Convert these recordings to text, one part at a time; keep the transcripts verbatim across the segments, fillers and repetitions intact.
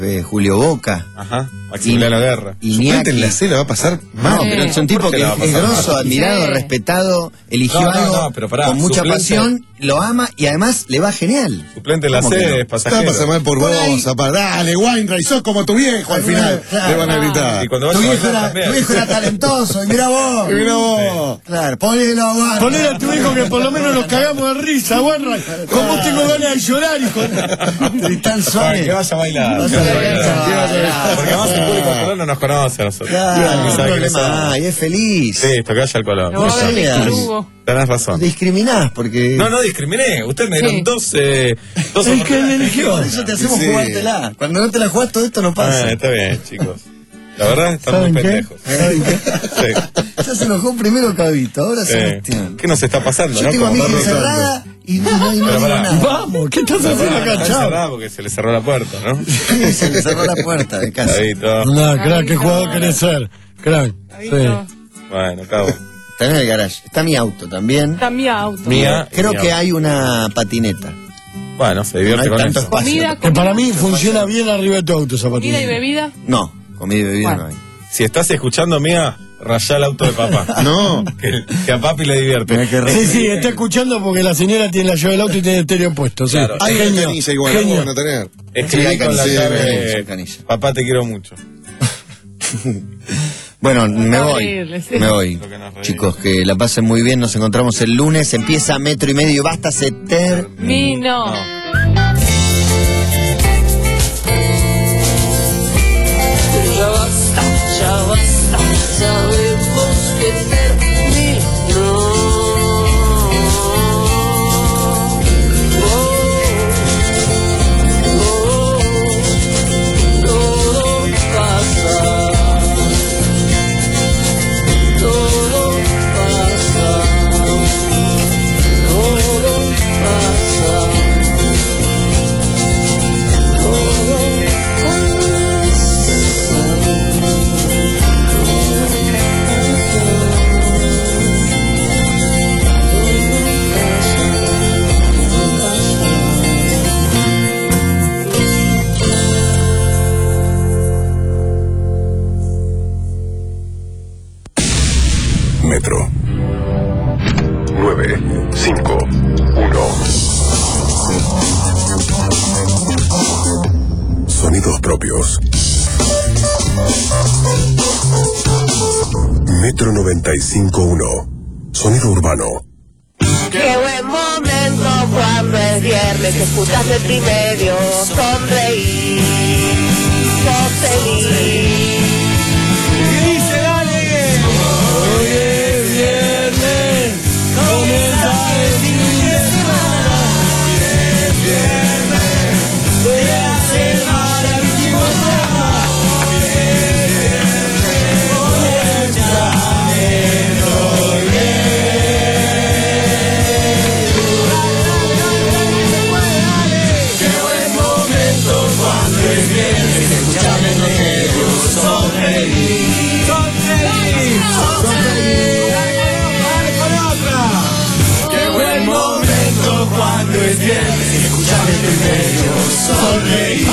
eh, Julio Boca. Ajá, Maximiliano Guerra. Suplente en la C la va a pasar mal. No, sí. pero es un tipo que es grosso, admirado, sí. respetado, eligió no, no, algo no, pero pará, con mucha suplente, pasión, lo ama y además le va genial. Suplente en la C no? es pasajero. Te va a pasar mal por, por vos, aparte. Dale, Wainwright, sos como tu viejo al final. Claro, le van a gritar. Y cuando tu, viejo era, tu viejo era talentoso, y mira vos. Y mira vos. Sí. Claro, ponelo a Wainwright. Ponele a tu hijo que por lo menos nos cagamos de risa, Wainwright. Como tengo ganas de llorar, hijo. Tristán Suárez. Que vaya a bailar. Porque además el público colón no nos conoce a nosotros. Claro, no hay problema. Ay, es feliz. Sí, esto que vaya al colón. No, no tenés razón. Discriminás porque... No, no discriminé. Usted me dieron sí. dos... Eh, dos es que me eligió. Por eso te hacemos sí. jugártela. Cuando no te la jugás, todo esto no pasa. Ah, está bien, chicos. La verdad, están muy pendejos. ¿Saben qué? Sí. Ya se enojó primero Cabito, ahora sí. Sebastián. ¿Qué nos está pasando? Yo ¿no? tengo a mi hija encerrada y no, no, no digo nada. Vamos, ¿qué estás pero haciendo acá, chavo? Porque se le cerró la puerta, ¿no? Sí, se le cerró la puerta de casa. Cabito. No, crack, ¿qué jugador querés ser? Crack. Sí. Bueno, cabo. Está en el garage. Está mi auto también. Está mi auto. Mía. Creo mía. que hay una patineta. Bueno, se divierte no con tanto eso. Comida, que para mí funciona bien arriba de tu auto esa patineta. ¿Comida y bebida? No, comida y bebida bueno. no hay. Si estás escuchando, Mía, rayá el auto de papá. No. Que, que a papi le divierte. Sí, sí, está escuchando porque la señora tiene la llave del auto y tiene el estéreo puesto. Sí. Claro. Hay genio, canilla igual, genio. Van a tener. Escribí con la llave. Papá, te quiero mucho. Bueno, me voy, me voy, chicos, que la pasen muy bien, nos encontramos el lunes, empieza Metro y Medio, basta, se terminó. No. Ya basta, ya basta, sabemos que terminó. Metro nueve cinco uno. Sonidos propios. Metro noventa y cinco uno. Sonido urbano. Qué buen momento cuando es viernes, escuchas el trimedio, sonreír, sos feliz. Cuando es viernes y escuchar el medio, sonreír,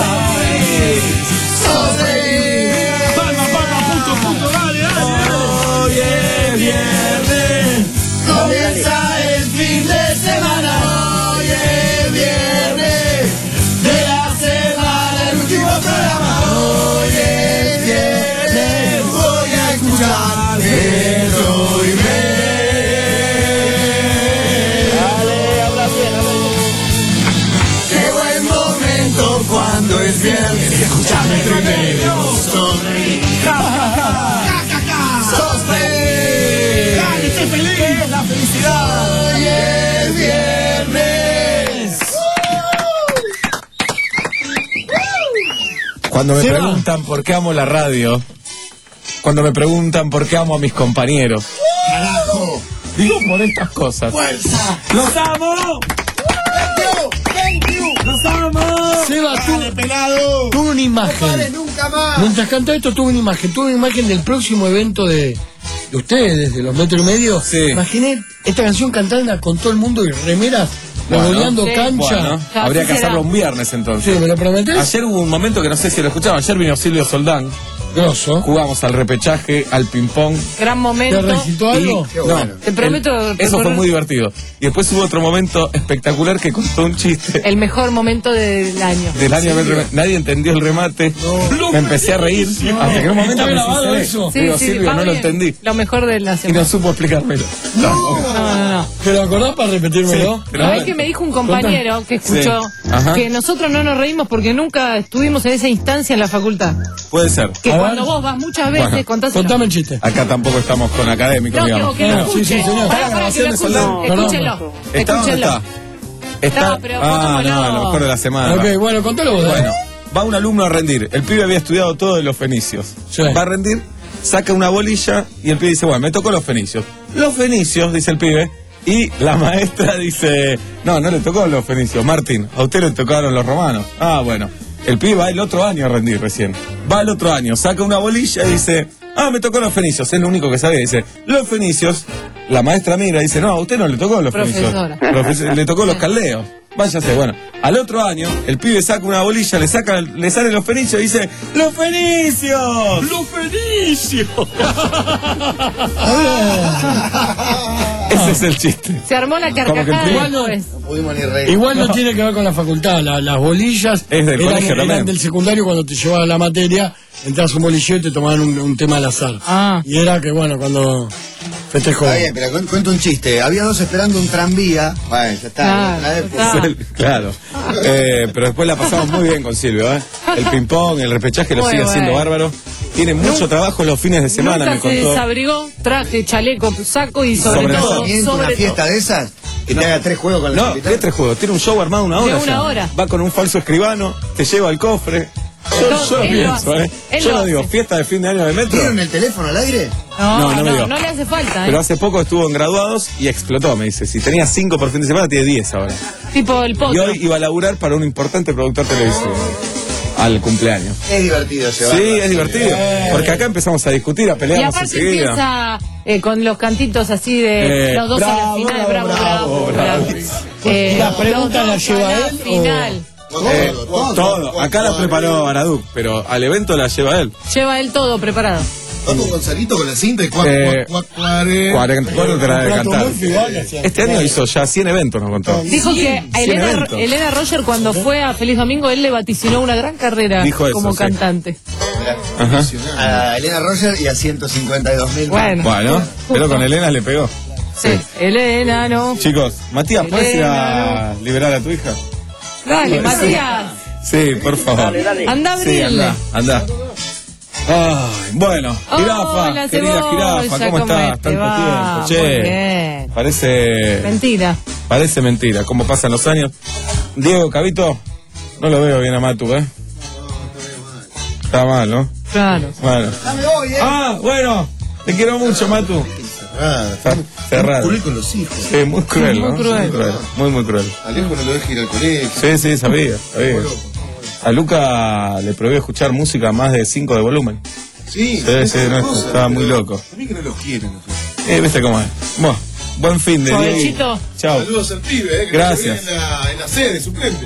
sonreír. Palma, palma, punto, punto, dale, dale. Hoy es viernes, comienza el fin de semana. Hoy es viernes, de la semana, el último programa. Hoy es viernes, voy a escuchar Metro y Medio. Cuando es viernes y escuchar Metro y Medio, sonreír. ¡Sos feliz! ¡Dale, estoy feliz! ¿Qué es la felicidad? Hoy es viernes. Cuando me preguntan por qué amo la radio, cuando me preguntan por qué amo a mis compañeros, ¡Carajo! digo por estas cosas. ¡Fuerza! ¡Los amo! ¡Nos amo! Seba, Dale, tú, pelado. tuve una imagen. No pares nunca más. Mientras cantaba esto, tuve una imagen. Tuve una imagen del próximo evento de, de ustedes, de los Metro y Medio. Sí. Imaginé esta canción cantada con todo el mundo y remeras Regoleando sí. cancha. Bueno, Ya, habría así que será. hacerlo un viernes entonces. Sí, ¿me lo prometés? Ayer hubo un momento que no sé si lo escuchaban. Ayer vino Silvio Soldán. Grosso. Jugamos al repechaje, al ping-pong. Gran ¿Te momento. recitó algo? Qué No, bueno. Te prometo el- eso fue recorrer- muy divertido. Y después hubo otro momento espectacular que contó un chiste. El mejor momento del año. Del año del- nadie entendió el remate. Me empecé a reír. Hasta que en un momento ¿Está me grabado sinceré. eso? Sí, Digo, sí, Silvio, va no lo bien. entendí. Lo mejor de la Y no semana. supo explicármelo. No, no, no. ¿Te lo acordás para repetírmelo? Pero ¿Sabés bueno. que me dijo un compañero que escuchó Sí. Ajá. que nosotros no nos reímos porque nunca estuvimos en esa instancia en la facultad? Puede ser. Que A ver. cuando vos vas muchas veces, Bueno, contás. Contame el chiste. Acá tampoco estamos con académicos, No, que, digamos. que lo Ah, escuche. sí, sí, señor. Pará, Está la pará, que lo grabación de escuche. Soldán. Escúchenlo. ¿Está o no Escúchenlo. está? Está. No, pero ah, pongámoslo. no, a lo mejor de la semana. Ok, va. bueno, contalo vos. Bueno, va un alumno a rendir. El pibe había estudiado todo de los fenicios. Sí. Va a rendir, saca una bolilla y el pibe dice, bueno, me tocó los fenicios. Los fenicios, dice el pibe. Y la maestra dice, no, no le tocó los fenicios, Martín, a usted le tocaron los romanos. Ah, bueno. El pibe va el otro año a rendir recién. Va el otro año, saca una bolilla y dice, ah, me tocó los fenicios. Es lo único que sabía. Dice, los fenicios. La maestra mira y dice, no, a usted no le tocó los Profesora. fenicios. Profesor, le tocó los caldeos. Váyase. Bueno, al otro año, el pibe saca una bolilla, le saca, le salen los fenicios y dice, ¡los fenicios! ¡Los fenicios! Ese es el chiste. Se armó la Como que el carcajada pibe- después. No pudimos ni reír. Igual no tiene que ver con la facultad, la- las bolillas Es del eran, colegio eran también. del secundario cuando te llevaban la materia, entras a un bolillero y te tomaban un, un tema al azar. Ah. Y era que bueno, cuando festejo. Está bien, pero cu- cuento un chiste. Había dos esperando un tranvía. Bueno, ya está. Claro, la época. está. Claro. Eh, pero después la pasamos muy bien con Silvio, ¿eh? El ping-pong, el repechaje lo Muy sigue haciendo bueno. bárbaro. Tiene mucho trabajo los fines de semana, Nunca me se contó. desabrigó, traje, chaleco, saco y sobre, Sobre todo, ¿Miente una sobre fiesta todo. de esas? Que te haga tres juegos con los No, invitados. ¿qué tres juegos? Tiene un show armado una De hora. una ya. hora. Va con un falso escribano, te lleva al cofre. Yo, No, yo lo él lo pienso, hace. ¿eh? Él Yo lo lo digo, hace. fiesta de fin de año de metro. ¿Tienen el teléfono al aire? No, No, no, no me dio. no le hace falta, Pero ¿eh? hace poco estuvo en graduados y explotó, me dice. Si tenía cinco por fin de semana, tiene diez ahora. Tipo el Y potro. hoy iba a laburar para un importante productor televisivo. Al cumpleaños. Es divertido llevarlo. Sí, es divertido. Porque acá empezamos a discutir, a Y pelearnos aparte enseguida. empieza eh, con los cantitos así de Eh, los dos bravo, a la final, bravo, bravo, bravo, bravo, bravo. bravo. Eh, ¿Las preguntas los las dos lleva a la él o- final. Eh, todo. Acá la preparó Araduc, pero al evento la lleva él. Lleva él todo preparado. Vamos Gonzalito con la cinta y cuatro, Eh, cuatro, cuarenta. cuarenta, cuatro te la debe Plato cantar. muy figura, hacía. Este año hizo ya cien eventos, nos contó. Dijo que a cien Elena, eventos. Elena Roger cuando fue a Feliz Domingo, él le vaticinó una gran carrera Dijo eso, como sí. cantante. Ajá. A Elena Roger y a ciento cincuenta y dos mil. Bueno, Bueno, pero con Elena le pegó. sí. Elena, ¿no? Chicos, Matías, ¿puedes ir a Elena, liberar a tu hija? Dale, Matías. Sí, por favor. Anda a Sí, abrirle. anda, anda. Ay, bueno, jirafa, Hola, querida Cebolla, jirafa, ¿cómo estás? te Tanto va? tiempo, che. Muy bien. Parece. Mentira. Parece mentira, cómo pasan los años. Diego, Cabito, no lo veo bien a Matu, ¿eh? Está mal, ¿no? Claro. Bueno. Ah, bueno, te quiero mucho, Matu. Está cerrado. Cruel con los hijos. Sí, muy cruel, Muy ¿no? cruel. Muy, muy cruel. Alejo no lo deja ir al colegio. Sí, sí, sabía, sabía. A Luca le prohibió escuchar música más de cinco de volumen. Sí, Sí, sí, no, estaba muy loco. A mí que no los quieren. Eh, viste cómo es. Bueno, buen fin de día. Provechito. Chao. Saludos al pibe, eh, que Gracias. está en la, en la sede, suplente.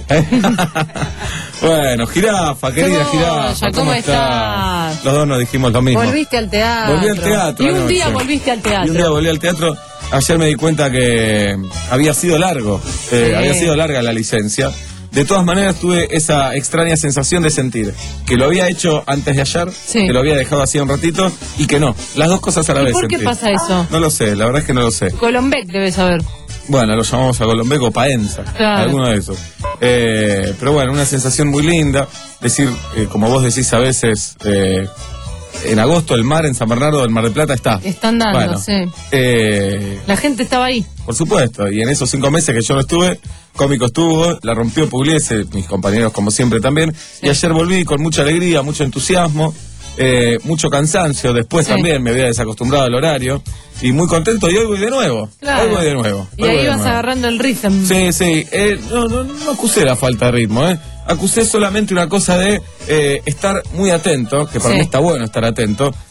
Bueno, jirafa, querida Cebolla, jirafa. ¿cómo estás? Los dos nos dijimos lo mismo. Volviste al teatro. Volví al teatro. Y un anoche. día volviste al Y un día teatro. volví al teatro. Ayer me di cuenta que había sido largo. eh, Sí. Había sido larga la licencia. De todas maneras tuve esa extraña sensación de sentir que lo había hecho antes de ayer, Sí. que lo había dejado así un ratito y que no. Las dos cosas a la ¿Y vez por qué sentí. pasa eso? No lo sé, la verdad es que no lo sé. Colombek debes saber. Bueno, lo llamamos a Colombeco Paenza, Claro. alguno de esos. Eh, pero bueno, una sensación muy linda. Decir, eh, como vos decís a veces, eh, en agosto el mar en San Bernardo del Mar del Plata está. Están dando, Bueno, sí. eh, La gente estaba ahí. por supuesto, y en esos cinco meses que yo no estuve, Cómico estuvo, la rompió Pugliese, mis compañeros como siempre también, y ayer volví con mucha alegría, mucho entusiasmo, eh, mucho cansancio, después Sí. también me había desacostumbrado al horario, y muy contento, y hoy voy de nuevo, Claro. hoy voy de nuevo. Y hoy voy ahí de vas nuevo. agarrando el ritmo. Sí, sí, eh, no, no, no acusé la falta de ritmo, ¿eh? Acusé solamente una cosa de eh, estar muy atento, que para Sí. mí está bueno estar atento,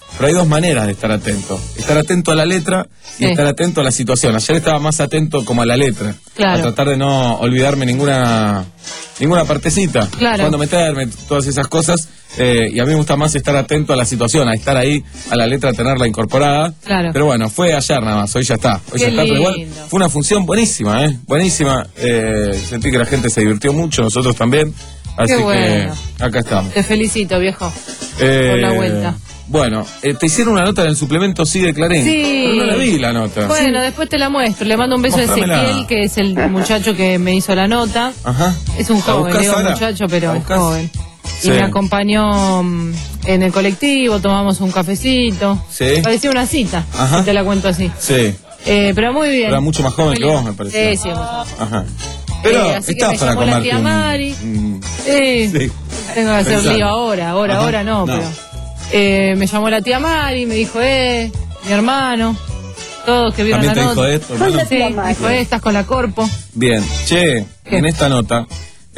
Pero hay dos maneras de estar atento. Estar atento a la letra y Sí. estar atento a la situación. Ayer estaba más atento como a la letra. Claro. A tratar de no olvidarme ninguna ninguna partecita. Claro. Cuando meterme, todas esas cosas. Eh, y a mí me gusta más estar atento a la situación, a estar ahí, a la letra, tenerla incorporada. Claro. Pero bueno, fue ayer nada más, hoy ya está. Hoy Qué ya está, pero igual lindo. fue una función buenísima, ¿eh? Buenísima. Eh, sentí que la gente se divirtió mucho, nosotros también. Así Qué bueno. que acá estamos. Te felicito, viejo. Eh, por la vuelta. Bueno, eh, te hicieron una nota en el suplemento Sí de Clarín. Sí. Pero no la vi la nota. Bueno, después te la muestro. Le mando un beso a Mostrámela. Ezequiel, que es el muchacho que me hizo la nota. Ajá. Es un ¿La joven, buscás digo ahora? muchacho, pero ¿La es buscás? joven. Sí. Y me acompañó mm, en el colectivo, tomamos un cafecito. Sí. Parecía una cita, Ajá. si te la cuento así. Sí. Eh, pero muy bien. Era mucho más joven que vos, me pareció. Sí, sí, mucho más joven. Ajá. Pero Eh, así que estás me para llamó la comerte tía un- Mari. un- Sí. Sí. Tengo que hacer Pensalo. lío ahora, ahora, Ajá. ahora no, No. pero. Eh, me llamó la tía Mari, me dijo, eh, mi hermano. Todos que vieron También la te nota. dijo esto, hermano. Sí, me dijo, eh, estás con la corpo. Bien. Che, ¿Qué? en esta nota,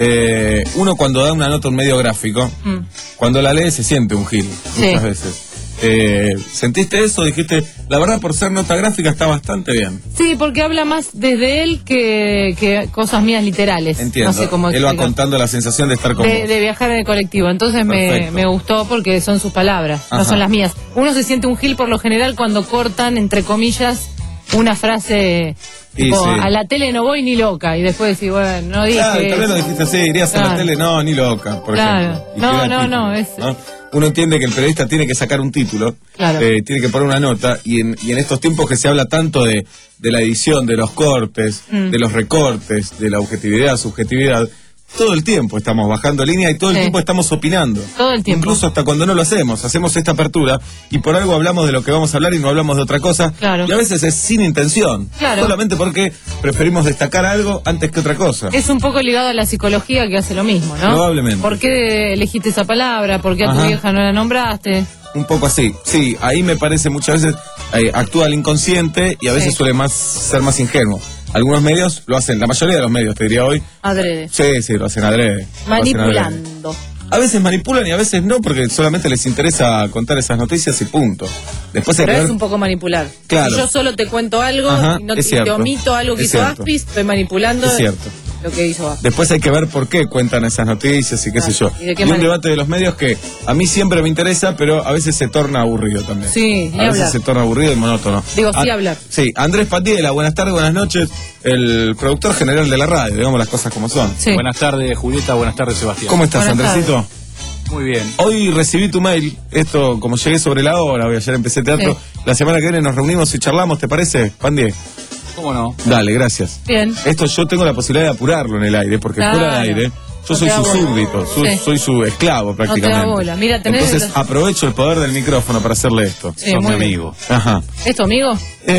eh, uno cuando da una nota a un medio gráfico, Mm. cuando la lee se siente un gil, Sí. muchas veces. Eh, ¿Sentiste eso? Dijiste, la verdad por ser nota gráfica está bastante bien. Sí, porque habla más desde él que, que cosas mías literales. Entiendo. No sé cómo Él va explicar. contando la sensación de estar con de, vos. de viajar en el colectivo. Entonces me, Perfecto. me gustó porque son sus palabras, Ajá. no son las mías. Uno se siente un gil por lo general cuando cortan, entre comillas, una frase Y tipo, sí. a la tele no voy ni loca. Y después decís, bueno, no dije Claro, tal vez lo eso. dijiste así, irías a la Claro. tele, no, ni loca, por Claro. ejemplo. Y No, queda el no, título, no, es- Uno entiende que el periodista tiene que sacar un título, Claro. eh, tiene que poner una nota, y en, y en estos tiempos que se habla tanto de, de la edición, de los cortes, Mm. de los recortes, de la objetividad, subjetividad, todo el tiempo estamos bajando línea y todo el Sí. tiempo estamos opinando. Todo el tiempo. Incluso hasta cuando no lo hacemos, hacemos esta apertura y por algo hablamos de lo que vamos a hablar y no hablamos de otra cosa. Claro. Y a veces es sin intención. Claro. Solamente porque preferimos destacar algo antes que otra cosa. Es un poco ligado a la psicología que hace lo mismo, ¿no? Probablemente. ¿Por qué elegiste esa palabra? ¿Por qué a tu Ajá. vieja no la nombraste? Un poco así, sí, ahí me parece muchas veces eh, actúa el inconsciente y a veces Sí. suele más ser más ingenuo. Algunos medios lo hacen, la mayoría de los medios te diría hoy, Adrede. sí, sí, lo hacen adrede. lo hacen adrede. Manipulando. A veces manipulan y a veces no, porque solamente les interesa contar esas noticias y punto. Después hay Pero que es ver... un poco manipular. Claro. Si yo solo te cuento algo Ajá, y no es te, cierto. te omito algo que Es hizo cierto. Aspis, estoy manipulando Es cierto. lo que hizo Aspis. Después hay que ver por qué cuentan esas noticias y qué Ah, sé yo. ¿y de qué y un manera? debate de los medios que a mí siempre me interesa, pero a veces se torna aburrido también. Sí, ni A veces hablar. se torna aburrido y monótono. Digo, sí Ah, hablar. Sí, Andrés Patiela, buenas tardes, buenas noches. El productor general de la radio, digamos las cosas como son. Sí. Buenas tardes, Julieta. Buenas tardes, Sebastián. ¿Cómo estás, Buenas Andresito? Muy bien. Hoy recibí tu mail, esto como llegué sobre la hora, hoy ayer empecé teatro, la semana que viene nos reunimos y charlamos, ¿te parece, Pandie? ¿Cómo no? Dale, gracias. Bien. Esto yo tengo la posibilidad de apurarlo en el aire, porque Claro. fuera del aire yo No soy te da su bola. súbdito, su- Sí. soy su esclavo prácticamente. No te da bola. Mira, tenés Entonces los- aprovecho el poder del micrófono para hacerle esto. Sí, Sos muy mi bien. amigo. Ajá. ¿Es tu amigo?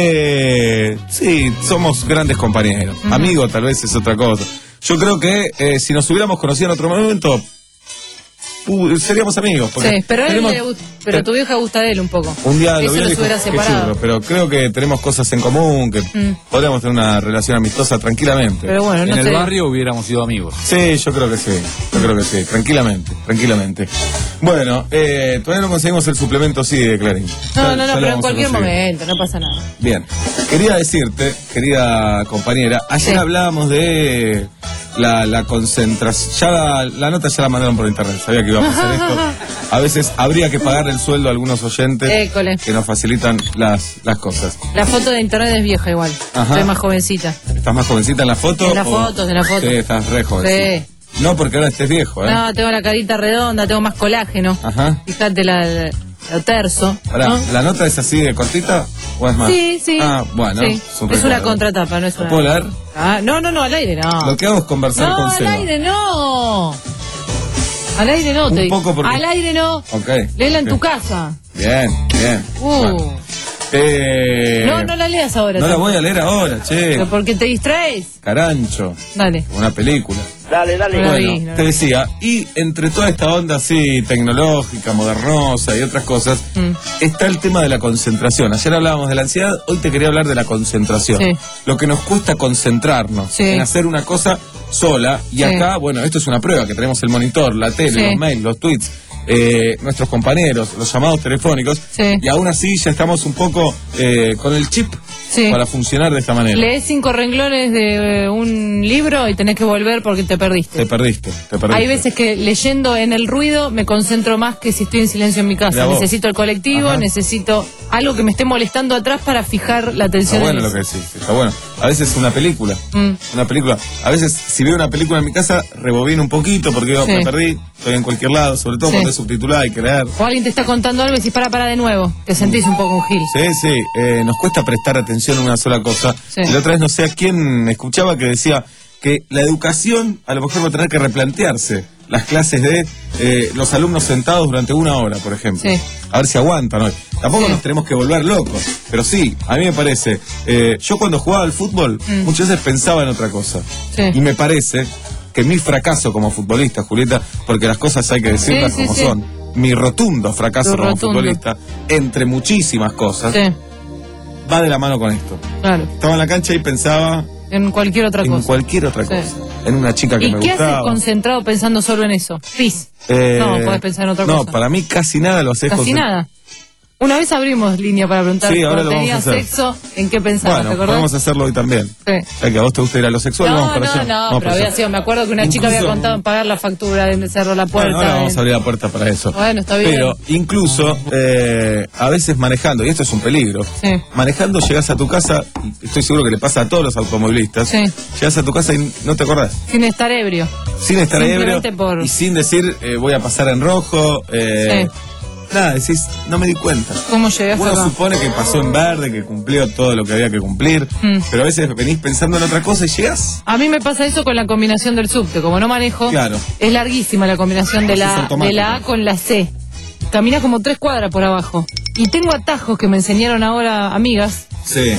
Eh, sí, somos grandes compañeros. Ujú. Amigo tal vez es otra cosa. Yo creo que eh, si nos hubiéramos conocido en otro momento, uh, seríamos amigos. porque Sí, pero, a él tenemos- le gust- pero a tu vieja gusta de él un poco. Un día lo Eso vi y los dijo, hubiera "Qué separado. churro", pero creo que tenemos cosas en común, que Mm. podríamos tener una relación amistosa tranquilamente. Pero bueno, En no el sé. barrio hubiéramos sido amigos. Sí, yo creo que sí, yo creo que sí, tranquilamente, tranquilamente. Bueno, eh, todavía no conseguimos el suplemento sí de Clarín. No, Ya- no, ya no, lo pero en vamos a cualquier conseguir. momento, no pasa nada. Bien, quería decirte, querida compañera, ayer Sí. hablábamos de la, la concentración, ya la, la nota ya la mandaron por internet, sabía que iba a pasar esto. A veces habría que pagar el sueldo a algunos oyentes École. que nos facilitan las, las cosas. La foto de internet es vieja igual. Ajá. Soy más jovencita. ¿Estás más jovencita en la foto? En la o- foto, en la foto. Sí, estás re jovencita. No porque ahora estés viejo, ¿eh? No, tengo la carita redonda, tengo más colágeno. Ajá. Fíjate la, la- lo terzo. Pará, ¿no? ¿la nota es así de cortita o es más? Sí, sí. Ah, bueno. Sí. es un Es una recuerdo. contratapa, no es ¿Lo una. puedo leer? Ah, no, no, no, al aire no. Lo que hago es conversar No, con al Seba. aire no. Al aire no, Un te digo. poco porque- Al aire no. Ok. Léela en ok. tu casa. Bien, bien. Uh. Bueno. Eh, No, no la leas ahora. no la tampoco. voy a leer ahora, che. Pero porque te distraes. Carancho. Dale. Una película. Dale, dale. No la Bueno, vi, no la te vi. decía, y entre toda esta onda así tecnológica, modernosa y otras cosas, Mm. está el tema de la concentración. Ayer hablábamos de la ansiedad, hoy te quería hablar de la concentración. Sí. Lo que nos cuesta concentrarnos Sí. en hacer una cosa sola. Y Sí. acá, bueno, esto es una prueba, que tenemos el monitor, la tele, Sí. los mails, los tweets, eh, nuestros compañeros, los llamados telefónicos, Sí. y aún así ya estamos un poco eh, con el chip Sí. para funcionar de esta manera. Lees cinco renglones de eh, un libro y tenés que volver porque te perdiste. Te perdiste, te perdiste. Hay veces que leyendo en el ruido me concentro más que si estoy en silencio en mi casa. Mirá vos. Necesito el colectivo, Ajá. necesito algo que me esté molestando atrás para fijar la atención. Está bueno en lo que eso. decís, está bueno. A veces una película, Mm. una película. A veces si veo una película en mi casa, rebobino un poquito porque digo, Sí. me perdí, estoy en cualquier lado, sobre todo Sí. cuando es subtitulada y que leer. O alguien te está contando algo y decís, para, para de nuevo. Te sentís un poco un gil. Sí, sí, eh, nos cuesta prestar atención a una sola cosa. Sí. Y la otra vez no sé a quién escuchaba que decía que la educación a lo mejor va a tener que replantearse las clases de eh, los alumnos sentados durante una hora, por ejemplo. Sí. A ver si aguantan hoy. Tampoco Sí. nos tenemos que volver locos, pero sí, a mí me parece, eh, yo cuando jugaba al fútbol Mm. muchas veces pensaba en otra cosa. Sí. Y me parece que mi fracaso como futbolista, Julieta, porque las cosas hay que decirlas Sí, sí, como sí. son, mi rotundo fracaso Tu como rotundo. futbolista, entre muchísimas cosas, Sí, va de la mano con esto. claro. Estaba en la cancha y pensaba En cualquier otra en cosa. cualquier otra Sí. cosa. En una chica que ¿Y me qué haces gustaba. concentrado pensando solo en eso? Pis. Eh, No, podés pensar en otra no, cosa. para mí casi nada lo haces Casi concent- nada. Una vez abrimos línea para preguntar Sí, ahora cuando lo vamos a tenías hacer. sexo, ¿en qué pensabas? ¿Te Bueno, acordás? podemos hacerlo hoy también. Sí. Ya que a vos te gusta ir a lo sexual, vamos No, para no, allá. no, Vamos pero para había allá. sido, me acuerdo que una chica Incluso- había contado en pagar la factura, de cerró la puerta. Bueno, ahora vamos en- a abrir la puerta para eso. Bueno, está bien. Pero incluso, eh, a veces manejando, y esto es un peligro, Sí. manejando llegas a tu casa, y estoy seguro que le pasa a todos los automovilistas, Sí. llegas a tu casa y no te acordás. Sin estar ebrio. Sin estar ebrio Simplemente por- y sin decir eh, voy a pasar en rojo. Eh, Sí. Nada, decís, no me di cuenta. ¿Cómo llegué hasta Uno acá? supone que pasó en verde, que cumplió todo lo que había que cumplir, Mm. pero a veces venís pensando en otra cosa y llegás. A mí me pasa eso con la combinación del subte. Como no manejo, Claro. es larguísima la combinación de Es la, automático. de la A con la C. Caminas como tres cuadras por abajo. Y tengo atajos que me enseñaron ahora amigas. Sí,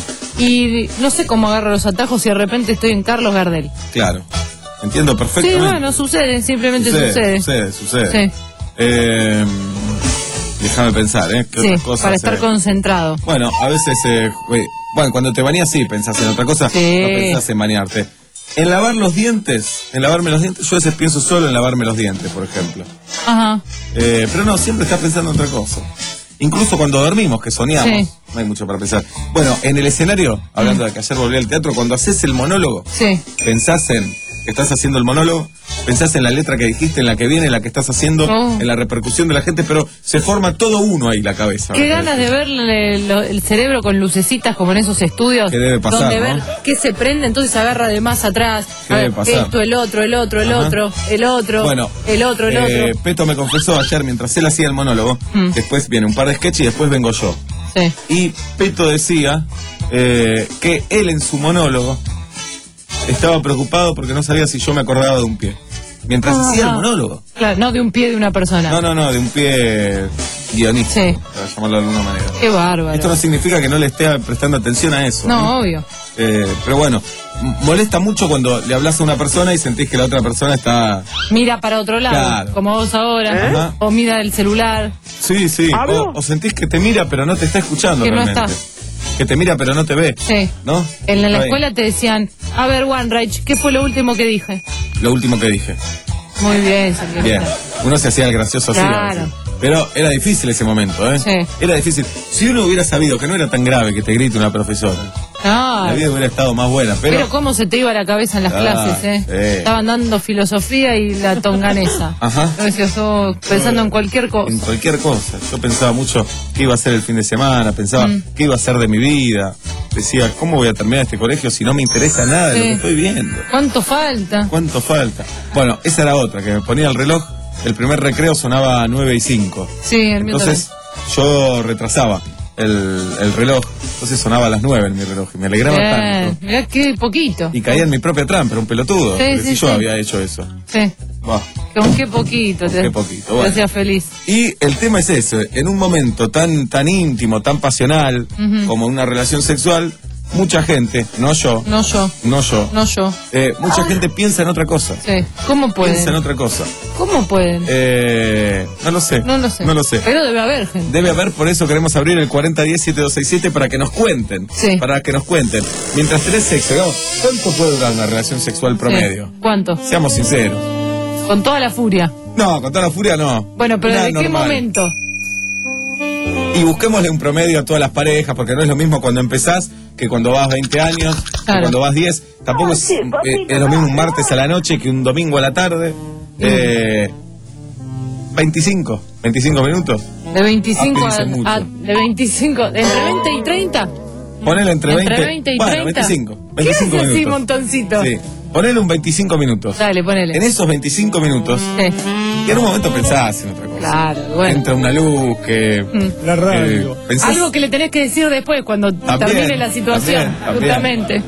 Y no sé cómo agarro los atajos y de repente estoy en Carlos Gardel. claro. Entiendo Sí, perfectamente. bueno, sucede, simplemente sucede. Sucede, sucede. Sí, Eh, déjame pensar, ¿eh? ¿Qué sí, otras cosas? para estar eh? concentrado. Bueno, a veces, eh, eh, bueno, cuando te bañas sí pensás en otra cosa, Sí. no pensás en bañarte. En lavar los dientes, en lavarme los dientes, yo a veces pienso solo en lavarme los dientes, por ejemplo. Ajá. Eh, pero no, siempre estás pensando en otra cosa. Incluso cuando dormimos, que soñamos, Sí. no hay mucho para pensar. Bueno, en el escenario, hablando de que ayer volví al teatro, cuando haces el monólogo, Sí. pensás en que estás haciendo el monólogo, pensás en la letra que dijiste, en la que viene, en la que estás haciendo, Oh. en la repercusión de la gente, pero se forma todo uno ahí la cabeza. Qué me ganas parece. de verle lo- el cerebro con lucecitas como en esos estudios. Que debe pasar, donde ¿no? ver qué se prende, entonces agarra de más atrás. Que A debe ver, pasar. esto, el otro, el otro, el Ajá. otro, el otro, Bueno, el otro, el eh, otro. Peto me confesó ayer mientras él hacía el monólogo, Mm. después viene un par de sketches y después vengo yo. Sí. Y Peto decía eh, que él en su monólogo estaba preocupado porque no sabía si yo me acordaba de un pie. Mientras Ah, hacía el no. monólogo. Claro, no de un pie de una persona. No, no, no, de un pie guionista, Sí. para llamarlo de alguna manera. Qué bárbaro. Esto no significa que no le esté prestando atención a eso. No, obvio. Eh, pero bueno, m- molesta mucho cuando le hablas a una persona y sentís que la otra persona está... Mira para otro lado, Claro. como vos ahora. Ajá. O mira el celular. Sí, sí. O, o sentís que te mira pero no te está escuchando Que no realmente. está. Que te mira pero no te ve. Sí. ¿No? En la, en la Está escuela bien. te decían, a ver, One ¿qué fue lo último que dije? Lo último que dije. Muy bien, señorita. Bien. Uno se hacía el gracioso así. a Claro. veces. Pero era difícil ese momento, ¿eh? Sí. Era difícil. Si uno hubiera sabido que no era tan grave que te grite una profesora, Ah, la vida hubiera estado más buena. Pero, pero cómo se te iba la cabeza en las Ah, clases, ¿eh? sí. Estaban dando filosofía y la tonganesa. Ajá. Yo decía, oh, pensando en cualquier cosa. en cualquier cosa. Yo pensaba mucho qué iba a ser el fin de semana, pensaba Mm. qué iba a ser de mi vida. Decía, ¿cómo voy a terminar este colegio si no me interesa nada de Sí. lo que estoy viendo? ¿Cuánto falta? ¿Cuánto falta? Bueno, esa era otra, que me ponía el reloj, el primer recreo sonaba a nueve y cinco. Sí, el mío Entonces yo retrasaba el, el reloj, entonces sonaba a las nueve en mi reloj y me alegraba también. tanto. Mirá qué poquito. Y caía en mi propia trampa, era un pelotudo. Sí, porque sí, si yo sí. había hecho eso. Sí, Bah. con qué poquito te, Qué poquito, te bueno. hacía feliz. Y el tema es ese, en un momento tan, tan íntimo, tan pasional, Ujú. como una relación sexual, mucha gente, no yo, No yo, no yo, no yo. eh, mucha gente piensa en otra cosa. Sí. ¿Cómo Piensa en pueden? otra cosa. ¿Cómo pueden? Eh, no lo sé. No lo sé. No lo sé. Pero debe haber gente. Debe haber, por eso queremos abrir el cuarenta diez siete dos seis siete para que nos cuenten. Sí. Para que nos cuenten. Mientras tenés sexo, digamos, ¿cuánto puede durar una relación sexual promedio? Sí. ¿Cuánto? Seamos sinceros. Con toda la furia. No, con toda la furia no. Bueno, pero Nada ¿de qué normal. momento? Y busquémosle un promedio a todas las parejas, porque no es lo mismo cuando empezás que cuando vas veinte años, que Claro. cuando vas diez. Tampoco es, eh, es lo mismo un martes a la noche que un domingo a la tarde. Eh, veinticinco, veinticinco minutos. De veinticinco Ah, a, pensé mucho. a- de veinticinco, entre veinte y treinta. Ponele entre veinte, Entre veinte y bueno, treinta. veinticinco. ¿Qué veinticinco haces así, minutos. montoncito? Sí. Ponele un veinticinco minutos. Dale, ponele. En esos veinticinco minutos, Sí, y en un momento pensás en otra cosa. claro, bueno. Entra una luz que... Mm. La radio. eh, pensás- Algo que le tenés que decir después, cuando También, termine la situación. también, también. Justamente.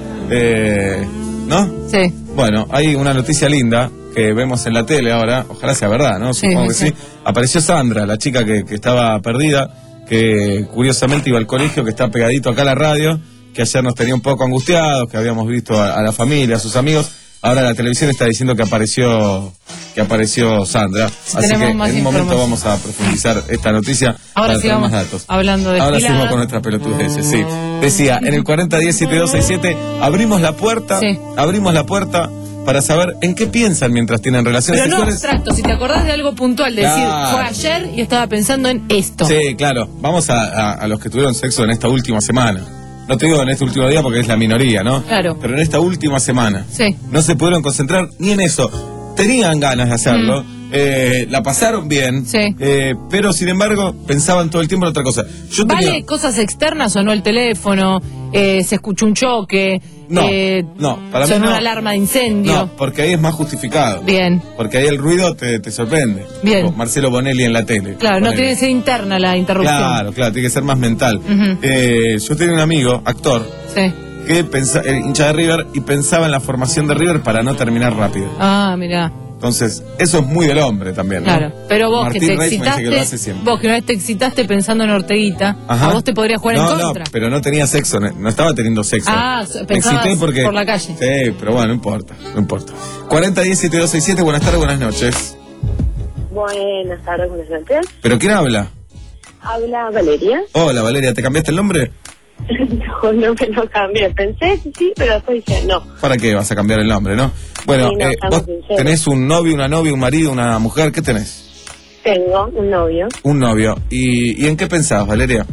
eh, ¿No? Sí. Bueno, hay una noticia linda que vemos en la tele ahora, ojalá sea verdad, ¿no? Sí, Supongo que sí. sí. Apareció Sandra, la chica que, que estaba perdida, que curiosamente iba al colegio, que está pegadito acá a la radio, que ayer nos tenía un poco angustiados, que habíamos visto a, a la familia, a sus amigos. Ahora la televisión está diciendo que apareció que apareció Sandra. Así que tenemos en más un momento información. vamos a profundizar esta noticia Ahora para sí tener vamos más datos. hablando de Ahora gilada. seguimos con nuestra pelotudez, sí. Decía, en el cuarenta diez siete dos seis siete abrimos la puerta, Sí. abrimos la puerta para saber en qué piensan mientras tienen relaciones Pero no sexuales. abstracto, si te acordás de algo puntual, de decir, Claro. fue ayer y estaba pensando en esto. Sí, claro. Vamos a, a- a los que tuvieron sexo en esta última semana. No te digo en este último día porque es la minoría, ¿no? Claro. Pero en esta última semana. Sí. No se pudieron concentrar ni en eso. Tenían ganas de hacerlo. eh, la pasaron bien. Sí. eh, pero sin embargo, pensaban todo el tiempo en otra cosa. Yo ¿Vale tenía- cosas externas o no el teléfono? Eh, ¿Se escuchó un choque? No, eh, no, para mí sonó no. una alarma de incendio. No, porque ahí es más justificado. Bien. Porque ahí el ruido te, te sorprende. Bien. Como Marcelo Bonelli en la tele. Claro, no Ponele. tiene que ser interna la interrupción. Claro, claro, tiene que ser más mental. Ujú. Eh, yo tenía un amigo, actor, Sí. que pensaba, eh, hincha de River, y pensaba en la formación de River para no terminar rápido. Ah, mirá. Entonces, eso es muy del hombre también, ¿no? Claro. Pero vos Martín que te Reis me dice excitaste, que lo hace siempre. vos que una vez te excitaste pensando en Orteguita, Ajá. a vos te podría jugar no, en contra. No, pero no tenía sexo, no, no estaba teniendo sexo. Ah, Me pensabas excité porque... por la calle. Sí, pero bueno, no importa, no importa. cuarenta diez siete dos seis siete, buenas tardes, buenas noches. Buenas tardes, buenas noches. ¿Pero quién habla? Habla Valeria. Hola, Valeria, ¿te cambiaste el nombre? No, no me lo cambié. Pensé que sí, pero después dije no. ¿Para qué vas a cambiar el nombre, no? Bueno, Sí, no, eh, estamos vos sinceros. tenés un novio, una novia, un marido, una mujer, ¿qué tenés? Tengo un novio. Un novio. ¿Y, y en qué pensabas, Valeria?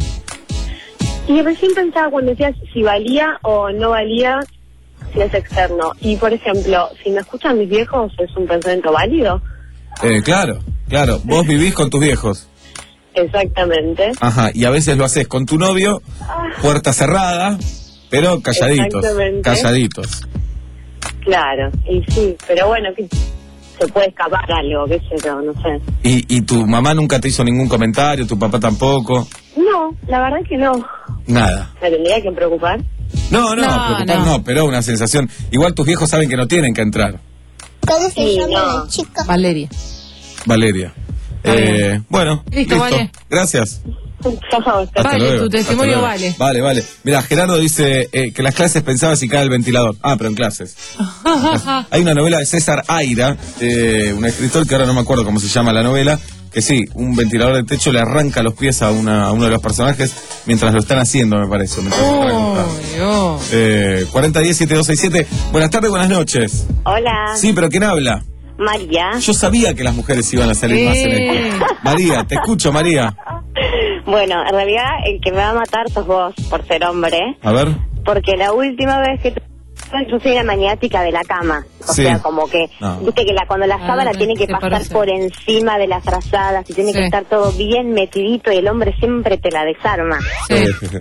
Y recién pensaba cuando decías si valía o no valía si es externo. Y por ejemplo, si me escuchan mis viejos, ¿es un pensamiento válido? Eh, claro, claro. Vos vivís con tus viejos. Exactamente. Ajá. Y a veces lo haces con tu novio, puerta cerrada, pero calladitos. Exactamente. Calladitos. Claro, y sí, pero bueno, que se puede escapar algo, qué sé yo, no sé. ¿Y, y tu mamá nunca te hizo ningún comentario, tu papá tampoco? No, la verdad que no. Nada. ¿Me tendría que preocupar? No, no, No, preocupar no. no, pero una sensación. Igual tus viejos saben que no tienen que entrar, ¿Cómo se Sí, llama no. la chica? Valeria. Valeria. Está Eh, bien. bueno, Listo, vale. Gracias. Chao, Hasta Vale, luego, tu hasta testimonio luego. vale. Vale, vale. Mira, Gerardo dice eh, que las clases pensaba si cae el ventilador. Ah, pero en clases. Hay una novela de César Aira, eh, un escritor que ahora no me acuerdo cómo se llama la novela, que sí, un ventilador de techo le arranca los pies a, una, a uno de los personajes mientras lo están haciendo, me parece. mientras lo están Oh, ejecutando. Dios. Eh, cuarenta diez siete dos seis siete. Buenas tardes, buenas noches. Hola, Sí, pero ¿quién habla? María. Yo sabía que las mujeres iban a salir más en Eh. esto. María, te escucho, María. Bueno, en realidad el que me va a matar sos vos por ser hombre, A ver. porque la última vez que tu- yo soy una maniática de la cama, o Sí. sea, como que, No. viste que la cuando la Ah, sábana te- tiene que te pasar parece. por encima de las frazadas y tiene Sí. que estar todo bien metidito y el hombre siempre te la desarma. Sí.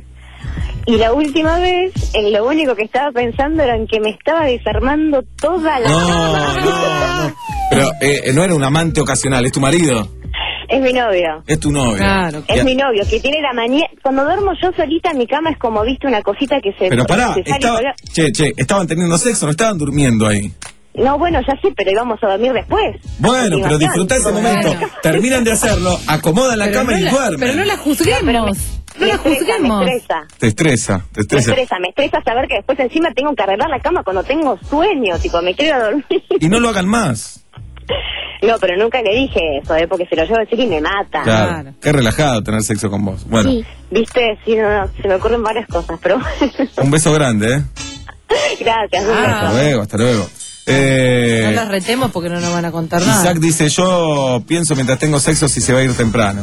Y la última vez, en lo único que estaba pensando era en que me estaba desarmando toda la No, cama. no, no. Pero eh, no era un amante ocasional, es tu marido, Es mi novio. es tu novio. Claro. Es Ya- mi novio, que tiene la manía... Cuando duermo yo solita en mi cama es como, viste, una cosita que se... Pero pará, se sale estaba, sola. che, che, estaban teniendo sexo, no estaban durmiendo ahí. No, bueno, ya sé, pero íbamos a dormir después. Bueno, A pero continuación. disfrutá ese momento. Bueno. Terminan de hacerlo, acomodan la Pero cama no y la- duermen. Pero no la juzguemos. No Me la estresa, juzguemos. me estresa. Te estresa, te Me estresa. estresa, me estresa saber que después encima tengo que arreglar la cama cuando tengo sueño, tipo, me quiero ir a dormir. Y no lo hagan más. No, pero nunca le dije eso, ¿eh? Porque se lo llevo a decir y me mata. Claro. Claro. Qué relajado tener sexo con vos. Bueno, Sí. ¿Viste? Sí, no, no, se me ocurren varias cosas, pero... un beso grande, ¿eh? Gracias, un Ah. beso. Hasta luego, hasta luego. Eh, No las retemos porque no nos van a contar nada. Isaac dice, yo pienso mientras tengo sexo si se va a ir temprano.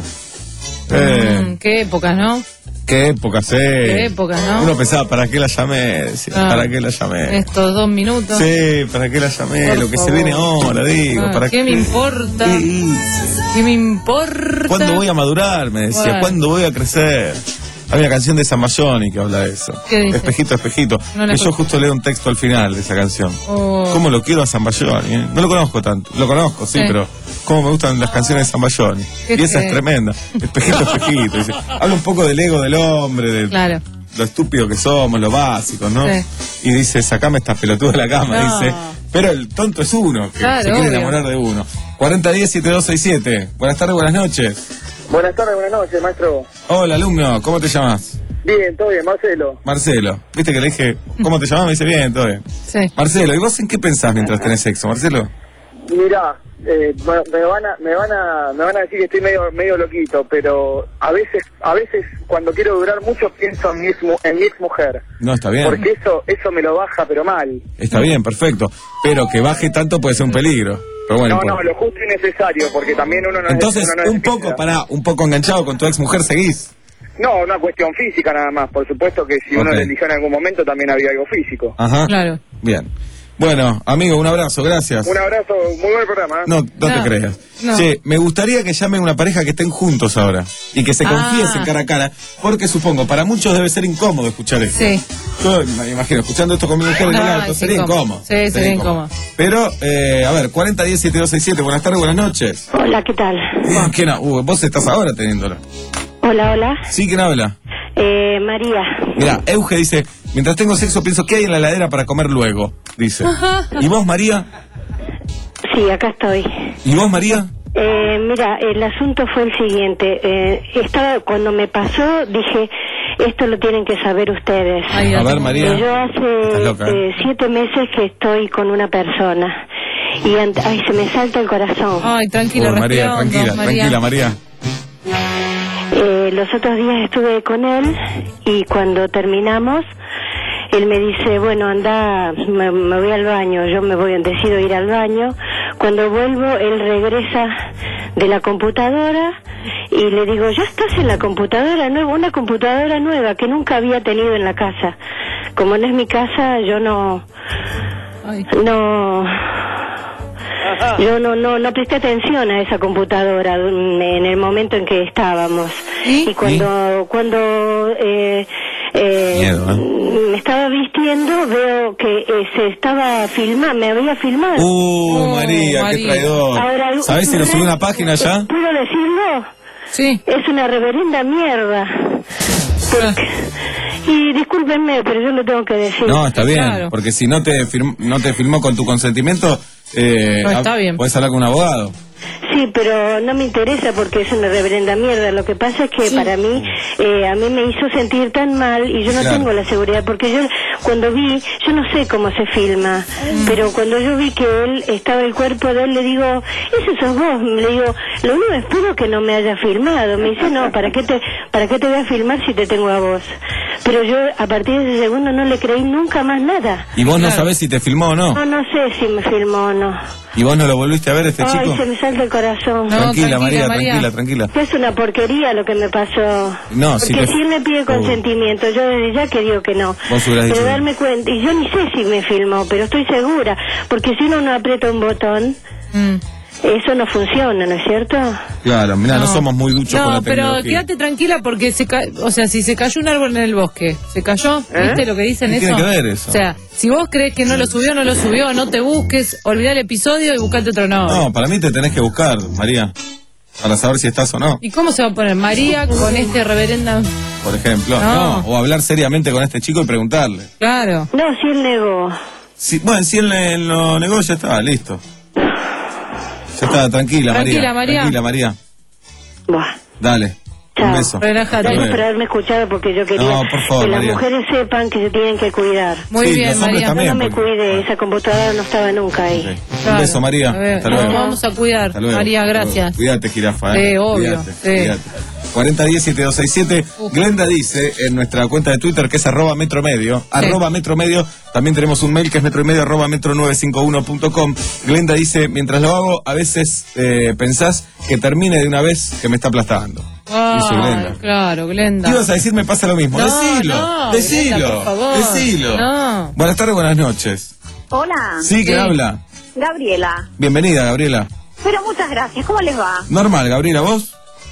Eh, Mm, qué épocas, ¿no? Qué época, sí. Qué época, ¿no? Uno pensaba, ¿para qué la llamé? Decía, Ah. ¿para qué la llamé? Estos dos minutos. Sí, ¿para qué la llamé? Por Lo que favor. se viene ahora, digo. Ah, ¿para ¿Qué me importa? Sí. ¿Qué me importa? ¿Cuándo voy a madurar? Me decía, Bueno. ¿cuándo voy a crecer? Hay una canción de Zamballoni que habla de eso. ¿Qué dice? Espejito, espejito. No la que yo escuché. justo leo un texto al final de esa canción. Oh. ¿Cómo lo quiero a Zamballoni? eh? No lo conozco tanto. Lo conozco, sí, Sí. pero cómo me gustan las canciones de Zamballoni. Qué Y esa fe. es tremenda. Espejito, espejito. Dice. Habla un poco del ego del hombre, de Claro. lo estúpido que somos, lo básico, ¿no? Sí. Y dice, sacame estas pelotudas de la cama, No. dice. Pero el tonto es uno, que Claro, se quiere obvio. enamorar de uno. cuarenta diez siete dos seis siete. Buenas tardes, buenas noches. Buenas tardes, buenas noches, maestro. Hola, alumno, ¿cómo te llamas? Bien, todo bien, Marcelo. Marcelo. ¿Viste que le dije, ¿cómo te llamas? Me dice, bien, todo bien. Sí. Marcelo, ¿y vos en qué pensás mientras tenés sexo, Marcelo? Mirá, eh, me, me van a, me van a, me van a decir que estoy medio, medio loquito, pero a veces, a veces cuando quiero durar mucho pienso en mi ex, mu- en mi ex mujer, No, está bien. porque eso, eso me lo baja, pero mal. Está bien, perfecto. Pero que baje tanto puede ser un peligro. Pero bueno, No, pues- no, lo justo y necesario, porque también uno no Entonces, es, uno no un necesita. poco, pará, un poco enganchado con tu ex mujer seguís. No, una cuestión física nada más, por supuesto que si uno Ok. le eligió en algún momento también había algo físico. Ajá. Claro. Bien. Bueno, amigo, un abrazo, gracias. Un abrazo, muy buen programa. ¿eh? No, no, te No, creas. no. Che, me gustaría que llamen una pareja que estén juntos ahora y que se Ah. confiesen cara a cara, porque supongo, para muchos debe ser incómodo escuchar esto. Sí. Yo me imagino, escuchando esto con mi mujer en el No, auto, es sería incómodo. incómodo. Sí, sería incómodo. Pero, eh, a ver, cuarenta diez siete dos seis siete, buenas tardes, buenas noches. Hola, ¿qué tal? ¿Quién ha- uh, vos estás ahora teniéndolo. Hola, hola. ¿Sí? ¿Quién habla? Eh, María. Mira, Euge dice, mientras tengo sexo pienso qué hay en la heladera para comer luego, dice. ¿Y vos, María? Sí, acá estoy. ¿Y vos, María? Eh, mira, el asunto fue el siguiente. Eh, estaba, cuando me pasó, dije, esto lo tienen que saber ustedes. Ay, A ya ver, te- María. Eh, Yo Estás hace loca, ¿eh? eh, siete meses que estoy con una persona. Y ant- ay, se me salta el corazón. Ay, tranquila, Uy, María, respira hondo, tranquila, María. tranquila, María. Eh, los otros días estuve con él y cuando terminamos, él me dice, bueno, anda, me, me voy al baño. Yo me voy, decido ir al baño. Cuando vuelvo, él regresa de la computadora y le digo, ya estás en la computadora nueva, una computadora nueva que nunca había tenido en la casa. Como no es mi casa, yo no, Ay. no, yo no, no, no presté atención a esa computadora mm, en el momento en que estábamos. ¿Y? Y cuando, cuando eh, eh, Miedo, ¿eh? me estaba vistiendo, veo que eh, se estaba filmando, me había filmado. Uh, Oh, María, qué María. traidor. Ahora, ¿Sabés si lo subió a una página ya? ¿Puedo decirlo? Sí. Es una reverenda mierda. Porque- y discúlpenme, pero yo lo tengo que decir. No, está bien, Claro. porque si no te firm- no te firmó con tu consentimiento, eh, No, está hab- bien. podés hablar con un abogado. Sí, pero no me interesa porque es una reverenda mierda. Lo que pasa es que Sí. para mí, eh, a mí me hizo sentir tan mal y yo no Claro. tengo la seguridad porque yo cuando vi, yo no sé cómo se filma, pero cuando yo vi que él estaba el cuerpo de él, le digo, ese sos vos. Le digo, lo único espero que no me haya filmado. Me dice, no, ¿para qué te, para qué te voy a filmar si te tengo a vos? Pero yo a partir de ese segundo no le creí nunca más nada. Y vos no Claro. sabés si te filmó o no. No, no sé si me filmó o no. ¿Y vos no lo volviste a ver, este Ay, chico? se me salta el corazón. No, tranquila, tranquila, María, María. tranquila, tranquila. Es una porquería lo que me pasó. No, Porque si te- si él me pide consentimiento, yo desde ya que digo que no. Vos hubieras Pero dicho- darme cuenta, y yo ni sé si me filmó, pero estoy segura, porque si uno no aprieta un botón, Mm. eso no funciona, ¿no es cierto? Claro, mirá, no, No. somos muy duchos con No, la pero tecnología. quédate tranquila porque se ca... o sea, si se cayó un árbol en el bosque, se cayó, ¿viste lo que dicen ¿Qué eso? tiene que ver eso? O sea, si vos crees que no lo subió, no lo subió, no te busques, olvidá el episodio y buscate otro nombre. No, para mí te tenés que buscar, María, para saber si estás o no, ¿Y cómo se va a poner María con este reverenda? por ejemplo. No. No, o hablar seriamente con este chico y preguntarle. Claro. No, si él negó. Si, bueno, si él le- lo negó, ya está, listo. Ya está, tranquila, Tranquila, María. María. Tranquila, María. Buah. Dale, Chao. un beso. Relájate. Hasta Gracias luego. por haberme escuchado porque yo quería No, por favor, que las María. mujeres sepan que se tienen que cuidar. Muy Sí, bien, los hombres María. también. Yo no me porque- cuide, esa computadora no estaba nunca ahí. Ok. Claro. Un beso, María. A ver, Hasta nos luego. vamos a cuidar, Hasta luego. María, Hasta luego. gracias. Cuídate, jirafa. Sí, ¿eh? obvio, Cuídate, sí. cuídate. cuarenta diez, setenta y dos sesenta y siete. Uh. Glenda dice en nuestra cuenta de Twitter que es arroba metromedio, sí. arroba metromedio. También tenemos un mail que es metromedio arroba metro nueve cinco uno punto com. Glenda dice, mientras lo hago, a veces eh, pensás que termine de una vez que me está aplastando. Ah, dice Glenda. Claro, Glenda. ¿Qué ibas a decir? Me pasa lo mismo. No, decilo, no, decilo, Glenda, por favor. decilo. No. Buenas tardes, buenas noches. Hola. Sí, ¿quién sí. habla? Gabriela. Bienvenida, Gabriela. Pero muchas gracias, ¿cómo les va? Normal, Gabriela, ¿vos?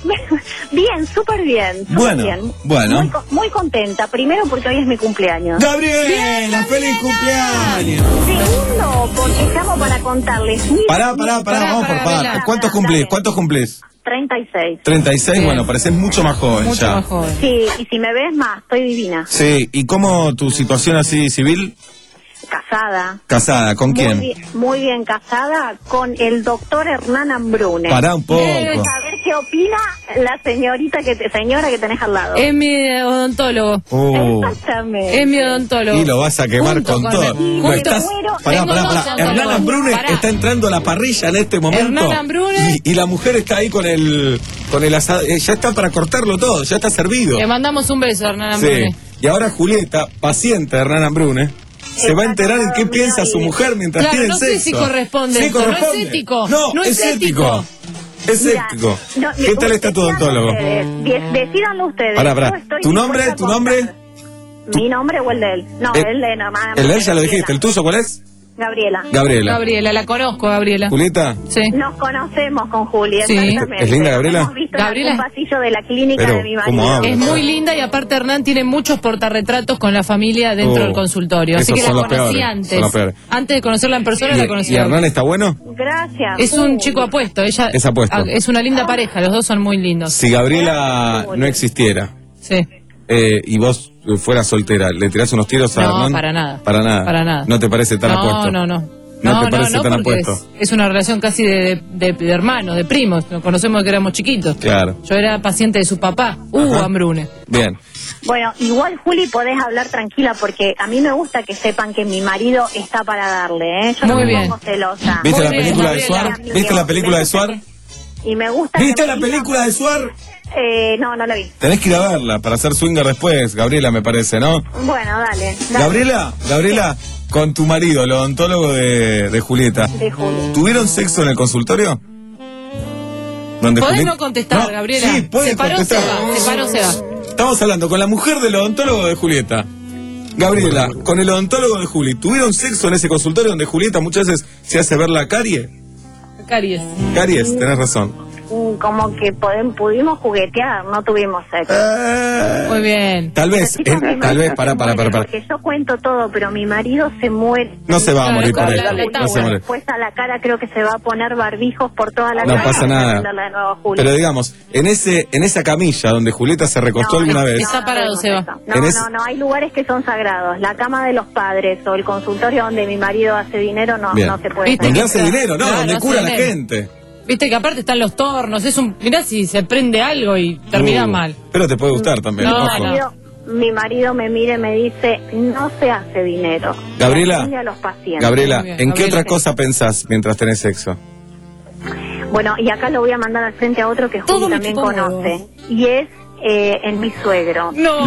Bien, súper bien. Super bueno, bien. bueno. Muy, muy contenta, primero porque hoy es mi cumpleaños. ¡Gabriela, feliz cumpleaños! Segundo, porque llamo para contarles. Pará, pará, pará, vamos por partes. ¿Cuántos cumplís? ¿Cuántos cumplís? treinta y seis. treinta y seis, bien. Bueno, parecés mucho más joven mucho ya. Más joven. Sí, y si me ves más, estoy divina. Sí, ¿y cómo tu situación así civil? Casada. ¿Casada? ¿Con quién? Muy bien, muy bien casada con el doctor Hernán Ambrune. Pará un poco. Quiero saber qué opina la señorita que te, señora que tenés al lado. Es mi odontólogo. Oh. Exactamente. Es mi odontólogo. Y lo vas a quemar junto con, con todo. El, ¿No estás? Pará, pará, pará. Hernán Ambrune está entrando a la parrilla en este momento. Hernán Ambrune. Y, y la mujer está ahí con el con el asado. Ya está para cortarlo todo, ya está servido. Le mandamos un beso a Hernán Ambrune. Sí. Y ahora Julieta, paciente de Hernán Ambrune, se va a enterar en qué piensa su mujer mientras claro, tienen no sexo. sé si corresponde, sí, esto, corresponde. no es ético. No, no es, es ético. ético. Es Mira, ético. No, ¿Qué tal está tu odontólogo? Decídanlo ustedes. Pará, pará. ¿Tu nombre? ¿Tu nombre? ¿Mi nombre o el de él? No, el, el de no, El de él ya lo dijiste. ¿El tuyo cuál es? Gabriela. Gabriela. Gabriela, la conozco, Gabriela. ¿Julieta? Sí. Nos conocemos con Julia, sí. exactamente. ¿Es linda, Gabriela? Hemos visto Gabriela en un pasillo de la clínica Pero, de mi ¿cómo marido. habla? Es muy linda y aparte Hernán tiene muchos portarretratos con la familia dentro oh, del consultorio. Así que la conocí peores, antes. Antes de conocerla en persona ¿Y, la conocí. ¿Y Hernán está bueno? Gracias. Es un chico apuesto. Ella es apuesto. Es una linda pareja, los dos son muy lindos. Si Gabriela no existiera. Sí. Eh, y vos fueras soltera, ¿le tirás unos tiros a no, Hernán? No, para nada. Para nada. Para nada. ¿No te parece tan no, apuesto? No, no, no. ¿No, no te parece no, no, tan porque apuesto? Es, es una relación casi de, de, de hermanos, de primos. Nos conocemos desde que éramos chiquitos. Claro. Yo era paciente de su papá, Hugo Ajá. Ambrune. Bien. Bueno, igual, Juli, podés hablar tranquila porque a mí me gusta que sepan que mi marido está para darle, ¿eh? Yo Muy no me bien. pongo celosa. ¿Viste Muy la bien, película de Gabriela. Suar? ¿Viste la película de Suar? Y me gusta... ¿Viste que la me película diga- de Suar? Eh, no, no la vi. Tenés que ir a verla para hacer swinger después, Gabriela, me parece, ¿no? Bueno, dale. dale. Gabriela, Gabriela, con tu marido, el odontólogo de, de Julieta, De Juli. ¿tuvieron sexo en el consultorio? ¿Donde Podés Juli- no contestar, No, Gabriela. Sí, puede se paró, contestar. se va. Se paró, se va. Estamos hablando con la mujer del odontólogo de Julieta. Gabriela, con el odontólogo de Juli, ¿tuvieron sexo en ese consultorio donde Julieta muchas veces se hace ver la carie? Caries. Caries, tenés razón. Mm, Como que podem- pudimos juguetear, no tuvimos sexo. Muy bien. Tal vez, Chicos, eh, mi tal marido vez, se pará, pará, muere, pará, pará. Porque yo cuento todo, pero mi marido se muere. No se va a Claro, morir por con ahí. la- la No se tabla. muere. Después a la cara creo que se va a poner barbijos por toda la No cara. pasa para nada. atenderla de nuevo a Juli. Pero digamos, en ese, en esa camilla donde Julieta se recostó No, alguna no, vez. no, Está no parado, tuvimos Seba. eso. No, En ese- no, no, hay lugares que son sagrados. La cama de los padres o el consultorio donde mi marido hace dinero no, Bien. no se puede. ¿Viste? Donde hacer. hace dinero, no, Claro, donde hace cura a la dinero. gente. Viste que aparte están los tornos. Es un. Mirá si se prende algo y termina Uh, mal. Pero te puede gustar también. No, ojo. Mi marido, mi marido me mira y me dice, no se hace dinero. Gabriela, Atiende a los pacientes. Gabriela, Muy bien, ¿en qué Gabriela. otra cosa pensás mientras tenés sexo? Bueno, y acá lo voy a mandar al frente a otro que Todo Juli me también chupa un conoce. Y es eh, en mi suegro. No.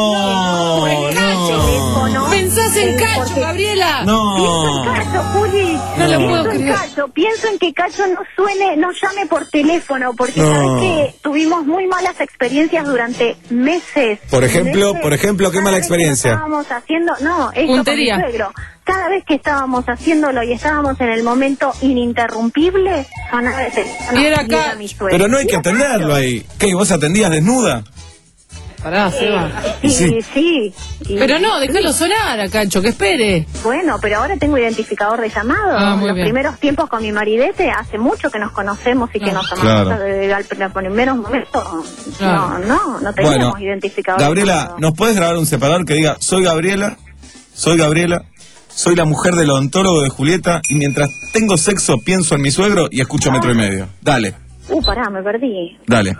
No, En no. no. Pensás en Eh, Cacho, porque- Gabriela. No. Pienso en Cacho, Juli. No lo Pienso puedo en creer. Cacho. Pienso en que Cacho no suene, no llame por teléfono, porque No. sabes que tuvimos muy malas experiencias durante meses. Por ejemplo, Meses. por ejemplo, ¿qué Cada mala vez que experiencia? Estábamos haciendo, no, eso Puntería. con mi suegro. Cada vez que estábamos haciéndolo y estábamos en el momento ininterrumpible, sonaba ese. Y era no, acá. mi suegro. Pero no hay Y que era atenderlo Cacho. ahí. ¿Qué? ¿Vos atendías desnuda? Pará, Seba. Sí, Sí. sí. Y- Pero no, déjalo sonar a Cacho, que espere. Bueno, pero ahora tengo identificador de llamado. Ah, muy Los bien. primeros tiempos con mi maridete, hace mucho que nos conocemos y que Ah. nos tomamos Claro. de- al los primeros momentos. Claro. No, no, no teníamos Bueno, identificador de Gabriela, llamado. ¿nos puedes grabar un separador que diga, soy Gabriela, soy Gabriela, soy la mujer del odontólogo de Julieta y mientras tengo sexo pienso en mi suegro y escucho metro y medio? Dale, Uh, pará, me perdí. dale.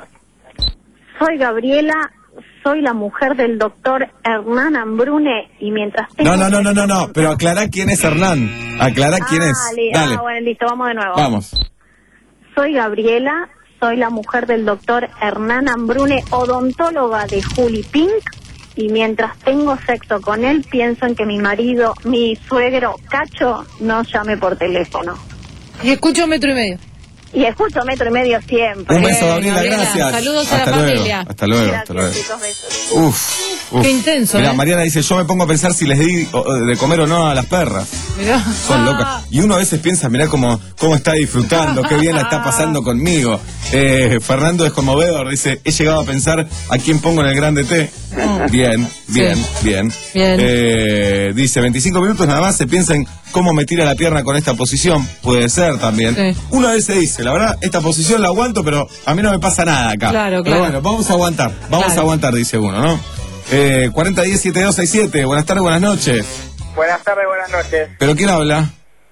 Soy Gabriela, soy la mujer del doctor Hernán Ambrune y mientras tengo... No, no, no, no, no, no, pero aclará quién es Hernán. Aclará quién es. Ah, li- Dale, ah, bueno, listo, vamos de nuevo. vamos. Soy Gabriela, soy la mujer del doctor Hernán Ambrune, odontóloga de Juli Pink, y mientras tengo sexo con él pienso en que mi marido, mi suegro Cacho, no llame por teléfono. Y escucho metro y medio. Y escucho metro y medio siempre. Un beso, Gabriela, Gabriela, gracias. saludos a hasta la luego, familia. Hasta luego, Gracias, hasta luego. chicos, besos. Uf, uf. Qué intenso, Mirá, ¿eh? Mariana dice, yo me pongo a pensar si les di o- de comer o no a las perras. Mirá. Son locas. Y uno a veces piensa, mirá cómo, cómo está disfrutando, qué bien la está pasando conmigo. Eh, Fernando es conmovedor, dice, he llegado a pensar a quién pongo en el grande T. Bien, bien, Sí. bien. Bien. Eh, dice, veinticinco minutos nada más, se piensa en cómo me tira la pierna con esta posición. Puede ser también. Sí. Uno a veces dice, la verdad, esta posición la aguanto, pero a mí no me pasa nada acá. Claro, Pero claro. bueno, vamos a aguantar, vamos Claro. a aguantar, dice uno, ¿no? Eh, cuarenta diez setenta y dos sesenta y siete, buenas tardes, buenas noches. Buenas tardes, buenas noches. ¿Pero quién habla?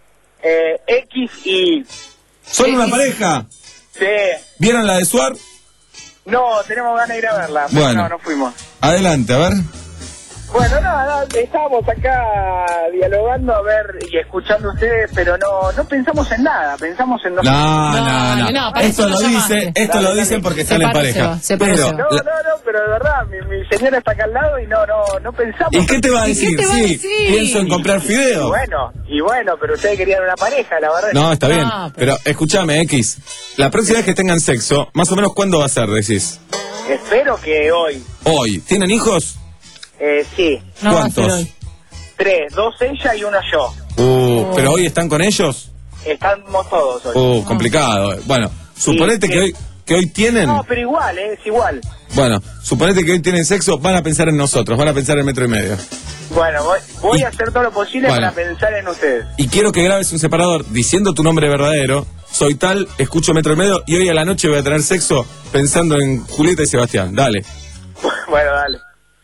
Eh, X y... ¿Son una pareja? Sí. ¿Vieron la de Suar? No, tenemos ganas de ir a verla. pero Bueno. No, no fuimos. Adelante, a ver. Bueno, no, no, estábamos acá dialogando a ver y escuchando a ustedes, pero no no pensamos en nada, pensamos en No, no, no. no, no, para esto eso lo lo dice, llamaste. esto Dale, lo dale. dicen porque Se están en parece, pareja. se Pero, parece. No, la- no, no, pero de verdad, mi, mi señora está acá al lado y no, no, no pensamos. ¿Y qué te va a ¿Y qué decir? te va a Sí, decir? pienso en comprar Y fideos. bueno, y bueno, pero ustedes querían una pareja, la verdad. No, está bien. No, pero- pero escúchame, X. La próxima vez que tengan sexo, más o menos, ¿cuándo va a ser, decís? Espero que hoy, Hoy. ¿Tienen hijos? eh, sí, No va a ser ¿Cuántos? hoy. tres, dos ella y uno yo. Uh, ¿pero hoy están con ellos? Estamos todos hoy. Uh, complicado. Bueno, suponete Sí, que sí. hoy que hoy tienen... No, pero igual, eh, es igual. Bueno, suponete que hoy tienen sexo, van a pensar en nosotros, van a pensar en metro y medio. Bueno, voy, voy Y- a hacer todo lo posible Bueno. para pensar en ustedes. Y quiero que grabes un separador diciendo tu nombre verdadero. Soy tal, escucho metro y medio y hoy a la noche voy a tener sexo pensando en Julieta y Sebastián. Dale. Bueno, dale.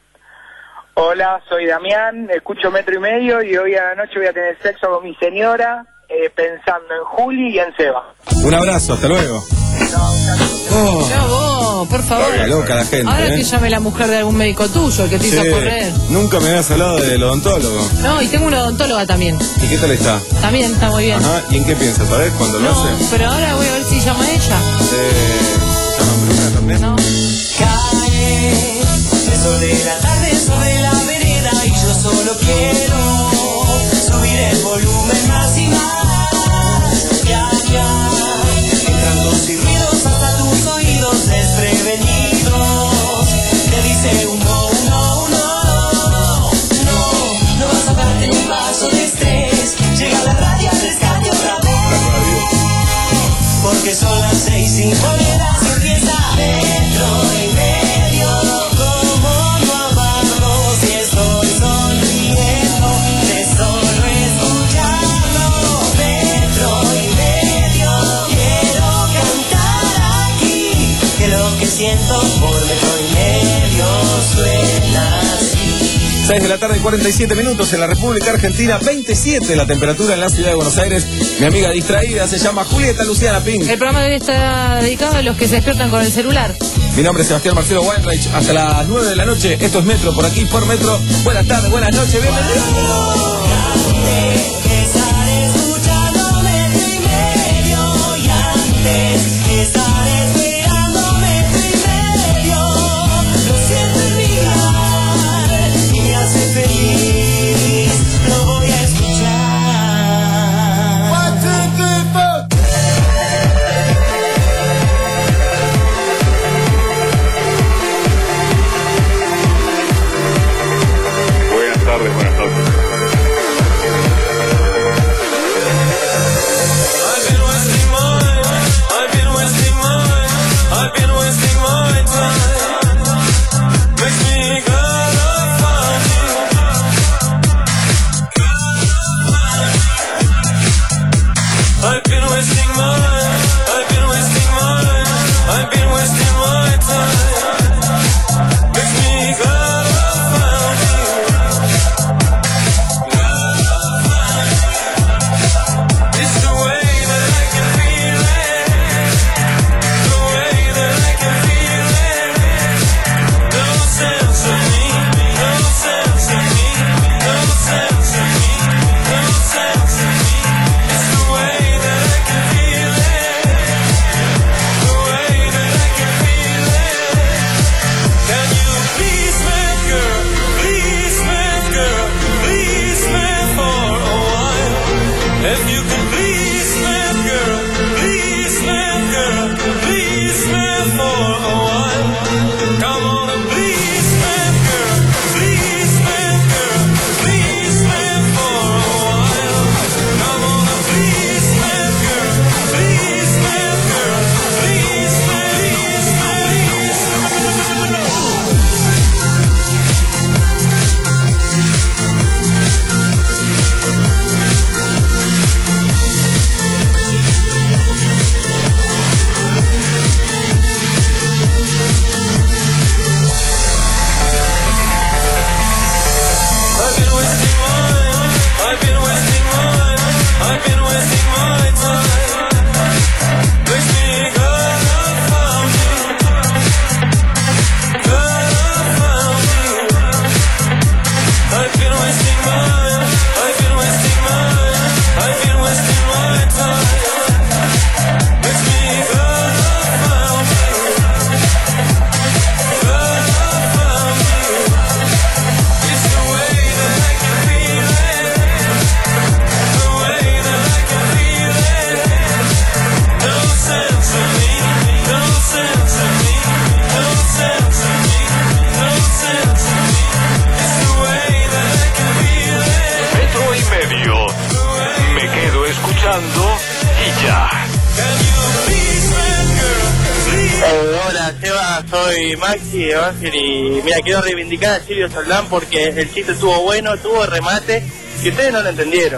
Hola, soy Damián, escucho metro y medio y hoy a la noche voy a tener sexo con mi señora, eh, pensando en Juli y en Seba. Un abrazo, hasta luego. Oh, Ya vos, por favor. está loca la gente, Ahora ¿eh? que llame la mujer de algún médico tuyo, el que te Sí, hizo correr. nunca me habías hablado del odontólogo. No, y tengo una odontóloga también. ¿Y qué tal está? También está muy bien. Ajá, ¿y en qué piensas? ¿Sabes cuándo lo No, hace? pero ahora voy a ver si llama ella. Eh, ¿llama Bruna también? No. Cae el sol de la tarde sobre la vereda y yo solo quiero subir el volumen más y más. Ya, ya, entran dos y ruidos hasta tus oídos desprevenidos. Te dice un no, un no, un no. No, no vas a darte ni un vaso de estrés. Llega la radio al rescate otra vez. Porque son las seis sin monedas y empieza metro y medio. Como no amarlo si estoy sonriendo de solo escucharlo. Metro y medio, quiero cantar aquí, que lo que siento por metro y medio suena así. seis de la tarde, cuarenta y siete minutos en la República Argentina, veintisiete la temperatura en la ciudad de Buenos Aires. Mi amiga distraída se llama Julieta Luciana Pink. El programa de hoy está dedicado a los que se despiertan con el celular. Mi nombre es Sebastián Marcelo Weinreich. Hasta las nueve de la noche, esto es Metro, por aquí, por Metro. Buenas tardes, buenas noches, bienvenidos. Estar escuchando metro y medio y antes estar esperando metro y medio. Lo siento en mi alma y me hace feliz. Lo voy a escuchar. Buenas tardes, buenas noches. I've been wasting my, I've been wasting my soy Maxi de Banfield y mira, quiero reivindicar a Silvio Soldán porque el chiste estuvo bueno, tuvo remate y ustedes no lo entendieron.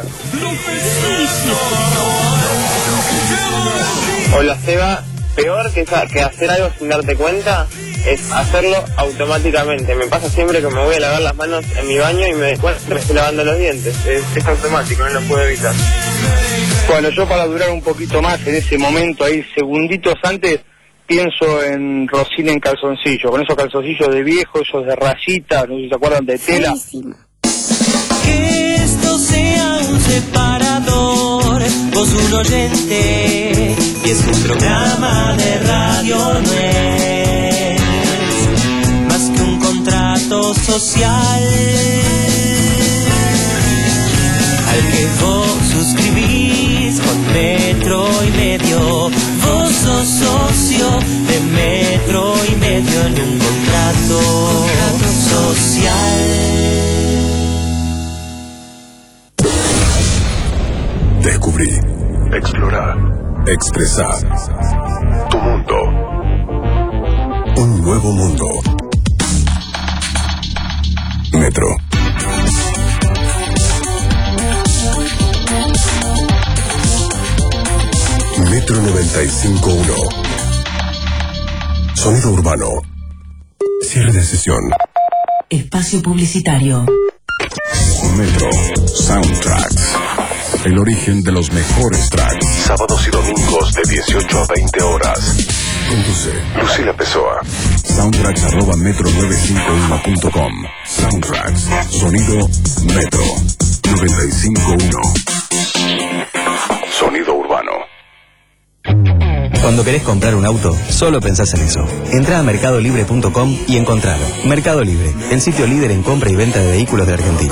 Hola Seba, peor que, que hacer algo sin darte cuenta es hacerlo automáticamente. Me pasa siempre que me voy a lavar las manos en mi baño y me descuento que me estoy lavando los dientes. Es, es automático, no lo puedo evitar. Bueno, yo para durar un poquito más en ese momento, ahí segunditos antes, pienso en Rosina en calzoncillo, con esos calzoncillos de viejo, esos de rayita, no sé si se acuerdan, de tela. Que esto sea un separador, vos un oyente, y es un programa de radio, no es más que un contrato social al que vos suscribís con Metro y Medio. Vos sos socio de Metro y Medio en un contrato social. Descubrí, explorar, expresar tu mundo. Un nuevo mundo. Metro. Metro noventa y cinco punto uno. Sonido urbano. Cierre de sesión. Espacio publicitario. Metro Soundtracks. El origen de los mejores tracks. Sábados y domingos de dieciocho a veinte horas. Conduce Lucila Pessoa. Soundtracks arroba metro novecientos cincuenta y uno punto com. Soundtracks. Sonido Metro noventa y cinco punto uno. Sonido urbano. Cuando querés comprar un auto, solo pensás en eso. Entrá a mercado libre punto com y encontralo. Mercado Libre, el sitio líder en compra y venta de vehículos de Argentina.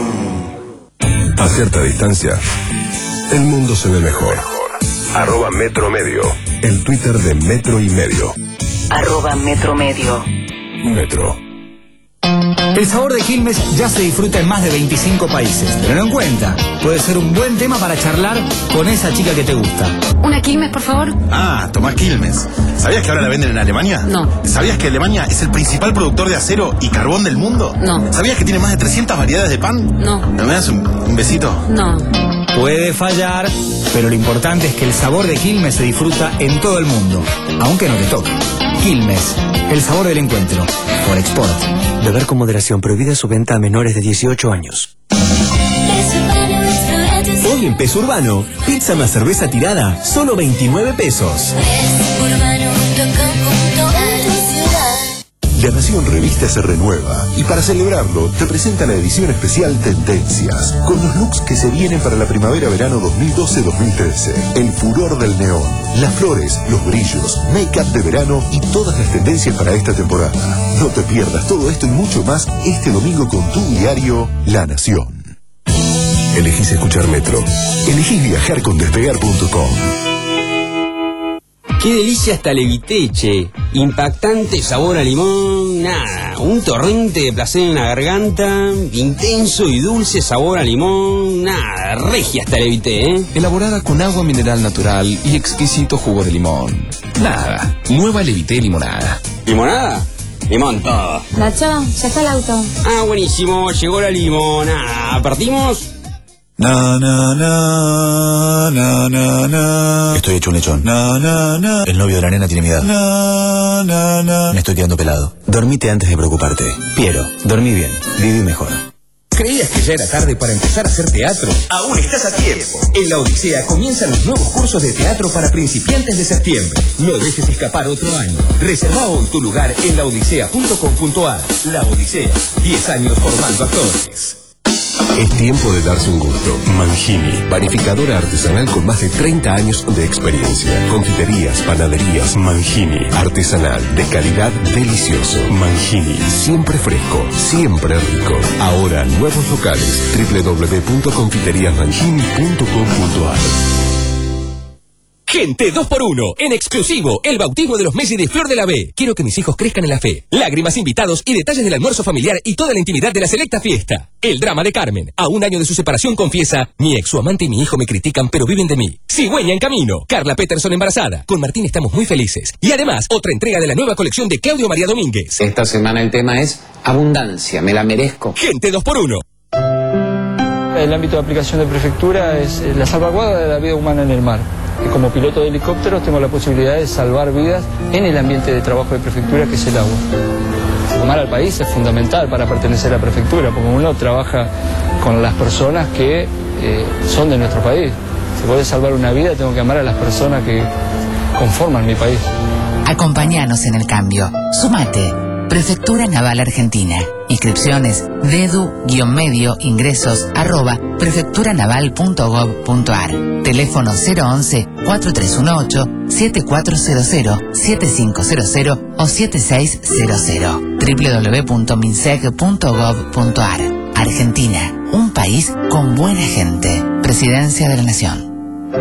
A cierta distancia, el mundo se ve mejor. Arroba Metro Medio, el Twitter de Metro y Medio. Arroba Metro Medio. Metro. El sabor de Quilmes ya se disfruta en más de veinticinco países. Tenlo en cuenta, puede ser un buen tema para charlar con esa chica que te gusta. ¿Una Quilmes, por favor? Ah, tomá Quilmes. ¿Sabías que ahora la venden en Alemania? No. ¿Sabías que Alemania es el principal productor de acero y carbón del mundo? No. ¿Sabías que tiene más de trescientas variedades de pan? No. ¿Me das un, un besito? No. Puede fallar, pero lo importante es que el sabor de Quilmes se disfruta en todo el mundo, aunque no te toque. Quilmes, el sabor del encuentro. Por Export. Beber con moderación, prohibida su venta a menores de dieciocho años. Hoy en Peso Urbano, pizza más cerveza tirada, solo veintinueve pesos. La Nación Revista se renueva y para celebrarlo te presenta la edición especial Tendencias, con los looks que se vienen para la primavera-verano dos mil doce dos mil trece. El furor del neón, las flores, los brillos, make-up de verano y todas las tendencias para esta temporada. No te pierdas todo esto y mucho más este domingo con tu diario La Nación. Elegís escuchar Metro. Elegís viajar con despegar punto com. ¡Qué delicia esta Leviteche! Impactante sabor a limón, nada, un torrente de placer en la garganta, intenso y dulce sabor a limón, nada, regia esta Levite, ¿eh? Elaborada con agua mineral natural y exquisito jugo de limón. Nada, nueva Levite limonada. ¿Limonada? Limón todo. Nacho, ya está el auto. Ah, buenísimo, llegó la limonada. ¿Partimos? Na, na, na, na, na, na. Estoy hecho un lechón. Na, na, na. El novio de la nena tiene mi edad. Na, na, na. Me estoy quedando pelado. Dormite antes de preocuparte. Piero, dormí bien, viví mejor. ¿Creías que ya era tarde para empezar a hacer teatro? Aún estás a tiempo. En La Odisea comienzan los nuevos cursos de teatro para principiantes de septiembre. No dejes escapar otro año. Reserva hoy tu lugar en la odisea punto com punto a r. La Odisea, diez años formando actores. Es tiempo de darse un gusto. Mangini, panificadora artesanal con más de treinta años de experiencia. Confiterías, panaderías, Mangini. Artesanal, de calidad, delicioso. Mangini, siempre fresco, siempre rico. Ahora, nuevos locales. doble u doble u doble u punto confiterías mangini punto com punto a r. Gente dos por uno, en exclusivo, el bautismo de los Messi de Flor de la B. Quiero que mis hijos crezcan en la fe. Lágrimas, invitados y detalles del almuerzo familiar y toda la intimidad de la selecta fiesta. El drama de Carmen. A un año de su separación confiesa, mi ex, su amante y mi hijo me critican pero viven de mí. Cigüeña en camino. Carla Peterson embarazada. Con Martín estamos muy felices. Y además, otra entrega de la nueva colección de Claudio María Domínguez. Esta semana el tema es abundancia, me la merezco. Gente dos por uno. El ámbito de aplicación de prefectura es la salvaguarda de la vida humana en el mar. Y como piloto de helicópteros tengo la posibilidad de salvar vidas en el ambiente de trabajo de prefectura que es el agua. Amar al país es fundamental para pertenecer a la prefectura, porque uno trabaja con las personas que eh, son de nuestro país. Si voy a salvar una vida, tengo que amar a las personas que conforman mi país. Acompáñanos en el cambio. Sumate. Prefectura Naval Argentina. Inscripciones dedu-medio ingresos arroba prefecturanaval punto gov punto ar. Teléfono cero once, cuatro tres uno ocho, siete cuatro cero cero, siete cinco cero cero o siete seis cero cero. doble u doble u doble u punto minsec punto gov punto ar. Argentina, un país con buena gente. Presidencia de la Nación.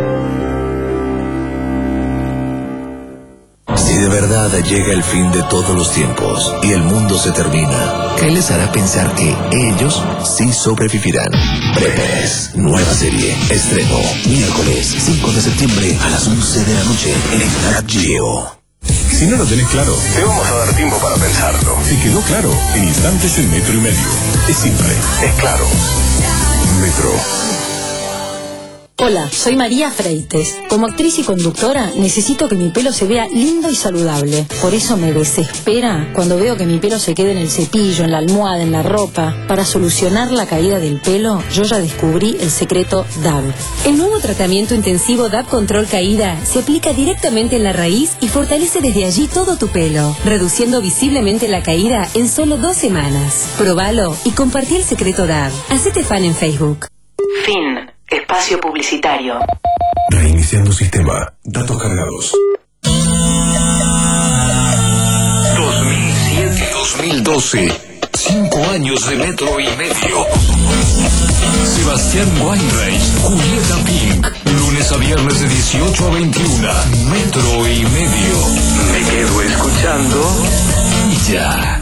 Si de verdad llega el fin de todos los tiempos y el mundo se termina, ¿qué les hará pensar que ellos sí sobrevivirán? Breves, nueva serie, estreno, miércoles cinco de septiembre a las once de la noche en Nat Geo. Si no lo tenés claro, te vamos a dar tiempo para pensarlo. Si quedó claro, en instantes en metro y medio. Es simple, es claro. Metro. Hola, soy María Freites. Como actriz y conductora, necesito que mi pelo se vea lindo y saludable. Por eso me desespera cuando veo que mi pelo se queda en el cepillo, en la almohada, en la ropa. Para solucionar la caída del pelo, yo ya descubrí el secreto D A B. El nuevo tratamiento intensivo D A B Control Caída se aplica directamente en la raíz y fortalece desde allí todo tu pelo, reduciendo visiblemente la caída en solo dos semanas. Probalo y compartí el secreto D A B. Hacete fan en Facebook. Fin. Espacio publicitario. Reiniciando sistema. Datos cargados. dos mil siete dos mil doce. Cinco años de metro y medio. Sebastián Weinreich, Julieta Pink. Lunes a viernes de dieciocho a veintiuno. Metro y medio. Me quedo escuchando y ya.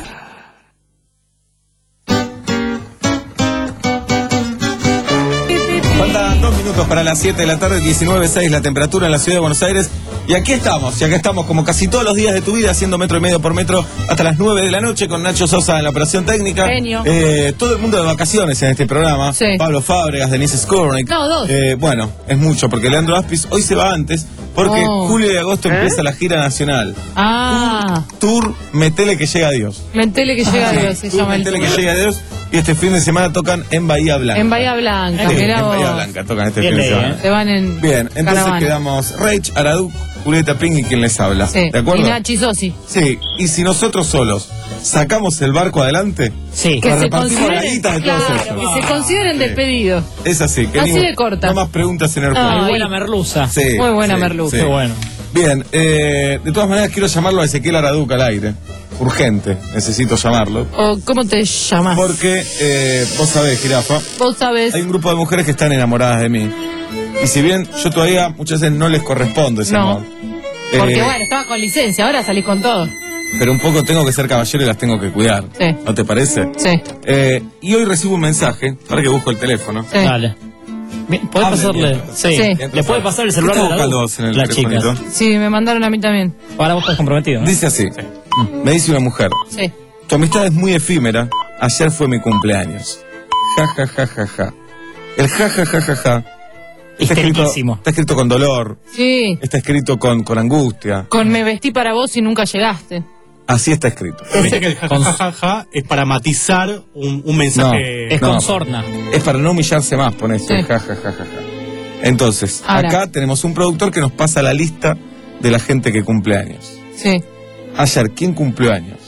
Faltan dos minutos para las siete de la tarde, diecinueve seis la temperatura en la ciudad de Buenos Aires. Y aquí estamos, y acá estamos como casi todos los días de tu vida, haciendo metro y medio por metro hasta las nueve de la noche con Nacho Sosa en la operación técnica. Genio. Eh, todo el mundo de vacaciones en este programa. Sí. Pablo Fábregas, Denise Skornik. No, dos. Eh, bueno, es mucho, porque Leandro Aspis hoy se va antes, porque Oh. julio y agosto ¿Eh? empieza la gira nacional. Ah, Tour Metele que llega a Dios. mentele que llega a Sí, Dios, se Tour llama el Metele tour. que llega a Dios. Y este fin de semana tocan en Bahía Blanca. En Bahía Blanca, Sí, mirá en vos. Bahía Blanca tocan este Bien, fin de eh. semana. Se van en Bien, entonces caravana. quedamos Reich, Aradú, Julieta Ping y quien les habla. Sí. ¿De acuerdo? Y Nachi Sosi. Sí, y si nosotros solos sacamos el barco adelante, Sí. Que nos se repartimos la consideren, guita de todos claro, ellos. que se consideren despedidos. Es así, que Así ni- de corta. no más preguntas en el Ay. juego. Muy buena merluza. Sí, Muy buena sí, merluza. sí. Qué bueno. Bien, eh, de todas maneras quiero llamarlo a Ezequiel Araduca al aire. Urgente, necesito llamarlo. O, ¿cómo te llamas? Porque, eh, vos sabés, Jirafa, Vos sabés. hay un grupo de mujeres que están enamoradas de mí. Y si bien yo todavía muchas veces no les correspondo ese No. amor. Porque eh, bueno, estaba con licencia, ahora salís con todo. pero un poco tengo que ser caballero y las tengo que cuidar. Sí. ¿No te parece? Sí. Eh, y hoy recibo un mensaje, para que busco el teléfono. Sí. Dale. ¿Podés Hable, pasarle? mientras. Sí. Sí. ¿Le puede pasar el ¿Qué celular estás de la buscando U? vos en el Las telefonito? chicas. Sí, me mandaron a mí también. Ahora vos estás comprometido, ¿no? Dice así. Me dice una mujer. Sí. Tu amistad es muy efímera. Ayer fue mi cumpleaños. Ja, ja, ja, ja, ja. El ja, ja, ja, ja, ja. Está escrito, Histeriquísimo. está escrito con dolor. Sí. Está escrito con, con angustia. Con me vestí para vos y nunca llegaste. Así está escrito. Viste que el jajajaja es para matizar un, un mensaje. Es no. con sorna. Es para no humillarse más, pones Sí. ja, ja, ja, ja, ja. Entonces, Ahora. acá tenemos un productor que nos pasa la lista de la gente que cumple años. Sí. Ayer, ¿quién cumplió años?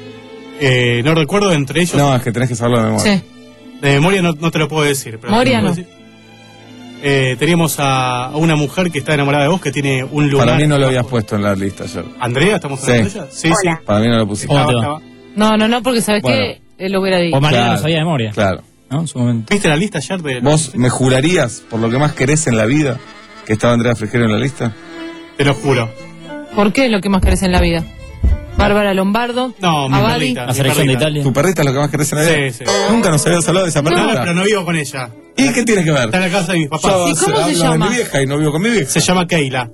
Eh, no recuerdo entre ellos. No, es que tenés que saberlo de memoria. Sí. De memoria no, no te lo puedo decir. Pero Moria te lo no. puedo decir. Eh, teníamos a, a una mujer que está enamorada de vos, que tiene un lugar. Para mí no lo habías puesto en la lista ayer. Andrea, ¿estamos Sí. hablando de ella? Sí, sí. Para mí no lo pusiste. Estaba- te va? estaba- No, no, no, porque sabes Bueno. que él lo hubiera dicho. O María Claro. lo sabía de memoria. Claro. ¿No? En su momento. ¿Viste la lista ayer de.? ¿Vos me jurarías, por lo que más querés en la vida, que estaba Andrea Frigerio en la lista? Te lo juro. ¿Por qué es lo que más querés en la vida? Bárbara Lombardo. No, mi Abadi. perrita. La mi selección de perrita. Italia. ¿Tu perrita es lo que más querés en la vida? Sí, sí. Nunca nos habías hablado de esa No, perrita. pero no vivo con ella. ¿Y qué tiene que ver? Está en la casa de mis papás. Yo ¿Y cómo se hablo llama? de mi vieja y no vivo con mi vieja. Se llama Keila.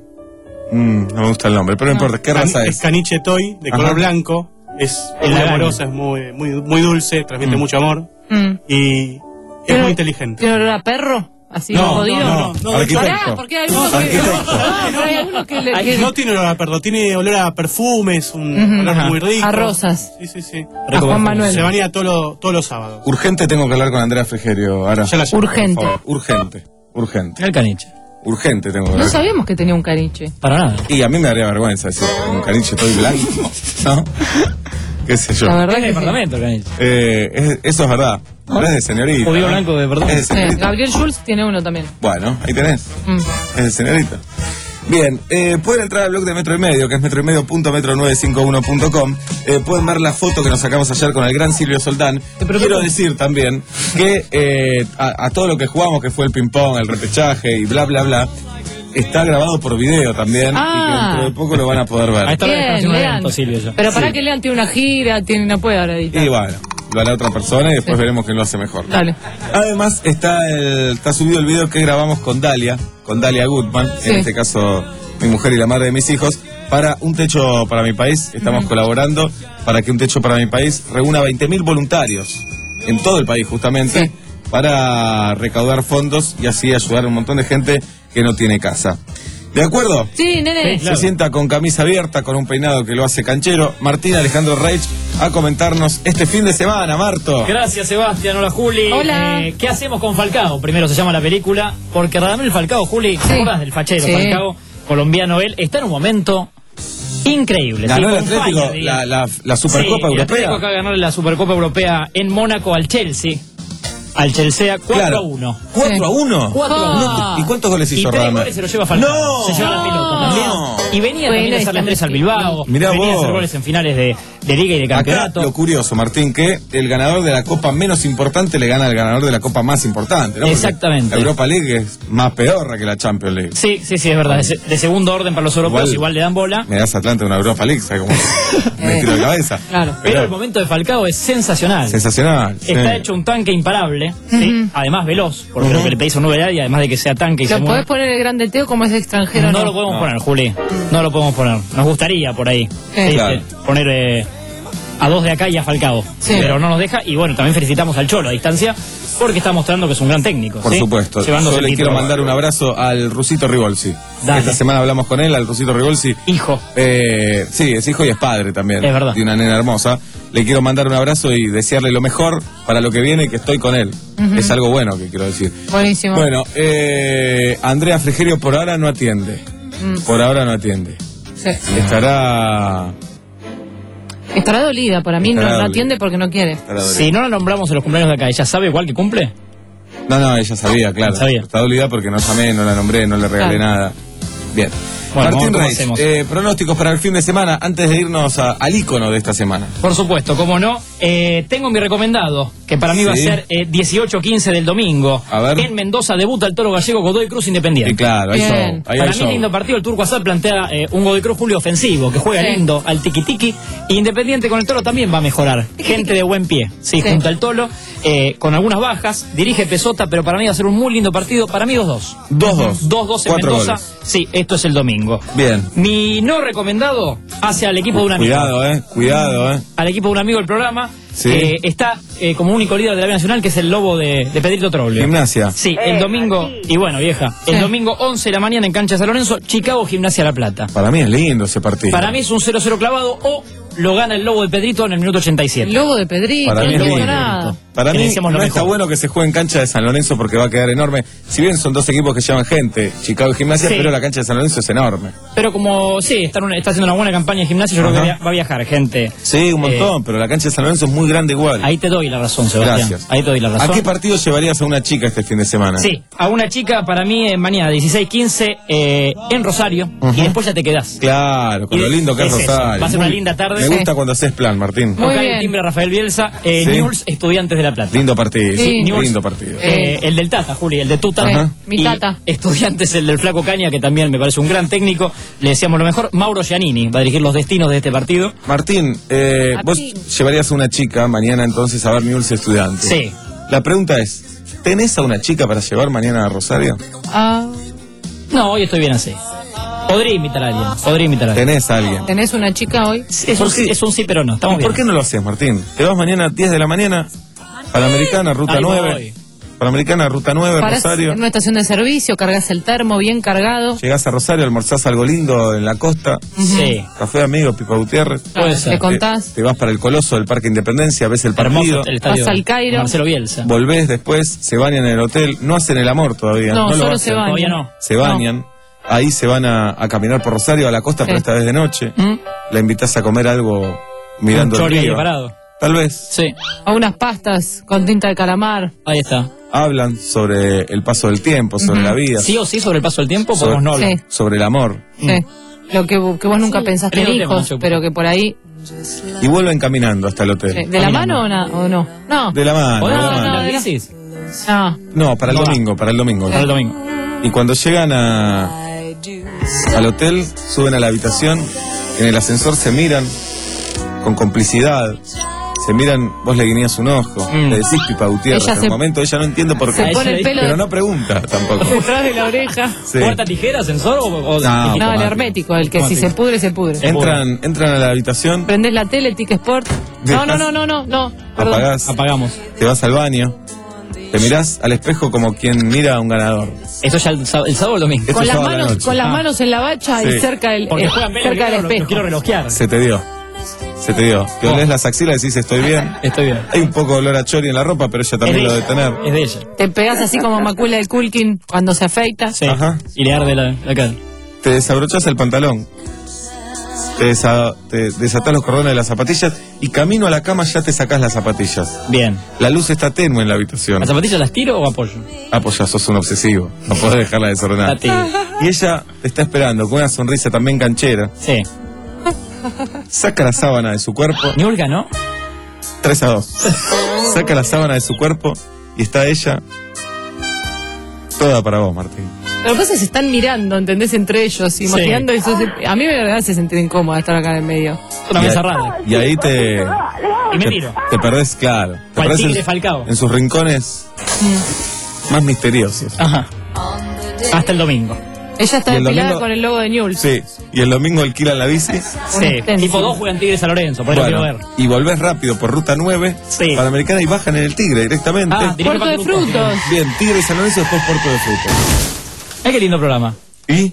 Mm, no me gusta el nombre, pero no, No. importa. ¿Qué Can- raza es es? caniche toy, de Ajá. color blanco. Es El muy lagaño. amorosa, es muy, muy, muy dulce, transmite Mm. mucho amor. Mm. Y es Pero- muy inteligente. ¿Tiene olor a perro? ¿Así No, jodido? no, no, no, Arquitecto. Pará, porque hay algunos que... Arquitecto. No, pero hay algunos que... le- que- No tiene olor a perro, tiene olor a perfumes, un Ujú. olor Ajá. muy rico. A rosas. Sí, sí, sí. A Juan Manuel. Se baña todos los todos los sábados. Urgente tengo que hablar con Andrea Frigerio ahora. Ya la llamo. Urgente. Por favor. Urgente. Urgente. El caniche. Urgente tengo que No hablar. sabíamos que tenía un caniche. Para nada. Y a mí me daría vergüenza decir un caniche todo blanco. ¿No? ¿Qué sé yo? La verdad Es de que sí. departamento el caniche. Eh, es- eso es verdad. No es de señorita. Judío ¿no? blanco de verdad. Es de Sí, señorita. Gabriel Schulz tiene uno también. Bueno, ahí tenés. Mm. Es de señorita. Bien, eh, pueden entrar al blog de Metro y Medio, que es metro y medio punto metro nueve cinco uno punto com. Eh, pueden ver la foto que nos sacamos ayer con el gran Silvio Soldán. Quiero decir también que eh, a, a todo lo que jugamos, que fue el ping-pong, el repechaje y bla, bla, bla, está grabado por video también. Ah. Y que dentro de poco lo van a poder ver. Ahí está la Bien, descripción de Lean. evento, Silvio. ya. Pero para Sí. que Lean tiene una gira, tiene, no puede ahora editar. Y bueno, lo hará otra persona y después veremos quién lo hace mejor. Dale. Además está el, está subido el video que grabamos con Dalia, con Dalia Goodman, Sí. en este caso mi mujer y la madre de mis hijos, para Un Techo para mi País. Estamos Ujú. colaborando para que Un Techo para mi País reúna veinte mil voluntarios en todo el país justamente, Sí. para recaudar fondos y así ayudar a un montón de gente que no tiene casa. ¿De acuerdo? Sí, nene. Sí, claro. Se sienta con camisa abierta, con un peinado que lo hace canchero. Martín Alejandro Reich a comentarnos este fin de semana, Marto. Gracias, Sebastián. Hola, Juli. Hola. Eh, ¿Qué hacemos con Falcao? Primero se llama la película, porque Radamel Falcao, Juli, ¿te Sí. acuerdas del fachero Sí. Falcao? Colombiano él, está en un momento increíble. Ganó sí, el on fire, Atlético diría. la, la, la Supercopa Sí, el Atlético Europea. acaba de ganarle la Supercopa Europea en Mónaco al Chelsea. Al Chelsea cuatro Claro. a uno. ¿cuatro a uno? cuatro a uno. ¿Y cuántos goles Y hizo tres Radamel? goles se lo lleva Falcao. ¡No! Se lleva la pelota también. No. Y venía Bueno, también a hacerle está tres al metido. Bilbao. Mirá venía a vos. hacer goles en finales de, de Liga y de Acá Campeonato. lo curioso, Martín, que el ganador de la copa menos importante le gana al ganador de la copa más importante, ¿no? Porque Exactamente. la Europa League es más pedorra que la Champions League. Sí, sí, sí, es verdad. De, se- de segundo orden para los europeos, Igual- igual, le dan bola. Me das Atlanta una Europa League, ¿sabes cómo me tiro de cabeza? Claro. Pero el momento de Falcao es sensacional. Sensacional. Está sí. hecho un tanque imparable, ¿sí? Ujú. Además veloz, porque Ujú. lo que le pedís un novedad y además de que sea tanque y se ¿Lo mueve. podés poner el grande Teo como es extranjero? No No, lo podemos No. poner, Juli. No lo podemos poner. Nos gustaría por ahí. Sí. Claro. eh, poner eh, a dos de acá y a Falcao. Sí. Pero no nos deja. Y bueno, también felicitamos al Cholo a distancia porque está mostrando que es un gran técnico. Por ¿sí? supuesto. Llevándose Yo el le título. quiero mandar un abrazo al Rusito Rivolsi. Dale. Esta semana hablamos con él, al Rusito Rivolsi. Hijo. Eh, sí, es hijo y es padre también. Es verdad. De una nena hermosa. Le quiero mandar un abrazo y desearle lo mejor para lo que viene y que estoy con él. Ujú. Es algo bueno que quiero decir. Buenísimo. Bueno, eh, Andrea Frigerio por ahora no atiende. Mm, Por ahora no atiende. sí. Estará... Estará dolida, para mí no, Estará no dolida. atiende porque no quiere. estará dolida. Si no la nombramos en los cumpleaños de acá, ¿ella sabe igual que cumple? No, no, ella sabía, claro. Sabía. Está dolida porque no llamé, no la nombré, no le regalé Claro. nada. Bien. Bueno, Martín ¿cómo Reich, hacemos? eh, pronósticos para el fin de semana antes de irnos a- al ícono de esta semana. Por supuesto, cómo no. Eh, tengo mi recomendado, que para mí va a Sí. ser eh, dieciocho quince del domingo. A ver. En Mendoza debuta el Toro Gallego Godoy Cruz Independiente. Y claro, ahí Bien. show. Ahí Para hay mí, show. lindo partido. El Turco Azar plantea eh, un Godoy Cruz Julio ofensivo, que juega Sí. lindo al tiki-tiki. Y Independiente con el Toro también va a mejorar. Gente de buen pie. Sí, Sí. junto al Tolo, eh, con algunas bajas. Dirige Pesota, pero para mí va a ser un muy lindo partido. Para mí dos dos. dos dos. dos dos en Cuatro Mendoza. goles. Sí, esto es el domingo. Bien. Mi no recomendado hacia el equipo de un amigo. Cuidado, eh. Cuidado, eh. Al equipo de un amigo del programa. Sí. Eh, está eh, como único líder de la B Nacional, que es el Lobo de, de Pedrito Troglio. Gimnasia. Sí, el domingo, y bueno, vieja, el Sí. domingo once de la mañana en Cancha de San Lorenzo, Chicago Gimnasia La Plata. Para mí es lindo ese partido. Para mí es un cero cero clavado o lo gana el Lobo de Pedrito en el minuto ochenta y siete. El lobo de Pedrito, Para mí no es hizo lindo. nada. Para Que mí le deseamos lo no está mejor. bueno que se juegue en cancha de San Lorenzo porque va a quedar enorme. Si bien son dos equipos que llevan gente, Chicago y Gimnasia, Sí. pero la cancha de San Lorenzo es enorme. Pero como, sí, está, en una- está haciendo una buena campaña en gimnasia, yo creo que Ajá. via- va a viajar gente. Sí, un montón, pero la cancha de San Lorenzo es muy grande igual. Ahí te doy la razón, Sebastián. Gracias. Ahí te doy la razón. ¿A qué partido llevarías a una chica este fin de semana? Sí, a una chica para mí eh, mañana dieciséis quince eh, en Rosario y después ya te quedás. Claro, con Y lo de- lindo que es, es eso, Rosario. va a ser una Muy- linda tarde. Me Sí. gusta cuando haces plan, Martín. Muy Toca bien. el timbre a Rafael Bielsa, eh, Sí. Newell's, Estudiantes de La La Plata. Lindo partido, Sí. lindo partido. Eh, el del Tata, Juli, el de Tuta. Ajá. Mi Y tata. Estudiantes, el del Flaco Caña, que también me parece un gran técnico. Le decíamos lo mejor. Mauro Giannini va a dirigir los destinos de este partido. Martín, eh, vos llevarías a una chica mañana entonces a ver Newell's Estudiante. Sí. La pregunta es, ¿tenés a una chica para llevar mañana a Rosario? Ah, No, hoy estoy bien así. Podría invitar a alguien. Podría invitar a alguien. ¿Tenés a alguien? ¿tenés una chica hoy? Es un, sí- es un sí, pero no. Estamos ¿Y bien. por qué no lo haces, Martín? Te vas mañana a diez de la mañana, Panamericana, Ruta Ahí nueve. voy. Panamericana, Ruta nueve, Parás Rosario. en una estación de servicio, cargas el termo bien cargado. Llegás a Rosario, almorzás algo lindo en la costa. Sí. Café amigo, Pipa Gutiérrez. Puede ser. Te contás, Te, te vas para el Coloso del Parque Independencia, ves el partido. Hermoso el estadio. vas al Cairo. Marcelo Bielsa. Volvés después, se bañan en el hotel. No hacen el amor todavía. No, lo solo hacen. se bañan. Todavía no. Se bañan. Ahí se van a, a caminar por Rosario, a la costa, Sí. pero esta vez de noche. ¿Mm? La invitas a comer algo mirando Un el chori ahí río. parado. Tal vez. Sí. A unas pastas con tinta de calamar. Ahí está. Hablan sobre el paso del tiempo, sobre Ujú. la vida, Sí o sí, sobre el paso del tiempo, sobre, podemos no hablar. Sí. sobre el amor. Sí. Lo que, vo- que vos nunca pensaste en Lindo tema, hijos, Nacho. pero que por ahí. Y vuelven caminando hasta el hotel. sí. ¿De la mano o, na- o no? No. De la mano, de ¿Podemos la hablar mano. de no, las bicis? No. No, para el No va. domingo, para el domingo. Para el domingo. Y cuando llegan a, al hotel, suben a la habitación, en el ascensor se miran con complicidad. Se miran, vos le guiñás un ojo, Mm. le decís Pipa Gutiérrez. Ella En se- el momento ella no entiende por Se qué. pone el pelo Pero no pregunta tampoco. detrás de la oreja. Sí. ¿Puerta tijera, ascensor o...? o- No, No, el automático. hermético, el que si Automático. se pudre, se pudre. Entran, entran a la habitación, Prendés la tele, Tic Sport. No, no, no, no, no, no. Perdón. apagás, Apagamos. te vas al baño, te mirás al espejo como quien mira a un ganador. Eso ya el, sábado- el sábado o el domingo. Esto Con es las sábado a la manos, noche. con las Ah. manos en la bacha Sí. y cerca del, Porque eh, juegan bien, cerca lo, del lo- lo espejo. quiero relojear. Se te dio. Se te dio. Te Oh. olés las axilas y decís estoy bien. Estoy bien. Hay un poco de olor a chori en la ropa, pero ella también Es lo de debe tener. ella. Es de ella. Te pegás así como Macula de Culkin cuando se afeita. Sí. Ajá. Y le arde la, la cara. Te desabrochás el pantalón. Te, desa- te desatás los cordones de las zapatillas y camino a la cama ya te sacás las zapatillas. Bien. La luz está tenue en la habitación. ¿Las zapatillas las tiro o apoyo? Ah, pues ya sos un obsesivo. No podés dejarla desordenada. La tiro. Y ella te está esperando con una sonrisa también canchera. Sí. Saca la sábana de su cuerpo. Ni Olga, ¿no? tres a dos. Saca la sábana de su cuerpo y está ella toda para vos, Martín. Pero lo que pasa es que se están mirando, ¿entendés? Entre ellos, imaginando eso. se- A mí me hace sentir incómoda estar acá en el medio. Una Y mesa ahí- rara. Y ahí te, Y me te, tiro. te perdés, claro. Te Cual perdés tigre en, Falcao. en sus rincones más misteriosos. Ajá. Hasta el domingo. Ella está Y el depilada domingo- con el logo de Newell's. Sí, y el domingo alquilan la bici. Sí. extenso. Tipo dos juegan Tigres a Lorenzo, por eso Bueno, quiero ver. y volvés rápido por ruta nueve, Sí. Panamericana y bajan en el Tigre directamente. Ah, directo Puerto de para Tucumán. Frutos. Bien, Tigre y San Lorenzo, después Puerto de Frutos. Ay, qué lindo programa. ¿Y?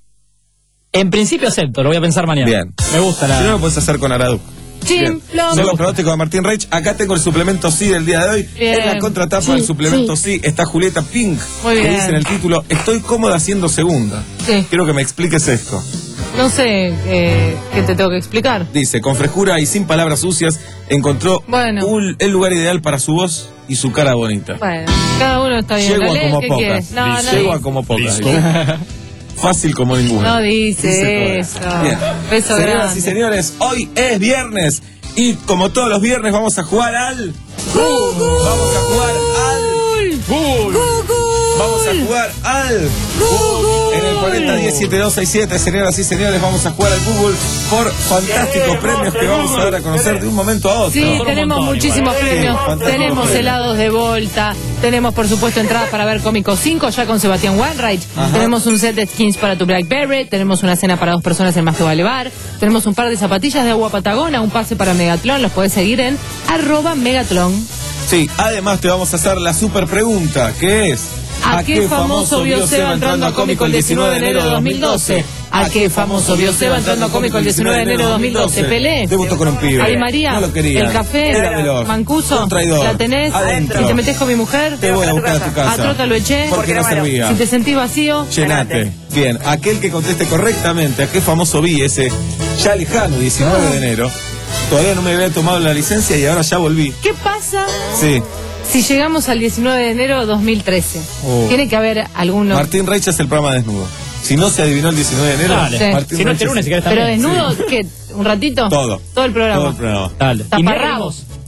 En principio acepto, lo voy a pensar mañana. Bien. Me gusta Si no, la... lo puedes hacer con Araduc. Bien. Chimplón. Son los pronósticos de Martín Reich. Acá tengo el suplemento sí del día de hoy. Bien. En la contratapa Sí, del suplemento sí. está Julieta Pink. Muy que bien. dice en el título, estoy cómoda siendo segunda. Sí. Quiero que me expliques esto. No sé eh, qué te tengo que explicar. Dice, con frescura y sin palabras sucias, encontró Bueno. un- el lugar ideal para su voz y su cara bonita. Bueno, cada uno está bien. Llego ¿La a lees? como ¿Qué pocas. quieres? No, no Llego a dice, como pocas. dice. Fácil como ninguna. no dice Dice eso. todo. Bien. Beso Señoras grande. y señores, hoy es viernes y como todos los viernes vamos a jugar al... Google. Vamos a jugar al... Google. Vamos a jugar al... Google. En el cuarenta diez setenta y dos sesenta y siete, señoras y señores, vamos a jugar al Google por fantásticos premios que vamos a dar a conocer de un momento a otro. Sí, tenemos montón, muchísimos igual. premios. Sí, fantásticos Tenemos premios. helados de Volta. Tenemos, por supuesto, entradas para ver Cómico cinco ya con Sebastián Wainwright. Ajá. Tenemos un set de skins para tu Blackberry. Tenemos una cena para dos personas en Más que Vale Bar. Tenemos un par de zapatillas de agua Patagona, un pase para Megatlón. Los podés seguir en arroba Megatlón. Sí, además te vamos a hacer la super pregunta, que es... ¿A qué famoso vio Seba entrando a Cómico el diecinueve de enero de dos mil doce? ¿A qué famoso vio Seba entrando a Cómico el diecinueve de enero de dos mil doce? Pelé. Debutó con un pibe. Ay, María. No lo quería. El café. Era veloz. Mancuso. Un traidor. ¿La tenés? Adentro. Si te metés con mi mujer. Te voy a buscar a tu casa. A Trota lo eché. Porque no servía. Si te sentís vacío. Llenate. Bien, aquel que conteste correctamente a qué famoso vi ese ya lejano diecinueve de enero. Todavía no me había tomado la licencia y ahora ya volví. ¿Qué pasa Sí. si llegamos al diecinueve de enero de dos mil trece? Oh. Tiene que haber alguno. Martín Reich es el programa desnudo. Si no se adivinó el diecinueve de enero, Dale. Sí. Martín Si no, Reich este lunes, es- si querés Pero también. desnudo, ¿qué? ¿Un ratito? Todo. Todo el programa. Todo el programa. Dale. Taparrabos. Y miremos.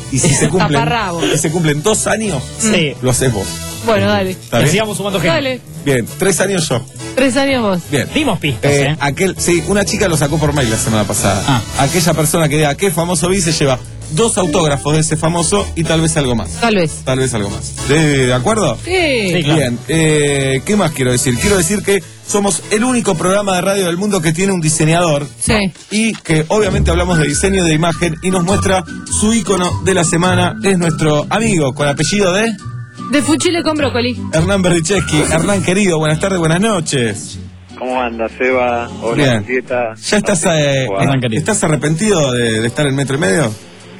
Y si se cumplen, Taparrabo. y se cumplen dos años, Sí. lo haces vos. Bueno, dale. ¿Está bien? Sigamos sumando gente. Dale. Bien, tres años yo. Tres años vos. Bien. Dimos pistas, Eh, ¿eh? aquel, sí, una chica lo sacó por mail la semana pasada. Ah. Aquella persona que diga qué famoso vi se lleva dos autógrafos de ese famoso y tal vez algo más. Tal vez. Tal vez algo más. ¿De, de acuerdo? Sí. Sí, claro. Bien. Eh, ¿Qué más quiero decir? Quiero decir que somos el único programa de radio del mundo que tiene un diseñador. Sí. Y que obviamente hablamos de diseño de imagen y nos muestra su ícono de la semana. Es nuestro amigo con apellido de De fuchile con brócoli. Hernán Berdichevsky. Hernán querido, buenas tardes, buenas noches. ¿Cómo anda, Seba? Hola, Bien. Julieta. ¿Ya estás, eh, Hernán eh, ¿estás arrepentido de, de estar en metro y medio?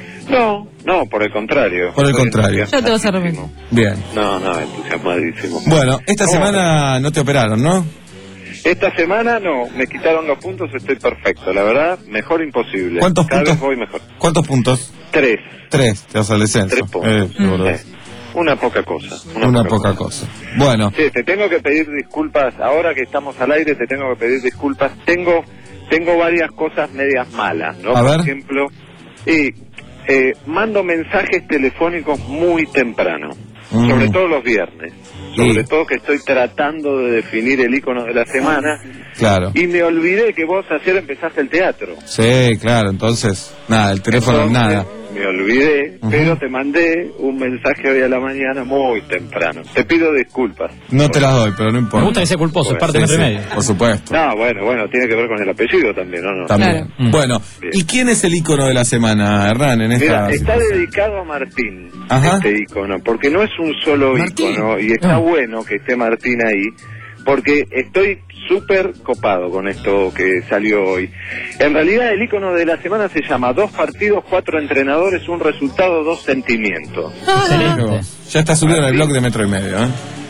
No, no, por el contrario. Por el Estoy contrario. Ya te vas a arrepentir. Bien. No, no, entusiasmadísimo. Bueno, esta ¿Cómo semana no te operaron, ¿no? Esta semana no, me quitaron los puntos, estoy perfecto. La verdad, mejor imposible. ¿Cuántos Cada puntos? vez voy mejor. ¿Cuántos puntos? Tres. Tres, te vas al descenso. Tres puntos. Eh, qué boludo. Sí. Una poca cosa. Una, Una poca cosa. Bueno, Sí, te tengo que pedir disculpas. Ahora que estamos al aire, te tengo que pedir disculpas. Tengo tengo varias cosas medias malas, ¿no? A Por ver. ejemplo, y, eh, mando mensajes telefónicos muy temprano, Mm. sobre todo los viernes. Sobre Sí. todo que estoy tratando de definir el icono de la semana. claro. Y me olvidé que vos ayer empezaste el teatro. Sí, claro, entonces, nada, el teléfono Entonces, nada. Me olvidé, Ujú. pero te mandé un mensaje hoy a la mañana muy temprano. Te pido disculpas. No te las doy, pero no importa. Me gusta que sea culposo, es Bueno, parte de Sí, metro y sí, medio. por supuesto. No, bueno, bueno, tiene que ver con el apellido también, ¿o no? También. Claro. Bueno, Bien. ¿y quién es el ícono de la semana, Hernán, en esta? Mira, está dedicado a Martín, Ajá. este icono, porque no es un solo Martín. icono, y está Ah. bueno que esté Martín ahí, porque estoy súper copado con esto que salió hoy. En realidad el icono de la semana se llama Dos partidos, cuatro entrenadores, un resultado, dos sentimientos. Excelente. Ya está subido en el blog de Metro y Medio, ¿eh?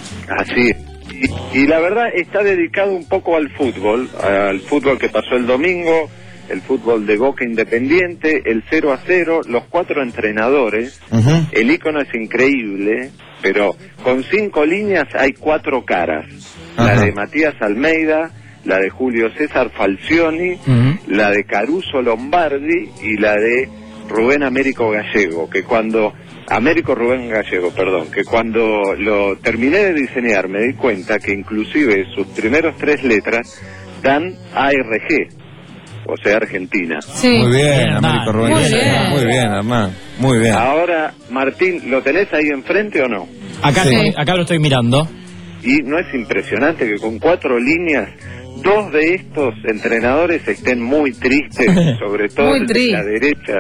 Así. Y, y la verdad está dedicado un poco al fútbol, al fútbol que pasó el domingo, el fútbol de Boca Independiente, el cero a cero, los cuatro entrenadores. Ujú. El icono es increíble, pero con cinco líneas hay cuatro caras. La Ajá. de Matías Almeida, la de Julio César Falcioni, Ujú. la de Caruso Lombardi y la de Rubén Américo Gallego, que cuando... Américo Rubén Gallego, perdón, que cuando lo terminé de diseñar me di cuenta que inclusive sus primeros tres letras dan A R G, o sea, Argentina. Sí. Muy bien, Bien, Américo Hernán. Rubén. Muy Gallego. bien. Muy bien, Hernán. Muy bien. Ahora, Martín, ¿lo tenés ahí enfrente o no? Acá, Sí. estoy- acá lo estoy mirando. Y no es impresionante que con cuatro líneas, dos de estos entrenadores estén muy tristes, sobre todo Muy el de triste. la derecha,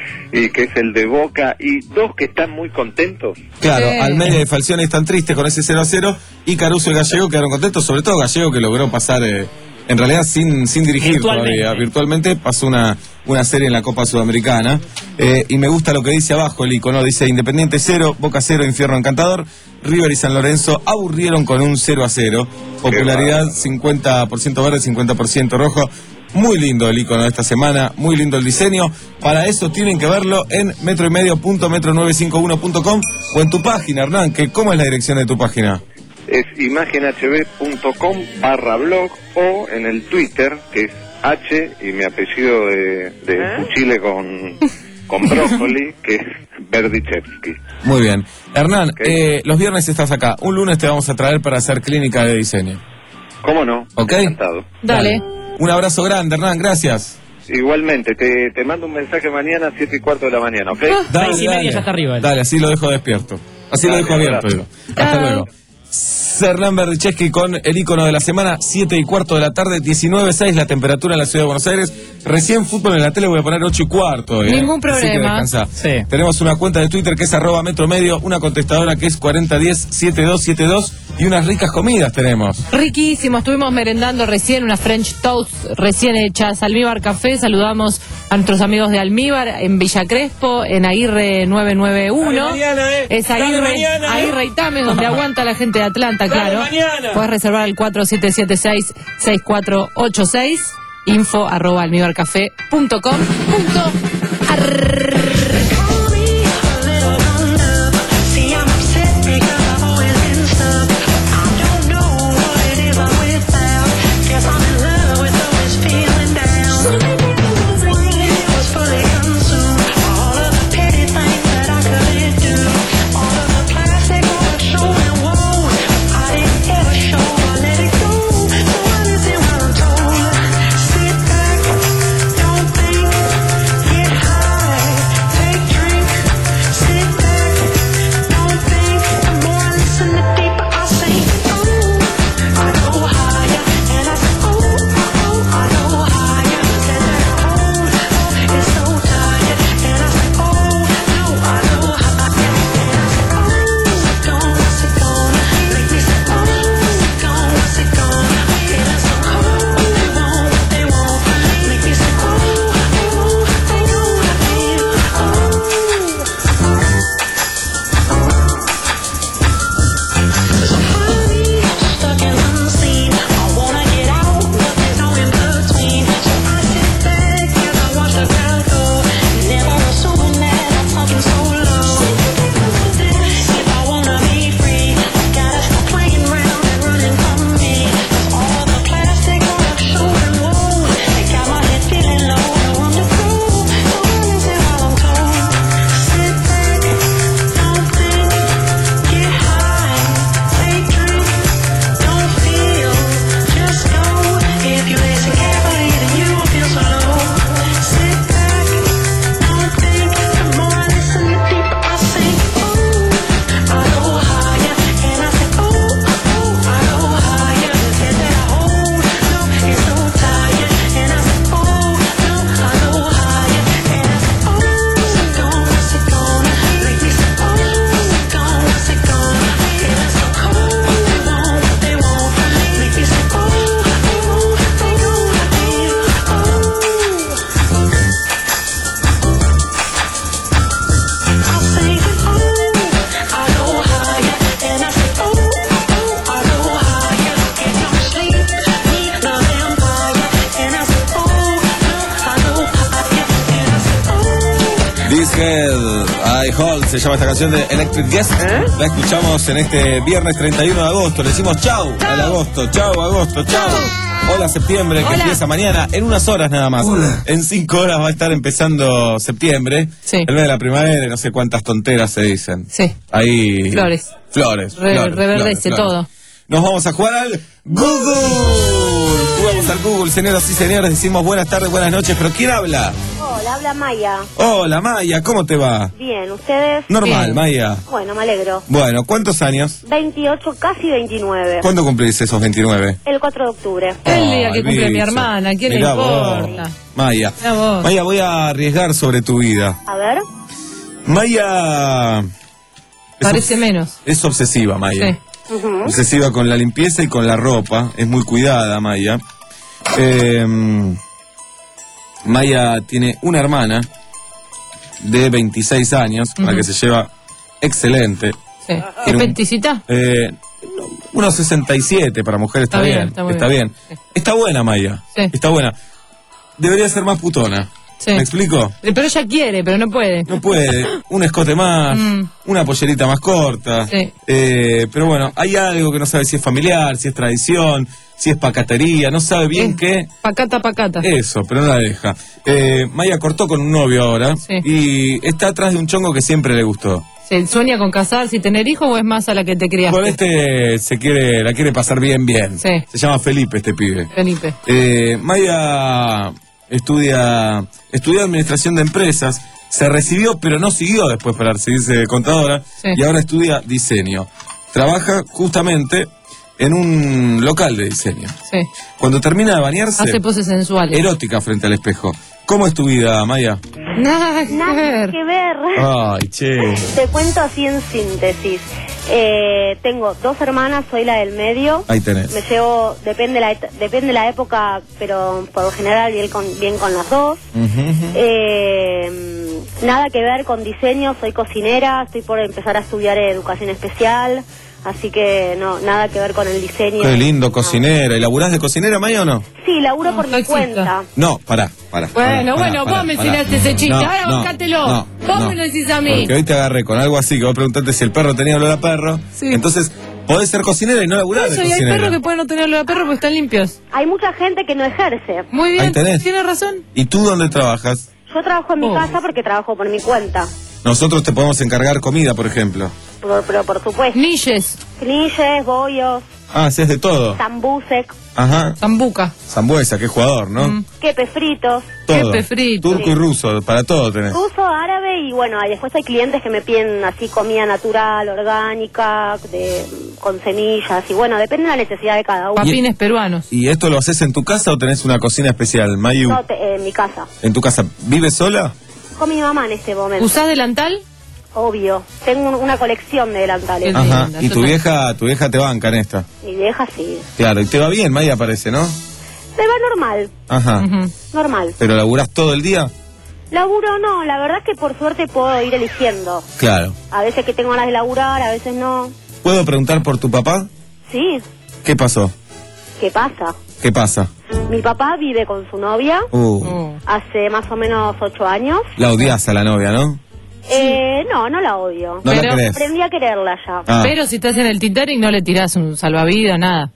y que es el de Boca, y dos que están muy contentos. Claro, Sí. Almeida y Falcioni están tristes con ese cero a cero y Caruso y Gallego quedaron contentos, sobre todo Gallego que logró pasar, eh, en realidad sin, sin dirigir Virtualmente. todavía, virtualmente pasó una, una serie en la Copa Sudamericana. Eh, y me gusta lo que dice abajo el icono, dice Independiente cero, Boca cero, Infierno Encantador, River y San Lorenzo aburrieron con un cero a cero, popularidad cincuenta por ciento verde, cincuenta por ciento rojo. Muy lindo el icono de esta semana, muy lindo el diseño. Para eso tienen que verlo en metro y medio punto metro nueve cinco uno punto com o en tu página, Hernán, que ¿cómo es la dirección de tu página? Es imagenhb.com barra blog o en el Twitter, que es H y mi apellido de, de fuchile con, con brócoli, que es Berdichevsky. Muy bien. Hernán, eh, los viernes estás acá. Un lunes te vamos a traer para hacer clínica de diseño. ¿Cómo no? ¿Ok? Encantado. Dale. Un abrazo grande, Hernán, gracias. Igualmente, te, te mando un mensaje mañana a siete y cuarto de la mañana, ¿ok? Seis y media ya está arriba él. Dale, así lo dejo despierto. Así Dale, lo dejo abierto, abrazo. digo. Hasta Chao. luego. Hernán Berdichevsky con el icono de la semana, siete y cuarto de la tarde, diecinueve seis la temperatura en la ciudad de Buenos Aires. Recién fútbol en la tele voy a poner ocho y cuarto. ¿eh? Ningún Así que problema. descansá. Sí. Tenemos una cuenta de Twitter que es arroba metro medio, una contestadora que es cuarenta diez setenta y dos setenta y dos y unas ricas comidas tenemos. Riquísimo, estuvimos merendando recién unas French Toast recién hechas, Almíbar Café, saludamos a nuestros amigos de Almíbar en Villa Crespo, en Aguirre nueve nueve uno. Dale mañana, eh. Es Dale Aguirre, mañana, eh. Aguirre y Tame, donde aguanta la gente de Atlanta, Dale claro. mañana. Puedes reservar el cuatro siete siete seis seis cuatro ocho seis, info arroba almíbarcafé punto com punto ar. All of the petty things that I Play Hold se llama esta canción de Electric Guest. ¿Eh? La escuchamos en este viernes treinta y uno de agosto. Le decimos chau, chau. al agosto, chau agosto, chau. Hola septiembre, que Hola. empieza mañana en unas horas nada más. Hola. En cinco horas va a estar empezando septiembre. Sí. El mes de la primavera, no sé cuántas tonteras se dicen. Sí. Ahí. Flores. Flores. Re, flores reverdece flores, todo. Flores. Nos vamos a jugar al Google. Jugamos al Google, señoras y señores. Decimos buenas tardes, buenas noches. ¿Pero quién habla? Hola, habla Maya. Hola, Maya, ¿cómo te va? Bien, ¿ustedes? Normal, Bien. Maya. Bueno, me alegro. Bueno, ¿cuántos años? veintiocho, casi veintinueve. ¿Cuándo cumplís esos veintinueve? El cuatro de octubre. El día que Ay, cumple bicho. mi hermana, ¿a quién Mirá le importa? vos. Maya. Mirá vos. Maya, voy a arriesgar sobre tu vida. A ver. Maya... Parece es, menos. Es obsesiva, Maya. Sí. Uh-huh. Obsesiva con la limpieza y con la ropa. Es muy cuidada, Maya. Eh, Maya tiene una hermana de veintiséis años, uh-huh. a la que se lleva excelente. Sí. ¿Es peticita? Eh, unos sesenta y siete para mujer está, está bien, bien. Está, muy está bien. bien. Sí. Está buena, Maya. Sí. Está buena. Debería ser más putona. Sí. ¿Me explico? Pero ella quiere, pero no puede. No puede. Un escote más, mm. una pollerita más corta. Sí. Eh, pero bueno, hay algo que no sabe si es familiar, si es tradición, si es pacatería, no sabe bien es qué. Pacata, pacata. Eso, pero no la deja. Eh, Maya cortó con un novio ahora sí. y está atrás de un chongo que siempre le gustó. ¿Se sueña con casarse y tener hijos o es más a la que te criaste? Con este se quiere, la quiere pasar bien, bien. Sí. Se llama Felipe este pibe. Felipe. Eh, Maya estudia, estudió administración de empresas, se recibió pero no siguió después para recibirse de contadora sí. y ahora estudia diseño. Trabaja justamente en un local de diseño. Sí. Cuando termina de bañarse, hace poses sensuales. Erótica frente al espejo. ¿Cómo es tu vida, Maya? Nada que Nada ver. que ver. Ay, che. Te cuento así en síntesis. Eh, tengo dos hermanas, soy la del medio. Ahí tenés. Me llevo, depende la, depende la época, pero por lo general bien con, bien con las dos. Uh-huh. Eh, nada que ver con diseño, soy cocinera, estoy por empezar a estudiar educación especial. Así que no, nada que ver con el diseño. Qué lindo, no. Cocinera. ¿Y laburás de cocinera, Maya, o no? Sí, laburo no, por mi exista. cuenta. No, pará, pará. Bueno, pará, bueno, pará, vos me pará, enseñaste ese chiste, no, ahora no, búscatelo. No, vos no, me lo decís a mí. Porque hoy te agarré con algo así que vos preguntaste si el perro tenía olor a perro. Sí. Entonces, podés ser cocinera y no laburar Eso, de y hay cocinera. perros que pueden no tener olor a perro porque están limpios. Hay mucha gente que no ejerce. Muy bien, Ahí tenés. tiene razón. ¿Y tú dónde trabajas? Yo trabajo en mi Oh. casa porque trabajo por mi cuenta. Nosotros te podemos encargar comida, por ejemplo. Pero, pero por supuesto. Nilles. Knilles, bollos, Ah, haces de todo. zambusek, Ajá. Zambuca. Zambuesa, qué jugador, ¿no? Mm. quepes fritos, Todo. Quepe frito. Turco Sí. y ruso, para todo tenés. ruso, árabe y bueno, y después hay clientes que me piden así comida natural, orgánica, de, con semillas y bueno, depende de la necesidad de cada uno. Papines peruanos. ¿Y esto lo haces en tu casa o tenés una cocina especial, Mayu? No, te- eh, en mi casa. ¿En tu casa? ¿Vives sola? Con mi mamá en este momento. ¿Usás delantal? Obvio. Tengo un- una colección de delantales. Qué Ajá. linda, ¿Y yo tu te- vieja, tu vieja te banca en esta? Mi vieja sí. Claro, y te va bien, Maya, parece, ¿no? Me va normal, Ajá. Ujú. normal. ¿Pero laburás todo el día? Laburo no, la verdad es que por suerte puedo ir eligiendo. Claro. A veces que tengo ganas de laburar, a veces no. ¿Puedo preguntar por tu papá? Sí, ¿Qué pasó? ¿qué pasa? ¿Qué pasa? Mi papá vive con su novia Uh, Oh. hace más o menos ocho años. la odias a la novia, ¿no? Eh, no, no la odio. No la Pero- querés. Aprendí a quererla ya. Ah. Pero si estás en el Titanic no le tirás un salvavidas, nada.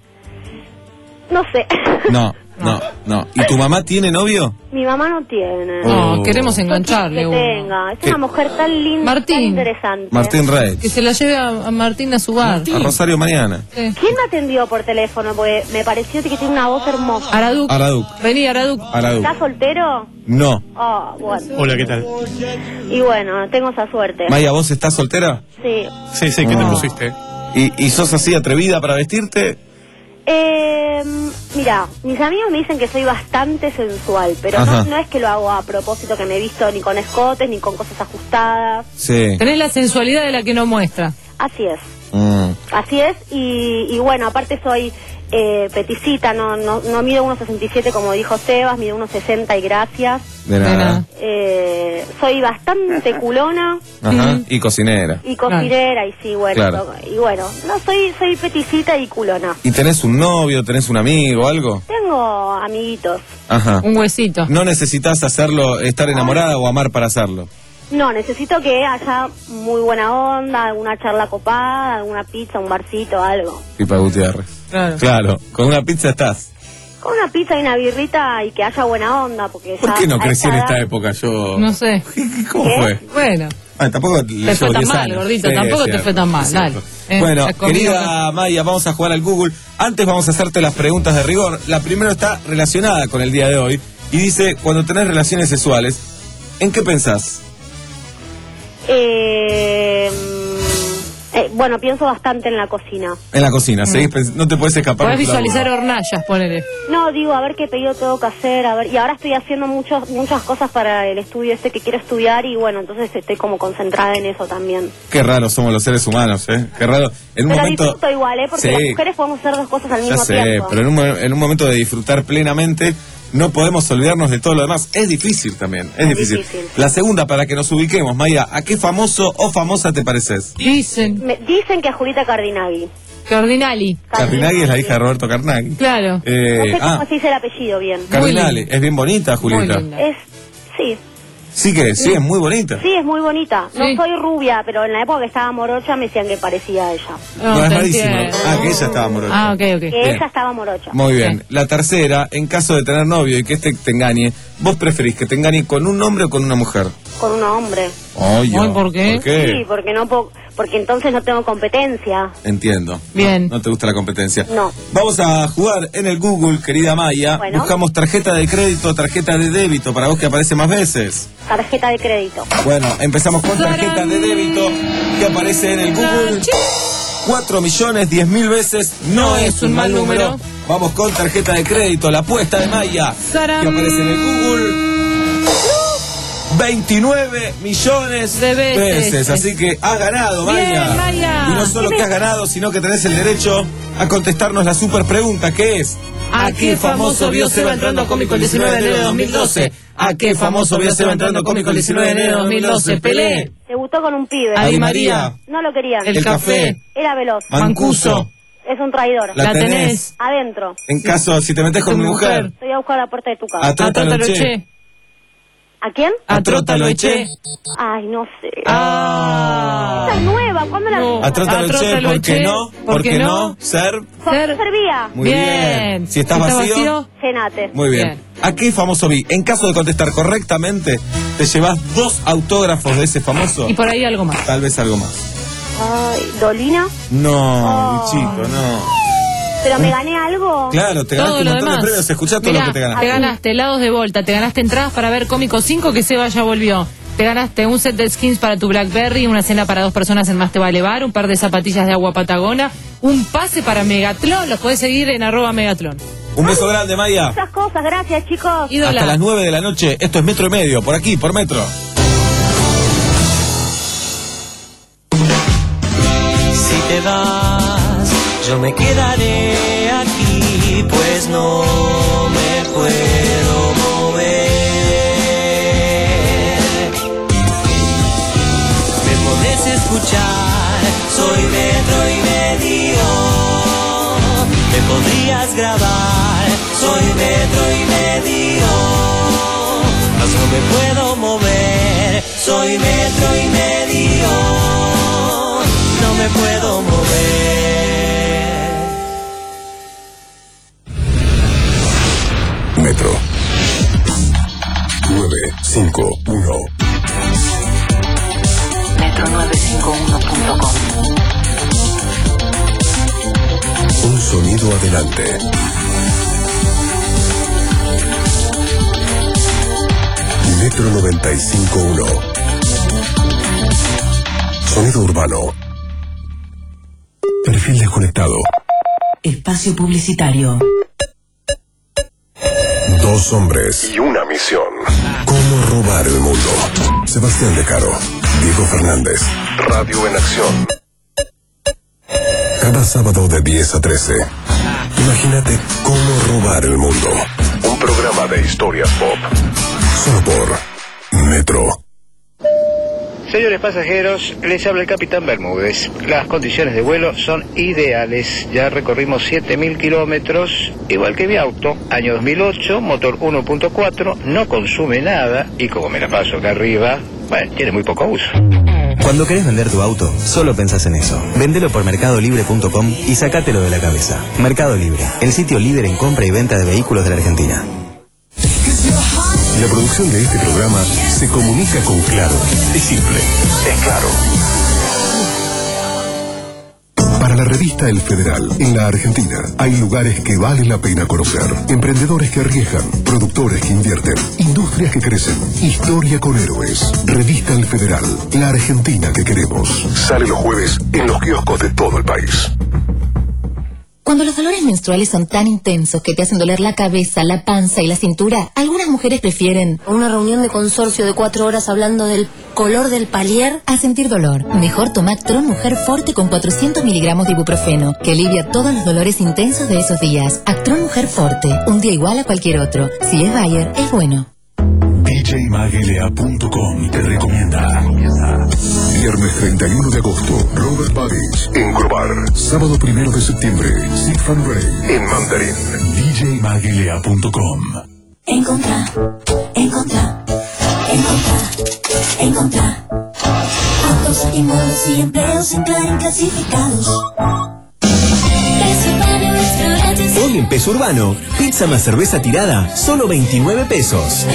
No sé. No, no, no. ¿Y tu mamá tiene novio? Mi mamá no tiene. Oh. No, queremos Yo engancharle quiero uno. que tenga. Es ¿Qué? una mujer tan linda, Martín. tan interesante. Martín Rey. Que se la lleve a, a Martín a su bar. A Rosario mañana. Sí. ¿Quién me atendió por teléfono? Porque me pareció que tiene una voz hermosa. Araduc. Araduc. Vení, Araduc. Araduc. ¿Estás soltero? No. Ah, bueno. Hola, ¿qué tal? Y bueno, tengo esa suerte. Maya, ¿vos estás soltera? Sí. Sí, sí, ¿qué te Oh. pusiste? ¿Y, ¿Y sos así atrevida para vestirte? Eh, mira, mis amigos me dicen que soy bastante sensual, pero Ajá. no, no es que lo hago a propósito, que me he visto ni con escotes, ni con cosas ajustadas. Sí. Tenés la sensualidad de la que no muestra. Así es, Mm. así es, y, y bueno, aparte soy eh, peticita, no, no, no mido uno sesenta y siete como dijo Sebas, mido uno sesenta y gracias. De nada. De nada. Eh, soy bastante culona Ajá. Y cocinera. y cocinera, y sí, bueno, Claro. y bueno, no, soy, soy peticita y culona. ¿Y tenés un novio, tenés un amigo, algo? Tengo amiguitos. Ajá. Un huesito. No necesitas hacerlo, estar enamorada o amar para hacerlo. No, necesito que haya muy buena onda, alguna charla copada, alguna pizza, un barcito, algo. Pipa Gutiérrez. Claro. Claro, con una pizza estás. Con una pizza y una birrita y que haya buena onda, porque ¿Por ya qué no a crecí en esta esta edad- época yo? No sé. ¿Cómo ¿Qué? fue? Bueno, Ah, tampoco te fue tan mal, gordito, tampoco te fue tan mal, dale. Eh, Bueno, la comida- querida Maya, vamos a jugar al Google. Antes vamos a hacerte las preguntas de rigor. La primera está relacionada con el día de hoy y dice, cuando tenés relaciones sexuales, ¿en qué pensás? Eh, eh, bueno, pienso bastante en la cocina. En la cocina, Mm. seguís pens- no te puedes escapar. Podés de tu laburo. visualizar hornallas, ponele. No, digo, a ver qué pedido tengo que hacer, a ver, y ahora estoy haciendo muchos, muchas cosas para el estudio este que quiero estudiar y bueno, entonces estoy como concentrada en eso también. Qué raros somos los seres humanos, ¿eh? Qué raro. En un Pero momento... disfruto igual, ¿eh? Porque Sí. las mujeres podemos hacer dos cosas al Ya mismo sé, tiempo. pero en un, mo- en un momento de disfrutar plenamente, no podemos olvidarnos de todo lo demás. Es difícil también, es, Es difícil. difícil. La segunda, para que nos ubiquemos, Maya, ¿a qué famoso o famosa te pareces? Dicen. Me dicen que a Julita Cardinaghi. Cardinali. Carnaghi es la hija de Roberto Carnaghi. Claro. Eh, No sé cómo ah, se dice el apellido bien. Cardinale, es bien bonita, Julieta. Es, sí, Sí que, sí, es muy bonita. sí, es muy bonita. No Sí. soy rubia, pero en la época que estaba morocha me decían que parecía a ella. No, es te rarísimo. entiendo. Ah, que ella estaba amorosa. Ah, ok, ok. Que Bien. ella estaba morocha. Muy bien. La tercera, en caso de tener novio y que este te engañe, ¿vos preferís que te engañe con un hombre o con una mujer? Con un hombre. Oye, Ay, ¿por qué? ¿Por qué? Sí, porque no puedo, porque entonces no tengo competencia. Entiendo. Bien. No, no te gusta la competencia. No. Vamos a jugar en el Google, querida Maya. Bueno. Buscamos tarjeta de crédito, tarjeta de débito, para vos que aparece más veces. Tarjeta de crédito. Bueno, empezamos con tarjeta de débito que aparece en el Google. cuatro millones, diez mil veces. No es un mal número. Vamos con tarjeta de crédito, la apuesta de Maya que ¡Saram! aparece en el Google. veintinueve millones De veces. Así que has ganado, Bien, Maya. Maya. Y no solo que has ganado, sino que tenés el derecho a contestarnos la super pregunta que es: ¿A qué famoso vio Seba entrando a Cómico el diecinueve de enero de dos mil doce? ¿A qué famoso vio Seba entrando a Cómico el diecinueve de enero de dos mil doce? Pelé, Debutó con un pibe. Adi María. No lo querían. El, El café. café. Era veloz. Mancuso. Es un traidor. La La tenés. tenés. Adentro. En caso, si te metes con Tu mi mujer, mujer. Estoy a buscar la puerta de tu casa. Atrótalo, Atrótalo, che. che. ¿A quién? Atrótalo, che. Ay, no sé. Ah. Esta es nueva. ¿Cuándo la No. vi? Atrótalo, che, Atrótalo, ¿por qué che. no? ¿Por ¿Por qué qué no? no? Ser. Ser- Servía. Muy bien. Si estás vacío, Cenate. muy bien. Bien. ¿A qué famoso vi? En caso de contestar correctamente, te llevas dos autógrafos de ese famoso. Y por ahí algo más. Tal vez algo más. Ay, Dolina. No, Oh. chico, no. ¿Pero me gané algo? Claro, te ganaste Todo un lo montón demás. de premios. Escuchá todo Mirá, lo que te ganaste. Te ganaste helados de Volta, te ganaste entradas para ver Cómico cinco, que Seba ya volvió. Te ganaste un set de skins para tu BlackBerry, una cena para dos personas en Más Te Vale Bar, un par de zapatillas de agua Patagona, un pase para Megatlón. Los podés seguir en arroba Megatlón. Un beso grande, Maya. Esas cosas, gracias, chicos. Ídola. Hasta las nueve de la noche. Esto es Metro y Medio, por aquí, por Metro. Si te vas, yo me quedaré aquí, pues no me puedo mover. Me podés escuchar, soy metro y medio. Me podrías grabar, soy metro y medio. Mas no me puedo mover, soy metro y medio. No me puedo mover. Metro nueve cinco uno. metro nueve cinco uno punto com. Un sonido adelante. Metro noventa y cinco punto uno. Sonido urbano. Perfil desconectado. Espacio publicitario. Dos hombres y una misión. ¿Cómo robar el mundo? Sebastián De Caro, Diego Fernández. Radio en acción. Cada sábado de diez a trece. Imagínate cómo robar el mundo. Un programa de historias pop. Solo por Metro. Señores pasajeros, les habla el capitán Bermúdez. Las condiciones de vuelo son ideales. Ya recorrimos siete mil kilómetros, igual que mi auto. Año dos mil ocho, motor uno punto cuatro, no consume nada. Y como me la paso acá arriba, bueno, tiene muy poco uso. Cuando querés vender tu auto, solo pensás en eso. Vendelo por mercado libre punto com y sacátelo de la cabeza. Mercado Libre, el sitio líder en compra y venta de vehículos de la Argentina. La producción de este programa se comunica con Claro. Es simple, es claro. Para la revista El Federal, en la Argentina, hay lugares que valen la pena conocer. Emprendedores que arriesgan, productores que invierten, industrias que crecen, historia con héroes. Revista El Federal, la Argentina que queremos. Sale los jueves en los kioscos de todo el país. Cuando los dolores menstruales son tan intensos que te hacen doler la cabeza, la panza y la cintura, algunas mujeres prefieren una reunión de consorcio de cuatro horas hablando del color del palier a sentir dolor. Mejor toma Actron Mujer Forte con cuatrocientos miligramos de ibuprofeno, que alivia todos los dolores intensos de esos días. Actron Mujer Forte, un día igual a cualquier otro. Si es Bayer, es bueno. D J Magelea punto com te recomienda. Viernes treinta y uno de agosto, Robert Babbage en Grobar. Sábado primero de septiembre, Sid Van Ray en Mandarín. D J Magelea punto com. Encontra, encontra, encontra, encontra. Autos y modos y empleos en Clarín clasificados. Hoy en Peso Urbano, pizza más cerveza tirada, solo veintinueve pesos.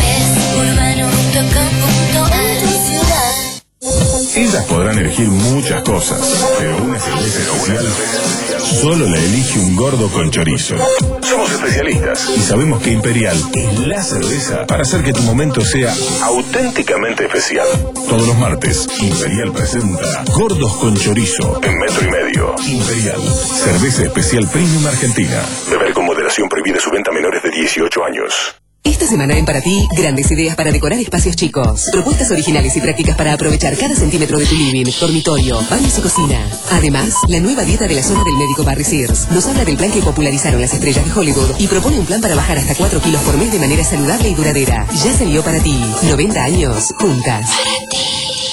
Ellas podrán elegir muchas cosas, pero una cerveza especial solo la elige un gordo con chorizo. Somos especialistas y sabemos que Imperial es la cerveza para hacer que tu momento sea auténticamente especial. Todos los martes, Imperial presenta Gordos con Chorizo en Metro y Medio. Imperial, cerveza especial premium argentina. Beber con moderación, prohibida su venta a menores de dieciocho años. Esta semana en Para Ti, grandes ideas para decorar espacios chicos. Propuestas originales y prácticas para aprovechar cada centímetro de tu living, dormitorio, baños y cocina. Además, la nueva dieta de la zona del médico Barry Sears nos habla del plan que popularizaron las estrellas de Hollywood y propone un plan para bajar hasta cuatro kilos por mes de manera saludable y duradera. Ya salió Para Ti. noventa años, juntas. Para Ti.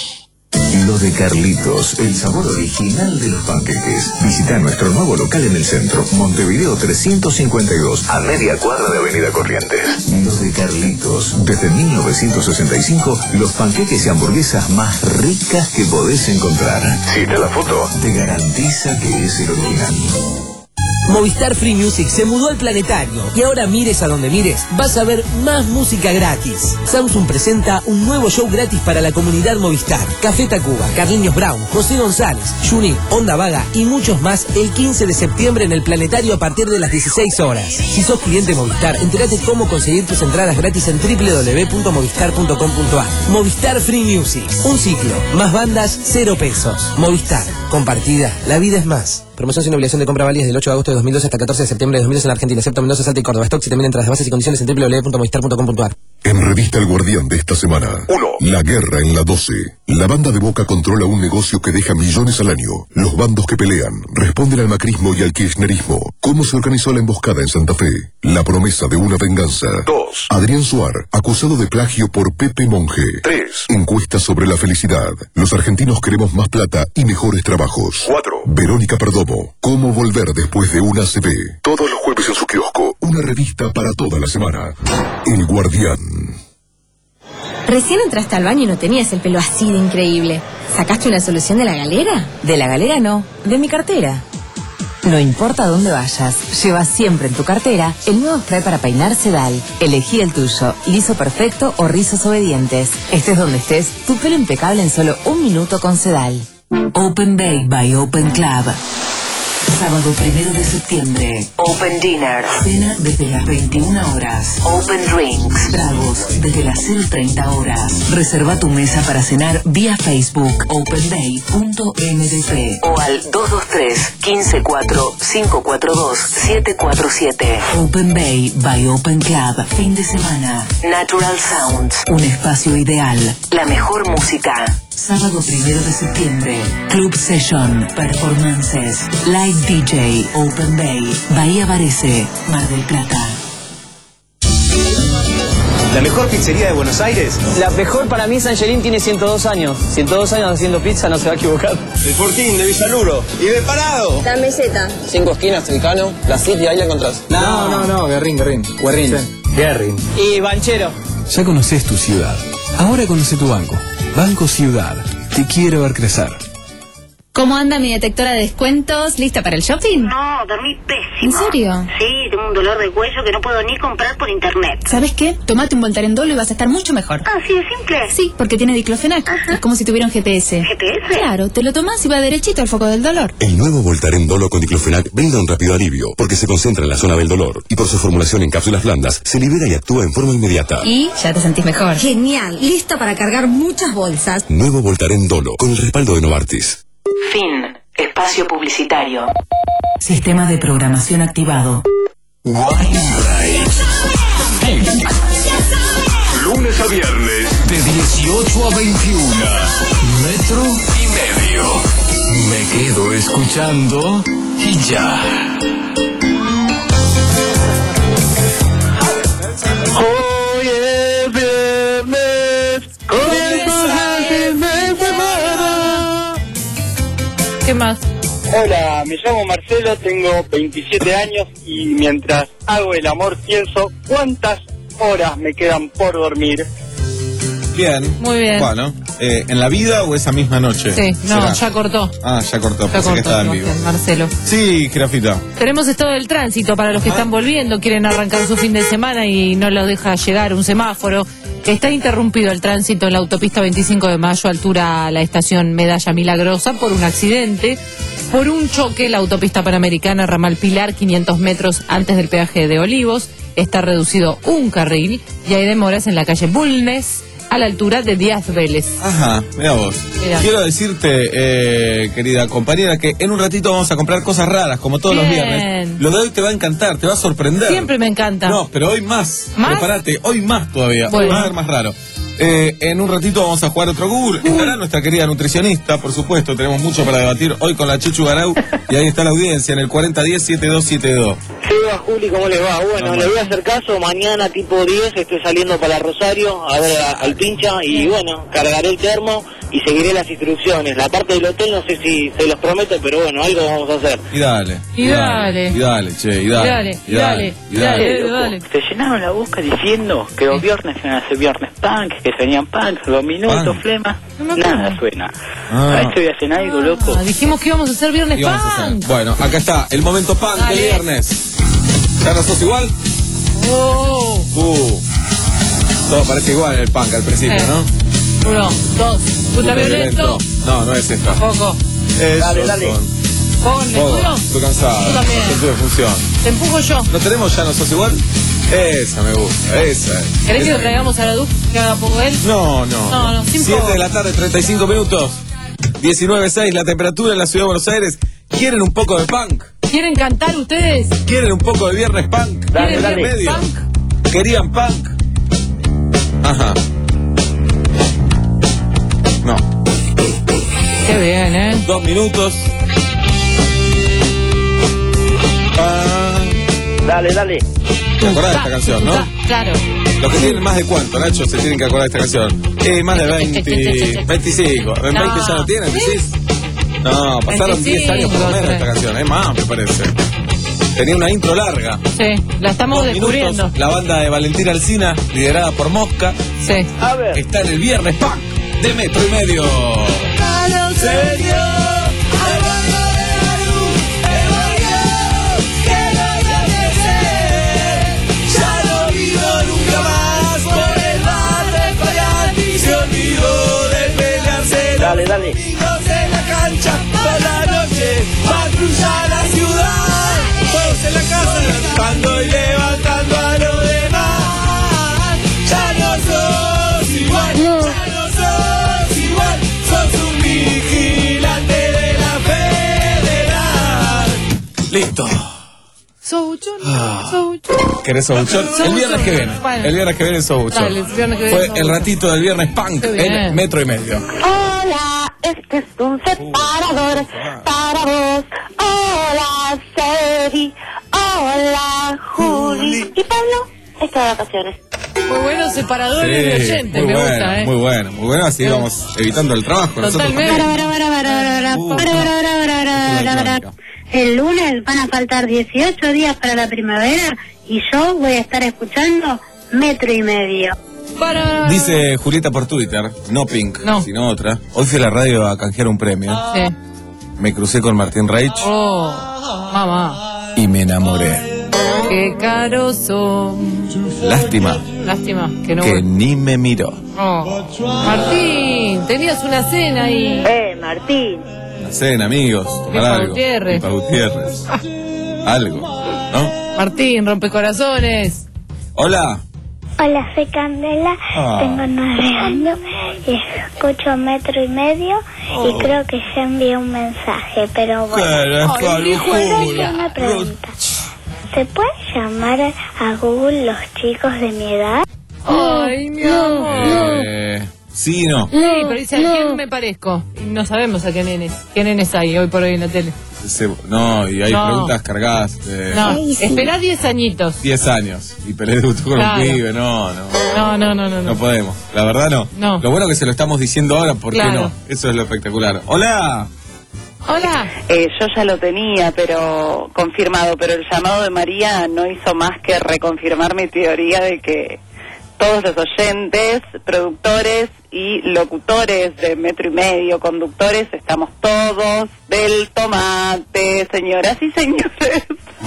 Lo de Carlitos, el sabor original de los panqueques. Visita nuestro nuevo local en el centro, Montevideo trescientos cincuenta y dos, a media cuadra de Avenida Corrientes. Lo de Carlitos, desde mil novecientos sesenta y cinco, los panqueques y hamburguesas más ricas que podés encontrar. Si está la foto, te garantiza que es el original. Movistar Free Music se mudó al planetario y ahora mires a donde mires, vas a ver más música gratis. Samsung presenta un nuevo show gratis para la comunidad Movistar. Café Tacuba, Carliños Brown, José González, Juni, Onda Vaga y muchos más el quince de septiembre en el planetario a partir de las dieciséis horas. Si sos cliente Movistar, entérate cómo conseguir tus entradas gratis en doble u doble u doble u punto movistar punto com punto a r. Movistar Free Music, un ciclo, más bandas, cero pesos. Movistar, compartida, la vida es más. Promoción sin obligación de compra válida del ocho de agosto de dos mil doce hasta catorce de septiembre de dos mil doce en la Argentina, excepto Mendoza, Salta y Córdoba. Stock y también entradas de bases y condiciones en doble u doble u doble u punto movistar punto com punto a r. En Revista El Guardián de esta semana. uno. La guerra en la doce. La banda de Boca controla un negocio que deja millones al año. Los bandos que pelean responden al macrismo y al kirchnerismo. ¿Cómo se organizó la emboscada en Santa Fe? La promesa de una venganza. dos. Adrián Suar, acusado de plagio por Pepe Monge. tres. Encuesta sobre la felicidad. Los argentinos queremos más plata y mejores trabajos. cuatro. Verónica Perdomo. ¿Cómo volver después de una A C V? Todos los jueves en su kiosco. Una revista para toda la semana. El Guardián. Recién entraste al baño y no tenías el pelo así de increíble. ¿Sacaste una solución de la galera? De la galera no, de mi cartera. No importa dónde vayas, lleva siempre en tu cartera el nuevo spray para peinar Sedal. Elegí el tuyo, liso perfecto o rizos obedientes. Estés donde estés, tu pelo impecable en solo un minuto con Sedal. Open Bake by Open Club. Sábado primero de septiembre. Open Dinner. Cena desde las veintiuna horas. Open Drinks. Tragos desde las cero treinta horas. Reserva tu mesa para cenar vía Facebook open bay punto m d p o al dos dos tres, uno cuatro, cinco cuatro dos, siete cuatro siete. Open Bay by Open Club. Fin de semana. Natural Sounds. Un espacio ideal. La mejor música. Sábado primero de septiembre. Club Session. Performances. Live D J. Open Bay. Bahía Varese. Mar del Plata. ¿La mejor pizzería de Buenos Aires? La mejor para mí es Angelín, tiene ciento dos años. ciento dos años haciendo pizza, no se va a equivocar. El Fortín de Villaluro. Y de Parado. La Meseta. Cinco esquinas, Tricano. La City, ahí la encontrás. No, no, no, Guerrín, Guerrín. Guerrín. Guerrín. Y Banchero. Ya conoces tu ciudad. Ahora conoce tu banco. Banco Ciudad. Te quiero ver crecer. ¿Cómo anda mi detectora de descuentos? ¿Lista para el shopping? No, dormí pésimo. ¿En serio? Sí, tengo un dolor de cuello que no puedo ni comprar por internet. ¿Sabes qué? Tómate un Voltaren Dolo y vas a estar mucho mejor. Ah, ¿sí es simple? Sí, porque tiene diclofenac. Ajá. Es como si tuviera un G P S. ¿G P S? Claro, te lo tomás y va derechito al foco del dolor. El nuevo Voltaren Dolo con diclofenac brinda un rápido alivio porque se concentra en la zona del dolor y por su formulación en cápsulas blandas se libera y actúa en forma inmediata. Y ya te sentís mejor. Genial, lista para cargar muchas bolsas. Nuevo Voltaren Dolo con el respaldo de Novartis. Fin. Espacio publicitario. Sistema de programación activado. Lunes a viernes De dieciocho a veintiuno. Metro y medio. Me quedo escuchando y ya. Hoy es viernes, comienza el mes de semana. ¿Qué más? Hola, me llamo Marcelo, tengo veintisiete años y mientras hago el amor pienso cuántas horas me quedan por dormir. Bien. Muy bien. Bueno, eh, ¿en la vida o esa misma noche? Sí, no, ¿Será? ya cortó. Ah, ya cortó, Ya pensé que cortó, estaba en vivo. Sebastián, Marcelo. Sí, Girafita. Tenemos estado del tránsito para los que están volviendo, quieren arrancar su fin de semana y no los deja llegar un semáforo. Está interrumpido el tránsito en la autopista veinticinco de mayo, altura a la estación Medalla Milagrosa, por un accidente. Por un choque, la autopista panamericana, ramal Pilar, quinientos metros antes del peaje de Olivos. Está reducido un carril y hay demoras en la calle Bulnes, a la altura de Díaz Vélez. Ajá, mira vos. Mirá. Quiero decirte, eh, querida compañera, que en un ratito vamos a comprar cosas raras, como todos Bien. los viernes. Lo de hoy te va a encantar, te va a sorprender. Siempre me encanta. No, pero hoy más. ¿Más? Prepárate, hoy más todavía. Bueno. Hoy va a ser más raro. Eh, en un ratito vamos a jugar otro Google. Estará nuestra querida nutricionista, por supuesto. Tenemos mucho para debatir hoy con la Chechu Garau. Y ahí está la audiencia en el cuarenta diez setenta y dos setenta y dos. Seba, Juli, ¿cómo les va? Bueno, No, le no. voy a hacer caso, mañana tipo diez estoy saliendo para Rosario a ver a- al pincha y bueno, cargaré el termo y seguiré las instrucciones. La parte del hotel no sé si se los prometo, pero bueno, algo vamos a hacer. Y dale. Y dale. Y dale, che, y dale. Dale, y dale, y dale, dale. Se llenaron la boca diciendo que los viernes iban a ser viernes punk, que serían punk, dos minutos, Punk. flema. No me acuerdo. Nada suena. Ah. A esto voy a hacer algo, loco. Ah, dijimos que íbamos a hacer viernes Y vamos a hacer. punk. Bueno, acá está, el momento punk Dale. del viernes. ¿Ya no sos igual? Oh. Uh. Todo parece igual en el punk al principio, Eh. ¿no? Uno, dos, puta violento. No, no es esta. Poco. Esos Dale, dale. son. Ponle, Poco. uno. Estoy cansado. Yo también. No tuve función. Te empujo yo. ¿No tenemos ya no sos igual? Esa me gusta, esa. ¿Querés que esa. lo traigamos a la Duc que haga poco él? No, no. No, no, sin siete poco. de la tarde, treinta y cinco minutos. diecinueve seis la temperatura en la ciudad de Buenos Aires. ¿Quieren un poco de punk? ¿Quieren cantar ustedes? ¿Quieren un poco de viernes punk? ¿Quieren ¿En viernes medio? punk? ¿Querían punk? Ajá. No. Qué bien, ¿eh? Dos minutos. Ah, Dale, dale. ¿te acordás de esta canción, no? Claro. Los que tienen más de cuánto, Nacho, se tienen que acordar de esta canción. Eh, más de veinte, veinticinco. ¿En No. veinte ya no tienen, decís? No, pasaron diez años por lo menos de esta canción. Es más, me parece. Tenía una intro larga. Sí, la estamos Dos descubriendo. minutos, la banda de Valentina Alsina, liderada por Mosca, Sí. A ver. está en el viernes punk de metro y medio. Ya no vivo nunca más por el bar de Fayati. Se olvidó de pelearse. Dale, dale. Amigos en la cancha toda la noche. Va a cruzar la ciudad. Todos en la casa levantando y levantando a los demás. Ya no sos igual. Ya no sos igual. Sos un vigilante de la federal. Listo. Sobuchón, Ah. sobuchón. ¿Querés Sobuchón? El viernes que viene. Bueno. El viernes que viene es Sobuchón. Dale, el viernes que viene Fue es el Sobuchón. ratito del viernes punk Qué bien. en metro y medio. Hola, este es un separador para vos. Hola, Sebi. Hola, Juli. ¿Y Pablo? Está de vacaciones. Muy buenos separadores de oyentes, muy me bueno, gusta, ¿eh? muy bueno, muy bueno. Así vamos evitando el trabajo. Nosotros Totalmente. también. El lunes van a faltar dieciocho días para la primavera y yo voy a estar escuchando metro y medio. Para... Dice Julieta por Twitter, no Pink, No. sino otra. Hoy fui a la radio a canjear un premio. Sí. Me crucé con Martín Reich Oh, mamá. y me enamoré. Qué caros son. Lástima Lástima que no. que ni me miró. Oh. Martín, tenías una cena ahí. Eh, Martín. La cena, amigos, tomar Pipa algo. Gutiérrez. Pipa Gutiérrez. Algo, ¿no? Martín, rompecorazones. Hola. Hola, soy Candela, Ah. tengo nueve años y escucho metro y medio Oh. y creo que ya envié un mensaje, pero bueno. Pero, Ay, hijo de tengo Julia. una pregunta. ¿Se puede llamar a Google los chicos de mi edad? Ay, mi amor. Eh, sí, no. Sí, pero dice, ¿a quién me parezco? Y no sabemos a qué nenes. ¿Qué nenes hay hoy por hoy en la tele? Se- no, y hay No. preguntas cargadas de No, esperá diez añitos. diez años. Y Pelé debutó con Claro. un pibe. No, no. No, no, no, no. No no. podemos. La verdad no. No. Lo bueno que se lo estamos diciendo ahora, ¿por qué Claro. no? Eso es lo espectacular. Hola. Hola. Eh, yo ya lo tenía, pero confirmado, pero el llamado de María no hizo más que reconfirmar mi teoría de que todos los oyentes, productores y locutores de metro y medio, conductores, estamos todos del tomate, señoras y señores.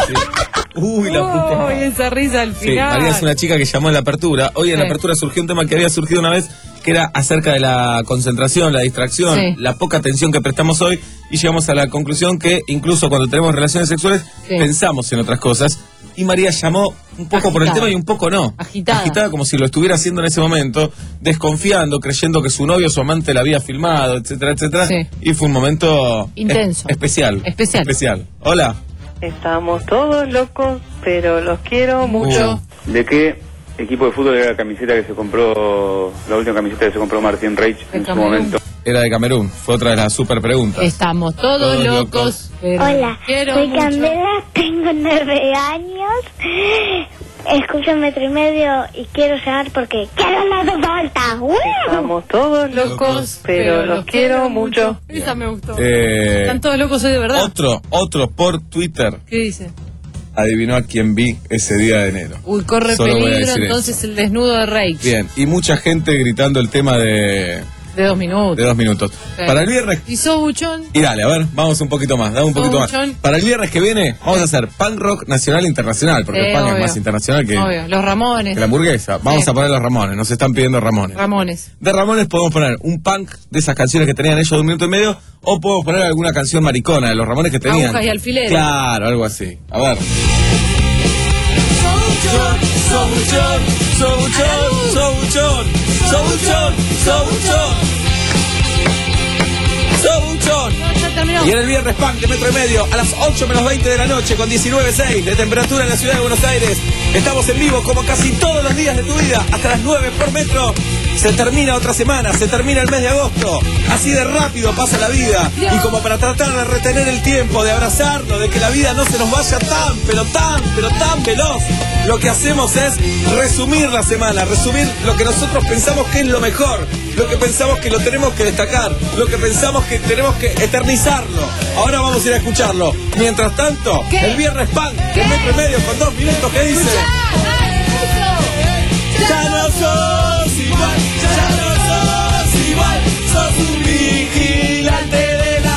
Uy, la puta. Uy, esa risa al Sí, final. María es una chica que llamó en la apertura. Hoy en la Sí. apertura surgió un tema que había surgido una vez, que era acerca de la concentración, la distracción, Sí. la poca atención que prestamos hoy, y llegamos a la conclusión que incluso cuando tenemos relaciones sexuales, Sí. pensamos en otras cosas. Y María llamó un poco por el Agitada. tema y un poco no. Agitada. Agitada como si lo estuviera haciendo en ese momento, desconfiando, creyendo que su novio o su amante la había filmado, etcétera, etcétera. Sí. Y fue un momento Intenso. es- especial. Especial. Especial. Hola. Estamos todos locos, pero los quiero mucho. ¿De qué equipo de fútbol era la camiseta que se compró, la última camiseta que se compró Martín Reich en su Camerún. momento? Era de Camerún. Fue otra de las super preguntas. Estamos todos, Todos locos. locos. Pero Hola, quiero soy mucho. Candela, tengo nueve años, escucho metro y medio y quiero llamar porque quiero las dos vueltas. ¡Uh! Estamos todos locos, pero los quiero mucho. Esa me gustó. Eh, Están todos locos hoy de verdad. Otro, otro por Twitter ¿Qué dice? adivinó a quién vi ese día de enero. Uy, corre Solo voy a peligro decir entonces el desnudo de Rey. Bien, y mucha gente gritando el tema de, De dos minutos. de dos minutos. Sí. Para el viernes, ¿Y sos buchón? y dale, a ver, vamos un poquito más, dame un ¿Sos poquito más. buchón? Para el viernes que viene, vamos a hacer punk rock nacional e internacional, porque Eh, el punk obvio. es más internacional que, Obvio. Los Ramones. que la hamburguesa. Vamos Sí. a poner los Ramones, nos están pidiendo Ramones. Ramones. De Ramones podemos poner un punk de esas canciones que tenían ellos de un minuto y medio, o podemos poner alguna canción maricona de los Ramones que tenían. Agujas y alfileres. Claro, algo así. A ver. So buchón, so buchón, so buchón, so buchón, so buchón, so buchón. Ya terminó. Y en el viernes punk de metro y medio a las ocho menos veinte de la noche con diecinueve seis de temperatura en la ciudad de Buenos Aires. Estamos en vivo como casi todos los días de tu vida hasta las nueve por metro. Se termina otra semana, se termina el mes de agosto. Así de rápido pasa la vida. Y como para tratar de retener el tiempo, de abrazarnos, de que la vida no se nos vaya tan, pero tan, pero tan veloz, lo que hacemos es resumir la semana, resumir lo que nosotros pensamos que es lo mejor, lo que pensamos que lo tenemos que destacar, lo que pensamos que tenemos que eternizarlo. Ahora vamos a ir a escucharlo. Mientras tanto, ¿Qué? el viernes punk de metro y medio con dos minutos que dice: Ya no sos igual, ya no sos igual, sos un vigilante de la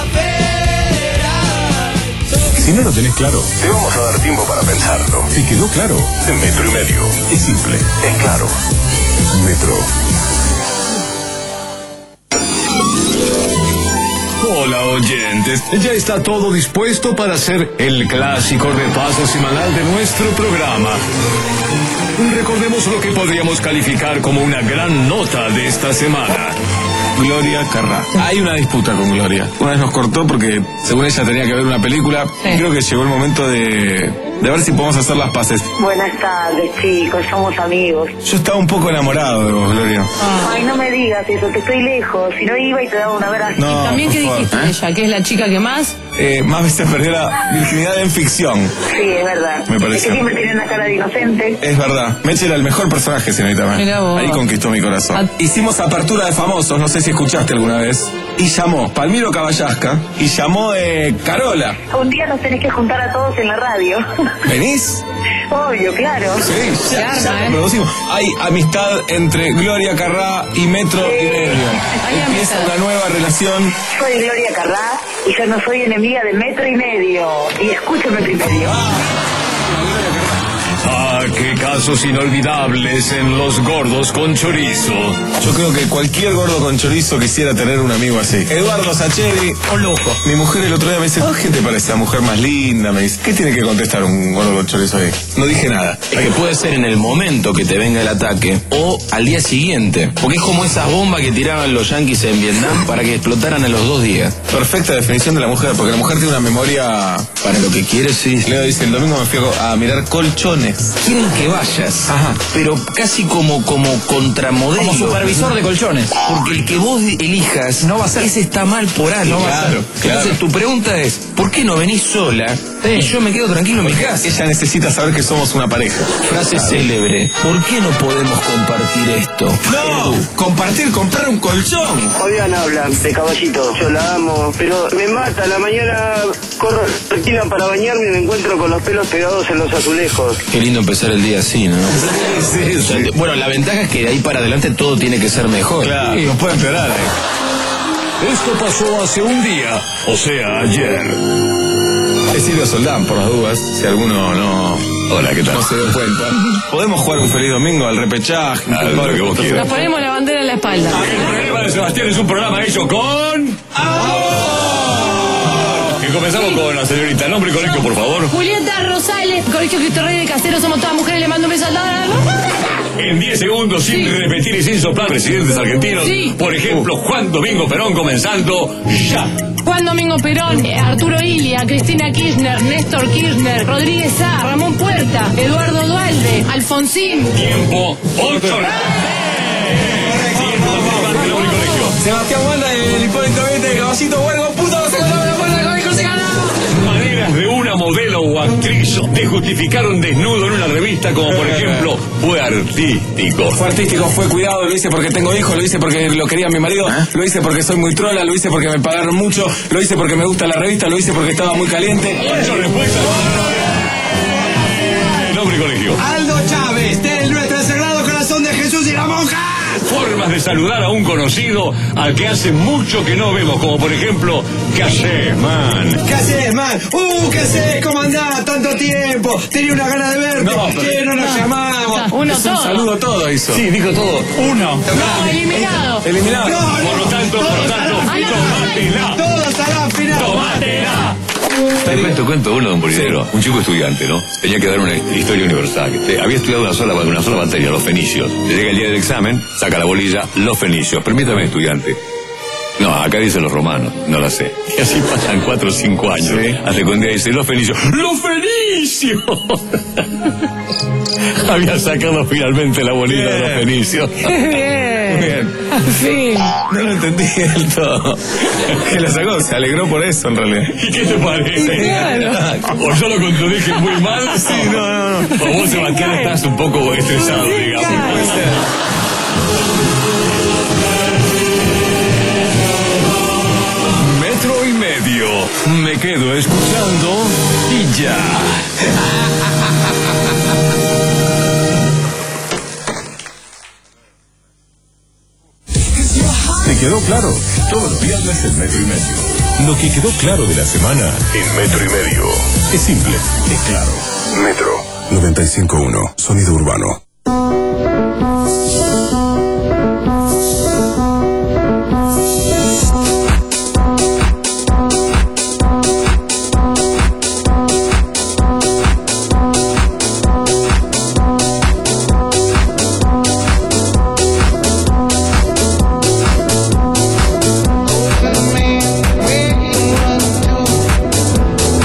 vera. Si no lo tenés claro, te vamos a dar tiempo para pensarlo. ¿Te quedó claro? En metro y medio. Es simple, es claro. Metro. Hola oyentes, ya está todo dispuesto para hacer el clásico repaso semanal de nuestro programa. Recordemos lo que podríamos calificar como una gran nota de esta semana. Gloria Carrá. Hay una disputa con Gloria. Una vez nos cortó porque, según ella, tenía que ver una película. Y creo que llegó el momento de, de ver si podemos hacer las paces. Buenas tardes, chicos, somos amigos. Yo estaba un poco enamorado de vos, Gloria. Ay, no me digas eso, que estoy lejos. Si no iba y te daba un abrazo. No, También, por ¿qué favor, dijiste ¿eh? de ella? ¿Que es la chica que más? Eh, más veces perdió la virginidad en ficción. Sí, es verdad. Me Es parece. que siempre tiene una cara de inocente. Es verdad. Meche era el mejor personaje, señorita May. Mirá vos. Ahí conquistó mi corazón. Hicimos apertura de famosos, no sé si escuchaste alguna vez. Y llamó Palmiro Caballasca y llamó eh, Carola. Un día nos tenés que juntar a todos en la radio. ¿Venís? Obvio, claro. Sí, ya, Se ya arma, lo ¿eh? producimos. Hay amistad entre Gloria Carrá y Metro y Medio. Empieza una nueva relación. Soy Gloria Carrá y yo no soy enemiga de Metro y Medio. Y escúchame primero. Ah, qué casos inolvidables en Los Gordos con Chorizo. Yo creo que cualquier gordo con chorizo quisiera tener un amigo así. Eduardo Sacheri, un lujo. Mi mujer el otro día me dice, ¿qué te parece la mujer más linda? Me dice, ¿qué tiene que contestar un gordo con chorizo ahí? No dije nada. Es que puede ser en el momento que te venga el ataque o al día siguiente. Porque es como esas bombas que tiraban los yanquis en Vietnam para que explotaran a los dos días. Perfecta definición de la mujer, porque la mujer tiene una memoria... Para lo que quiere, sí. Leo dice, el domingo me fui a a mirar colchones. Quieren que vayas, Ajá. pero casi como, como contramodelo. Como supervisor de colchones. Porque el que vos elijas, No va a ser. ese está mal por algo. No va a ser. Claro. Entonces tu pregunta es, ¿por qué no venís sola y yo me quedo tranquilo en mi casa? Ella necesita saber que somos una pareja. Frase célebre, ¿por qué no podemos compartir esto? No, compartir, comprar un colchón. Fabián habla de Caballito, yo la amo, pero me mata, a la mañana corro tranquila para bañarme y me encuentro con los pelos pegados en los azulejos. Qué lindo empezar el día así, ¿no? Sí, O sea, sí. bueno, la ventaja es que de ahí para adelante todo tiene que ser mejor. Claro, Sí. nos puede empeorar, eh. Esto pasó hace un día, o sea, ayer. Es Silvio Soldán, por las dudas, si alguno no... Hola, ¿qué tal? No se dio cuenta. ¿Podemos jugar un feliz domingo al repechaje? Ah, lo que vos quieras. Nos ponemos la bandera en la espalda. El programa de Sebastián es un programa hecho con... Y comenzamos con la señorita. Nombre y colegio, por favor. Julieta Rosales, Colegio Cristo Rey de Caseros, somos todas mujeres, le mando un beso a todas. En diez segundos, sin Sí. repetir y sin soplar, presidentes argentinos. Sí. Por ejemplo, Juan Domingo Perón comenzando ya. Juan Domingo Perón, eh, Arturo Ilia, Cristina Kirchner, Néstor Kirchner, Rodríguez Sá, Ramón Puerta, Eduardo Dualde, Alfonsín. Tiempo, ocho. Sebastián Wanda, el Hipólito Vete, el Caballito Huergo, puto, se ganó la puerta del colegio, se ganó. Maneras de una modelo o actriz de justificar un desnudo en una revista, como por ejemplo, fue artístico. Fue artístico, fue cuidado, lo hice porque tengo hijos, lo hice porque lo quería mi marido, lo hice porque soy muy trola, lo hice porque me pagaron mucho, lo hice porque me gusta la revista, lo hice porque estaba muy caliente. Ocho respuestas. Nombre y colegio. Aldo Chávez, de nuestro Sagrado Corazón de Jesús y la Monja. Formas de saludar a un conocido al que hace mucho que no vemos, como por ejemplo, ¿qué haces, man? ¿Qué haces, man? ¡Uh, qué haces! ¿Cómo andás? Tanto tiempo. Tenía una gana de verte. No, ¿Qué no nos llamamos? Uno Es un todo. saludo todo hizo. Sí, dijo todo. Uno. No, eliminado. Eliminado. No, no, Por lo tanto, por lo tanto, tómatela. Todos a la final. ¡Tómatela! Te cuento, cuento uno de un policero, un chico estudiante, ¿no? Tenía que dar una historia universal. Eh, había estudiado una sola, una sola materia, los fenicios. Le llega el día del examen, saca la bolilla, los fenicios. Permítame, estudiante. No, acá dice los romanos, no la sé. Y así pasan cuatro o cinco años. Sí. Hasta que un día dice, los fenicios. ¡Los fenicios! Había sacado finalmente la bolita de los fenicios. Bien. Bien. Al fin. No lo entendí del todo. Que la sacó, se alegró por eso en realidad. ¿Y qué te parece? Claro. ¿O yo lo contradije muy mal? Sí, no, no, no. O vos, Sebastián, estás un poco estresado, digamos. claro. Puede ser. Metro y medio. Me quedo escuchando y ya. ¿Te quedó claro? Todos los viernes en Metro y Medio. Lo que quedó claro de la semana en Metro y Medio. Es simple, es claro. Metro noventa y cinco punto uno, Sonido Urbano.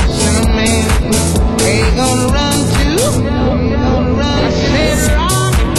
Ain't gonna run to. I said,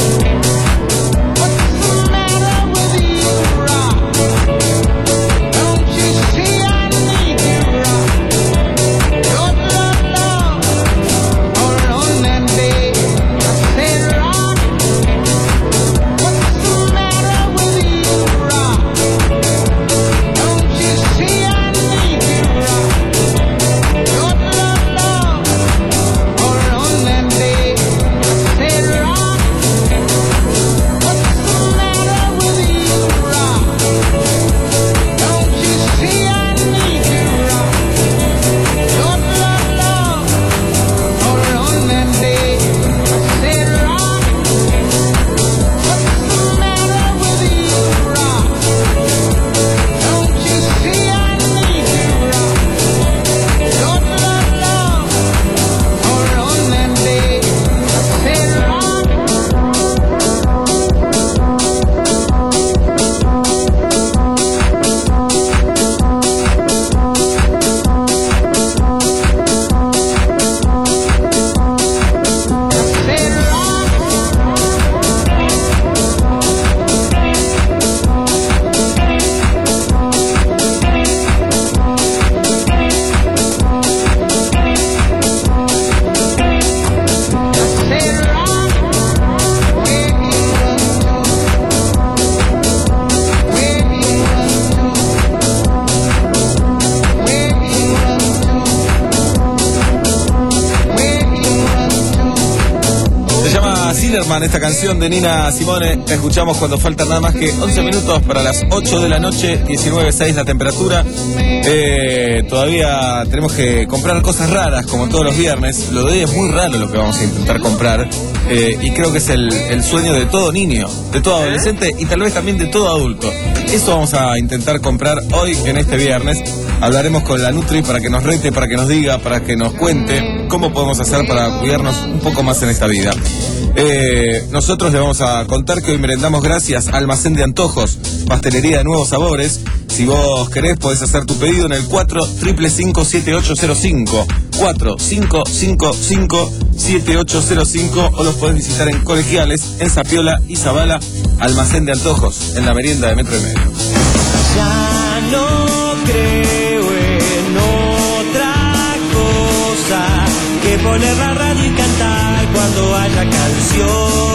Linerman, esta canción de Nina Simone. La escuchamos cuando faltan nada más que once minutos para las ocho de la noche, diecinueve punto seis la temperatura. Eh, todavía tenemos que comprar cosas raras, como todos los viernes. Lo de hoy es muy raro lo que vamos a intentar comprar. Eh, y creo que es el, el sueño de todo niño, de todo adolescente y tal vez también de todo adulto. Eso vamos a intentar comprar hoy en este viernes. Hablaremos con la Nutri para que nos rete, para que nos diga, para que nos cuente cómo podemos hacer para cuidarnos un poco más en esta vida. Eh, nosotros le vamos a contar que hoy merendamos gracias a Almacén de Antojos, pastelería de nuevos sabores. Si vos querés podés hacer tu pedido en el cuatro cinco cinco siete ocho cero cinco, cuatro cinco cinco cinco siete ocho cero cinco, o los podés visitar en Colegiales, en Zapiola y Zabala. Almacén de Antojos, en la merienda de Metro y Medio. Ya no creo en otra cosa que poner la radio y cantar cuando haya canción.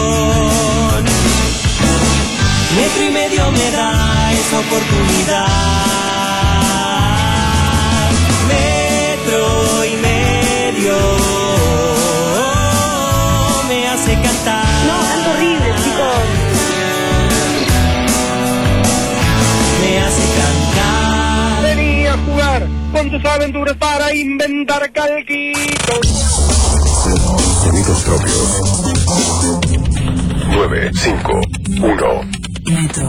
Metro y Medio me da esa oportunidad. Metro y Medio me hace cantar. No, canto horrible, chicos. Me hace cantar. Vení a jugar con tus aventuras para inventar calquitos. Sonidos propios. nueve cinco uno. Metro.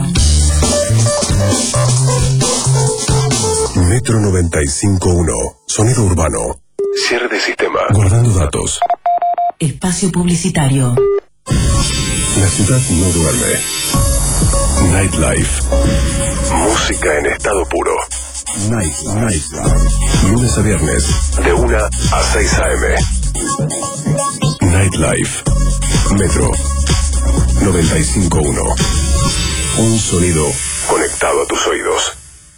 Metro noventa y cinco punto uno. Sonido urbano. Cierre de sistema. Guardando datos. Espacio publicitario. La ciudad no duerme. Nightlife. Música en estado puro. Night, Nightlife. Lunes a viernes, de una a seis a eme. Nightlife. Metro noventa y cinco punto uno. Un sonido conectado a tus oídos.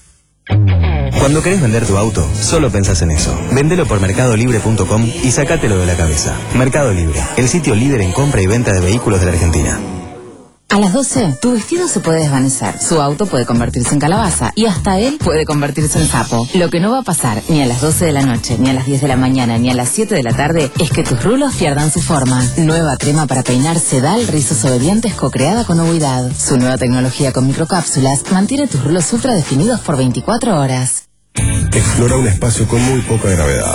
Cuando querés vender tu auto, solo pensás en eso. Vendelo por mercado libre punto com y sacátelo de la cabeza. Mercado Libre, el sitio líder en compra y venta de vehículos de la Argentina. A las doce, tu vestido se puede desvanecer, su auto puede convertirse en calabaza y hasta él puede convertirse en sapo. Lo que no va a pasar ni a las doce de la noche, ni a las diez de la mañana, ni a las siete de la tarde es que tus rulos pierdan su forma. Nueva crema para peinar Sedal Rizos Obedientes co-creada con Ovidad. Su nueva tecnología con microcápsulas mantiene tus rulos ultra definidos por veinticuatro horas. Explora un espacio con muy poca gravedad.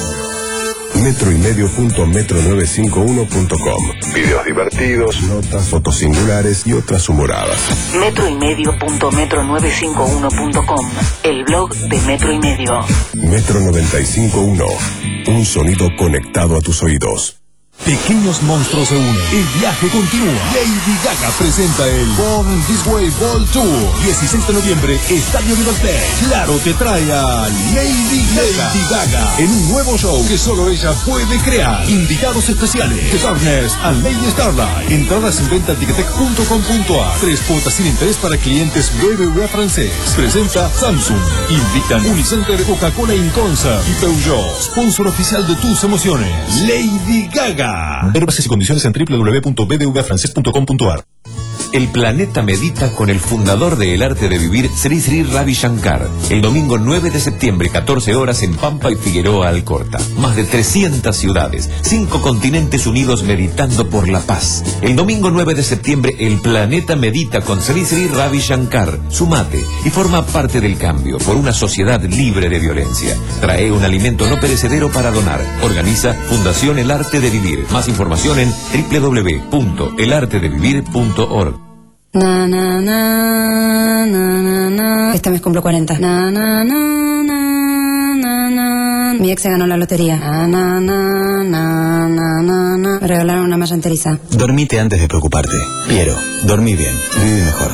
Metro y medio punto metro novecientos cincuenta y uno punto com. Videos divertidos, notas, fotos singulares y otras humoradas. Metro y medio punto metro novecientos cincuenta y uno punto com. El blog de Metro y Medio. Metro noventa y cinco punto uno. Un sonido conectado a tus oídos. Pequeños monstruos se unen. El viaje continúa. Lady Gaga presenta el Born This Way World Tour. dieciséis de noviembre, Estadio River Plate. Claro te trae a Lady Gaga. Lady Gaga en un nuevo show que solo ella puede crear. Invitados especiales: The Darkness and Lady Starlight. Entradas en venta en ticketek punto com punto a. Tres cuotas sin interés para clientes B B V A francés. Presenta Samsung. Invitan Unicenter, Coca-Cola Inconsa y Peugeot. Sponsor oficial de tus emociones. Lady Gaga. Ver bases y condiciones en doble u doble u doble u punto b d v a francés punto com punto a r. El planeta medita con el fundador de El Arte de Vivir, Sri Sri Ravi Shankar. El domingo nueve de septiembre, catorce horas en Pampa y Figueroa Alcorta. Más de trescientas ciudades, cinco continentes unidos meditando por la paz. El domingo nueve de septiembre, el planeta medita con Sri Sri Ravi Shankar. Sumate y forma parte del cambio por una sociedad libre de violencia. Trae un alimento no perecedero para donar. Organiza Fundación El Arte de Vivir. Más información en doble u doble u doble u punto el arte de vivir punto org. Na, na, na, na, na, na. Este mes cumplo cuarenta. Na, na, na, na, na, na. Mi ex se ganó la lotería. Na, na, na, na, na, na, na. Me regalaron una malla enteriza. Dormite antes de preocuparte. Piero, dormí bien, vive mejor.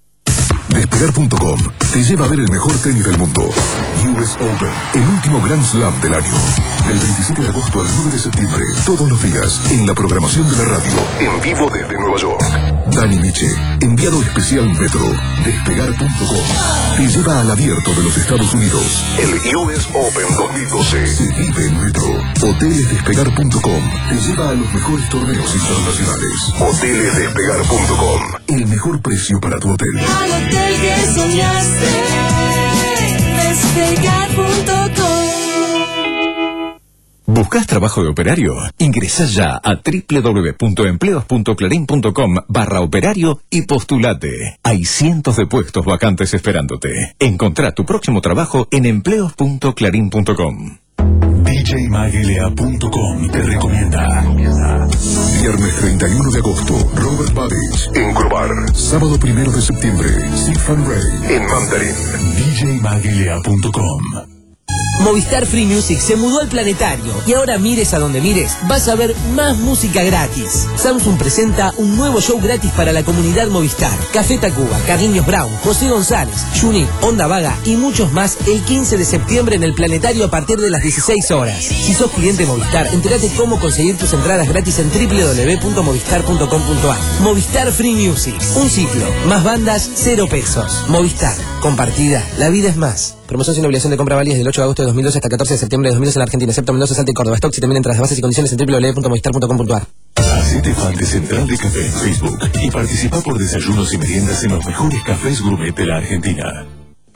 Despegar punto com te lleva a ver el mejor tenis del mundo. U S Open, el último Grand Slam del año. Del veintisiete de agosto al nueve de septiembre, todos los días, en la programación de la radio, en vivo desde Nueva York. Dani Miche, enviado especial Metro. Despegar punto com te lleva al abierto de los Estados Unidos. El U S Open dos mil doce se vive en Metro. Hoteles Despegar punto com te lleva a los mejores torneos internacionales. Hoteles Despegar punto com, el mejor precio para tu hotel. Al hotel que soñaste, Despegar punto com. Busca ¿Buscas trabajo de operario? Ingresa ya a www.empleos.clarin.com barra operario y postulate. Hay cientos de puestos vacantes esperándote. Encontrá tu próximo trabajo en empleos punto clarin punto com. D J Magelea punto com te recomienda. Viernes treinta y uno de agosto, Robert Babbage en Crobar. Sábado primero de septiembre, Sid Van Ray en Mandarin. D J Magelea punto com. Movistar Free Music se mudó al planetario y ahora mires a donde mires, vas a ver más música gratis. Samsung presenta un nuevo show gratis para la comunidad Movistar. Café Tacuba, Carliños Brown, José González, Juni, Onda Vaga y muchos más el quince de septiembre en el planetario a partir de las dieciséis horas. Si sos cliente Movistar, entérate cómo conseguir tus entradas gratis en w w w punto movistar punto com punto a r. Movistar Free Music, un ciclo, más bandas, cero pesos. Movistar, compartida, la vida es más. Promoción sin obligación de compra válida del ocho de agosto de dos mil doce hasta catorce de septiembre de dos mil doce en la Argentina, excepto Mendoza, Salta y Córdoba. Stock y también entradas, bases y condiciones en w w w punto movistar punto com punto a r. Hacete fan de Central de Café en Facebook y participa por desayunos y meriendas en los mejores cafés gourmet de la Argentina.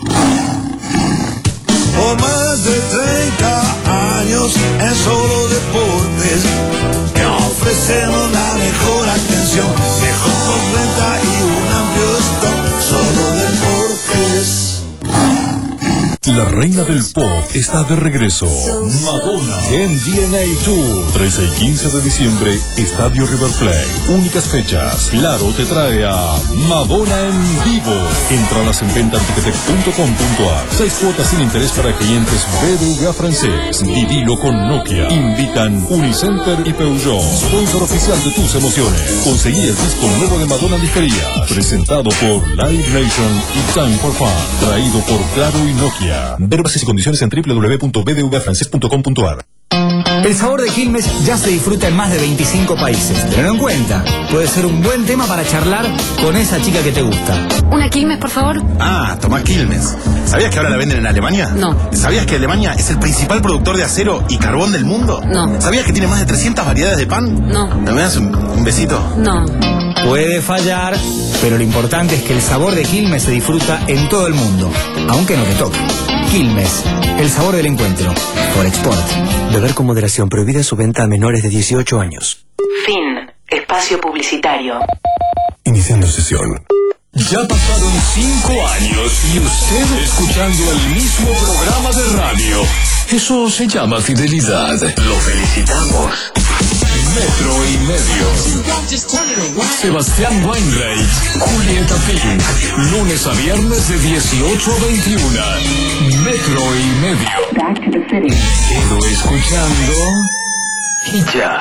Por más de treinta años en Solo Deportes te ofrecemos la mejor atención, mejor postventa y un amplio stock. Solo Deportes. La reina del pop está de regreso. Madonna en D N A Tour. trece y quince de diciembre, Estadio River Plate. Únicas fechas. Claro te trae a Madonna en vivo. Entradas en venta en ticketek punto com punto a r. Seis cuotas sin interés para clientes B B V A francés. Vivilo con Nokia. Invitan Unicenter y Peugeot. Sponsor oficial de tus emociones. Conseguí el disco nuevo de Madonna en disquerías. Presentado por Live Nation y Time for Fun. Traído por Claro y Nokia. Ver bases y condiciones en w w w punto b b v a francés punto com punto a r. El sabor de Quilmes ya se disfruta en más de veinticinco países. Tenlo en cuenta. Puede ser un buen tema para charlar con esa chica que te gusta. ¿Una Quilmes, por favor? Ah, tomá Quilmes. ¿Sabías que ahora la venden en Alemania? No. ¿Sabías que Alemania es el principal productor de acero y carbón del mundo? No. ¿Sabías que tiene más de trescientas variedades de pan? No. ¿Me das un, un besito? No. Puede fallar, pero lo importante es que el sabor de Quilmes se disfruta en todo el mundo, aunque no te toque. Quilmes, el sabor del encuentro. Por Export. Beber con moderación, prohibida su venta a menores de dieciocho años. Fin. Espacio publicitario. Iniciando sesión. Ya pasaron cinco años y usted escuchando el mismo programa de radio. Eso se llama fidelidad. Lo felicitamos. Metro y medio. Sebastián Weinreich, Julieta Pink. Lunes a viernes de dieciocho a veintiuno. Metro y medio. Quedo escuchando y ya.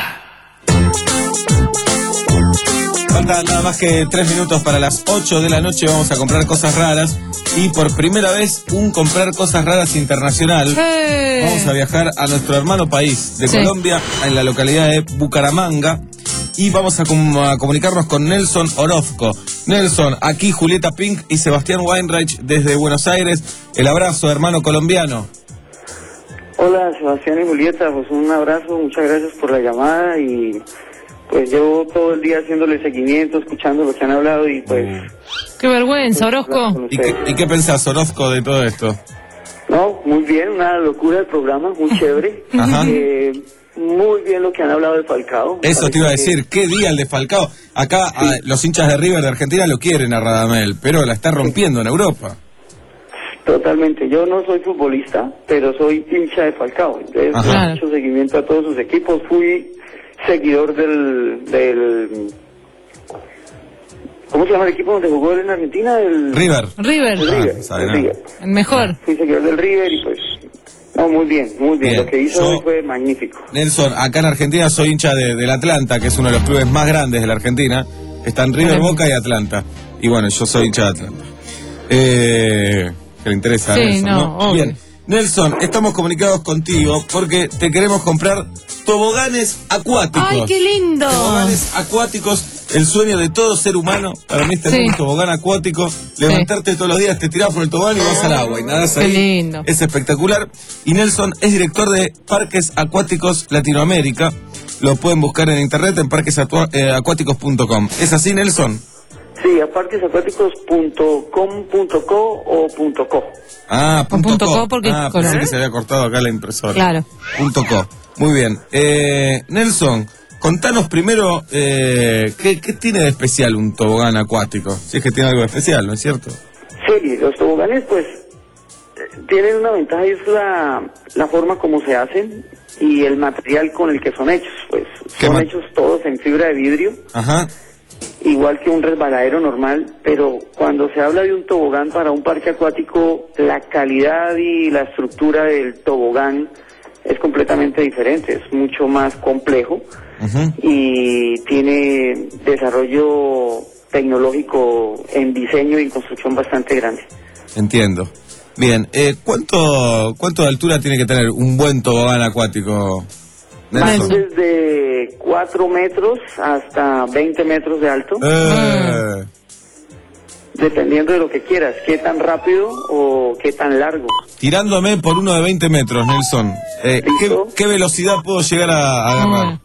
Faltan nada más que tres minutos para las ocho de la noche. Vamos a comprar cosas raras. Y por primera vez, un comprar cosas raras internacional. ¡Hey! Vamos a viajar a nuestro hermano país de Sí. Colombia, en la localidad de Bucaramanga. Y vamos a, com- a comunicarnos con Nelson Orozco. Nelson, aquí Julieta Pink y Sebastián Weinreich desde Buenos Aires. El abrazo, hermano colombiano. Hola, Sebastián y Julieta, pues un abrazo, muchas gracias por la llamada y pues llevo todo el día haciéndole seguimiento, escuchando lo que han hablado y pues... Qué vergüenza, Orozco. ¿Y qué, ¿Y qué pensás, Orozco, de todo esto? No, muy bien, una locura el programa, muy chévere. Ajá. Eh, muy bien lo que han hablado de Falcao. Eso te iba a Parece decir, ¿qué día el de Falcao? Acá a, los hinchas de River de Argentina lo quieren a Radamel, pero la está rompiendo en Europa. que Totalmente, yo no soy futbolista, pero soy hincha de Falcao. Entonces, Ajá. he hecho seguimiento a todos sus equipos, fui seguidor del... del ¿Cómo se llama el equipo donde jugó él en Argentina? El... River. River. El River, Ah, sabe el nada. River. El mejor. Fui seguidor del River y pues... No, muy bien, muy bien. Bien. Lo que hizo Yo- hoy fue magnífico. Nelson, acá en Argentina soy hincha de, del Atlanta, que es uno de los clubes más grandes de la Argentina. Están River, Boca y Atlanta. Y bueno, yo soy hincha de Atlanta. Eh, que le interesa a Sí, Nelson, no, ¿no? obvio. Bien. Nelson, estamos comunicados contigo porque te queremos comprar toboganes acuáticos. ¡Ay, qué lindo! Toboganes acuáticos, el sueño de todo ser humano. Para mí es tener Sí. un tobogán acuático, levantarte todos los días, te tirás por el tobogán y vas al agua y nadás Qué ahí. lindo. Es espectacular. Y Nelson es director de Parques Acuáticos Latinoamérica. Lo pueden buscar en internet en parques acuáticos punto com. ¿Es así, Nelson? Sí, a parques acuáticos punto com punto co o punto co. Ah, punto, punto co. co porque ah, es con- pensé que se había cortado acá la impresora. Claro. Punto co. Muy bien. Eh, Nelson, contanos primero, eh, ¿qué, ¿qué tiene de especial un tobogán acuático? Si es que tiene algo de especial, ¿no es cierto? Sí, los toboganes pues tienen una ventaja, es la, la forma como se hacen y el material con el que son hechos, pues son hechos todos en fibra de vidrio. Ajá. Igual que un resbaladero normal, pero cuando se habla de un tobogán para un parque acuático, la calidad y la estructura del tobogán es completamente diferente, es mucho más complejo uh-huh. y tiene desarrollo tecnológico en diseño y en construcción bastante grande. Entiendo. Bien, eh, ¿cuánto, ¿cuánto de altura tiene que tener un buen tobogán acuático? Van desde cuatro metros hasta veinte metros de alto. Eh. Dependiendo de lo que quieras, qué tan rápido o qué tan largo. Tirándome por uno de veinte metros, Nelson. Eh, ¿qué, ¿Qué velocidad puedo llegar a, a agarrar?